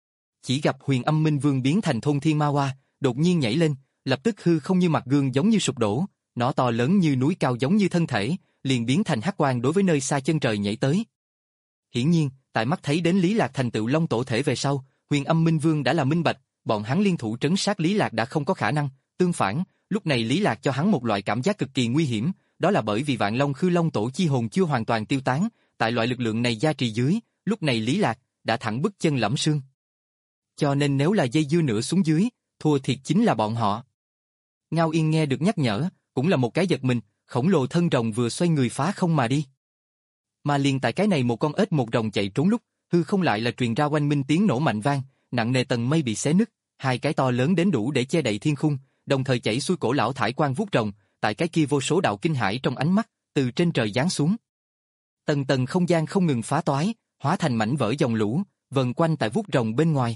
Chỉ gặp Huyền Âm Minh Vương biến thành thôn thiên ma hoa, đột nhiên nhảy lên, lập tức hư không như mặt gương giống như sụp đổ, nó to lớn như núi cao giống như thân thể, liền biến thành hắc quang đối với nơi xa chân trời nhảy tới. Hiển nhiên, tại mắt thấy đến Lý Lạc thành tựu long tổ thể về sau, Huyền Âm Minh Vương đã là minh bạch, bọn hắn liên thủ trấn sát Lý Lạc đã không có khả năng, tương phản, lúc này Lý Lạc cho hắn một loại cảm giác cực kỳ nguy hiểm, đó là bởi vì vạn long khư long tổ chi hồn chưa hoàn toàn tiêu tán, tại loại lực lượng này gia trì dưới, lúc này Lý Lạc đã thẳng bức chân lẫm sương. Cho nên nếu là dây dưa nữa xuống dưới, thua thiệt chính là bọn họ. Ngao Yên nghe được nhắc nhở, cũng là một cái giật mình, khổng lồ thân rồng vừa xoay người phá không mà đi. Mà liền tại cái này một con ếch một rồng chạy trốn lúc, hư không lại là truyền ra oanh minh tiếng nổ mạnh vang, nặng nề tầng mây bị xé nứt, hai cái to lớn đến đủ để che đậy thiên khung, đồng thời chảy xuôi cổ lão thải quang vuốt rồng, tại cái kia vô số đạo kinh hãi trong ánh mắt, từ trên trời giáng xuống. Tầng tầng không gian không ngừng phá toái, hóa thành mảnh vỡ dòng lũ, vần quanh tại vuốt rồng bên ngoài.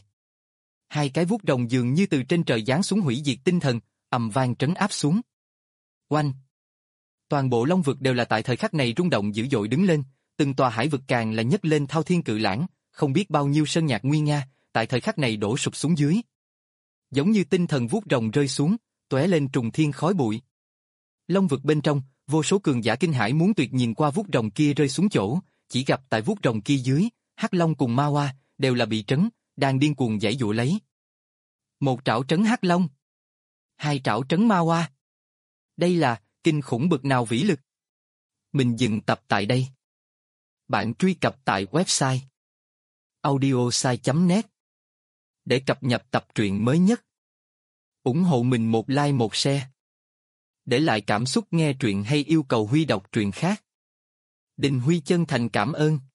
Hai cái vuốt rồng dường như từ trên trời giáng xuống hủy diệt tinh thần, ầm vang trấn áp xuống. Oanh! Toàn bộ long vực đều là tại thời khắc này rung động dữ dội đứng lên, từng tòa hải vực càng là nhấc lên thao thiên cự lãng, không biết bao nhiêu sơn nhạc nguy nga, tại thời khắc này đổ sụp xuống dưới. Giống như tinh thần vuốt rồng rơi xuống, tóe lên trùng thiên khói bụi. Long vực bên trong, vô số cường giả kinh hãi muốn tuyệt nhìn qua vuốt rồng kia rơi xuống chỗ, chỉ gặp tại vuốt rồng kia dưới, hắc long cùng ma hoa đều là bị trấn, đang điên cuồng giãy giụa lấy. Một trảo trấn hắc long, hai trảo trấn ma hoa. Đây là kinh khủng bực nào vĩ lực. Mình dừng tập tại đây. Bạn truy cập tại website audiosai chấm net để cập nhật tập truyện mới nhất. Ủng hộ mình một like một share. Để lại cảm xúc nghe truyện hay yêu cầu Huy đọc truyện khác. Đình Huy chân thành cảm ơn.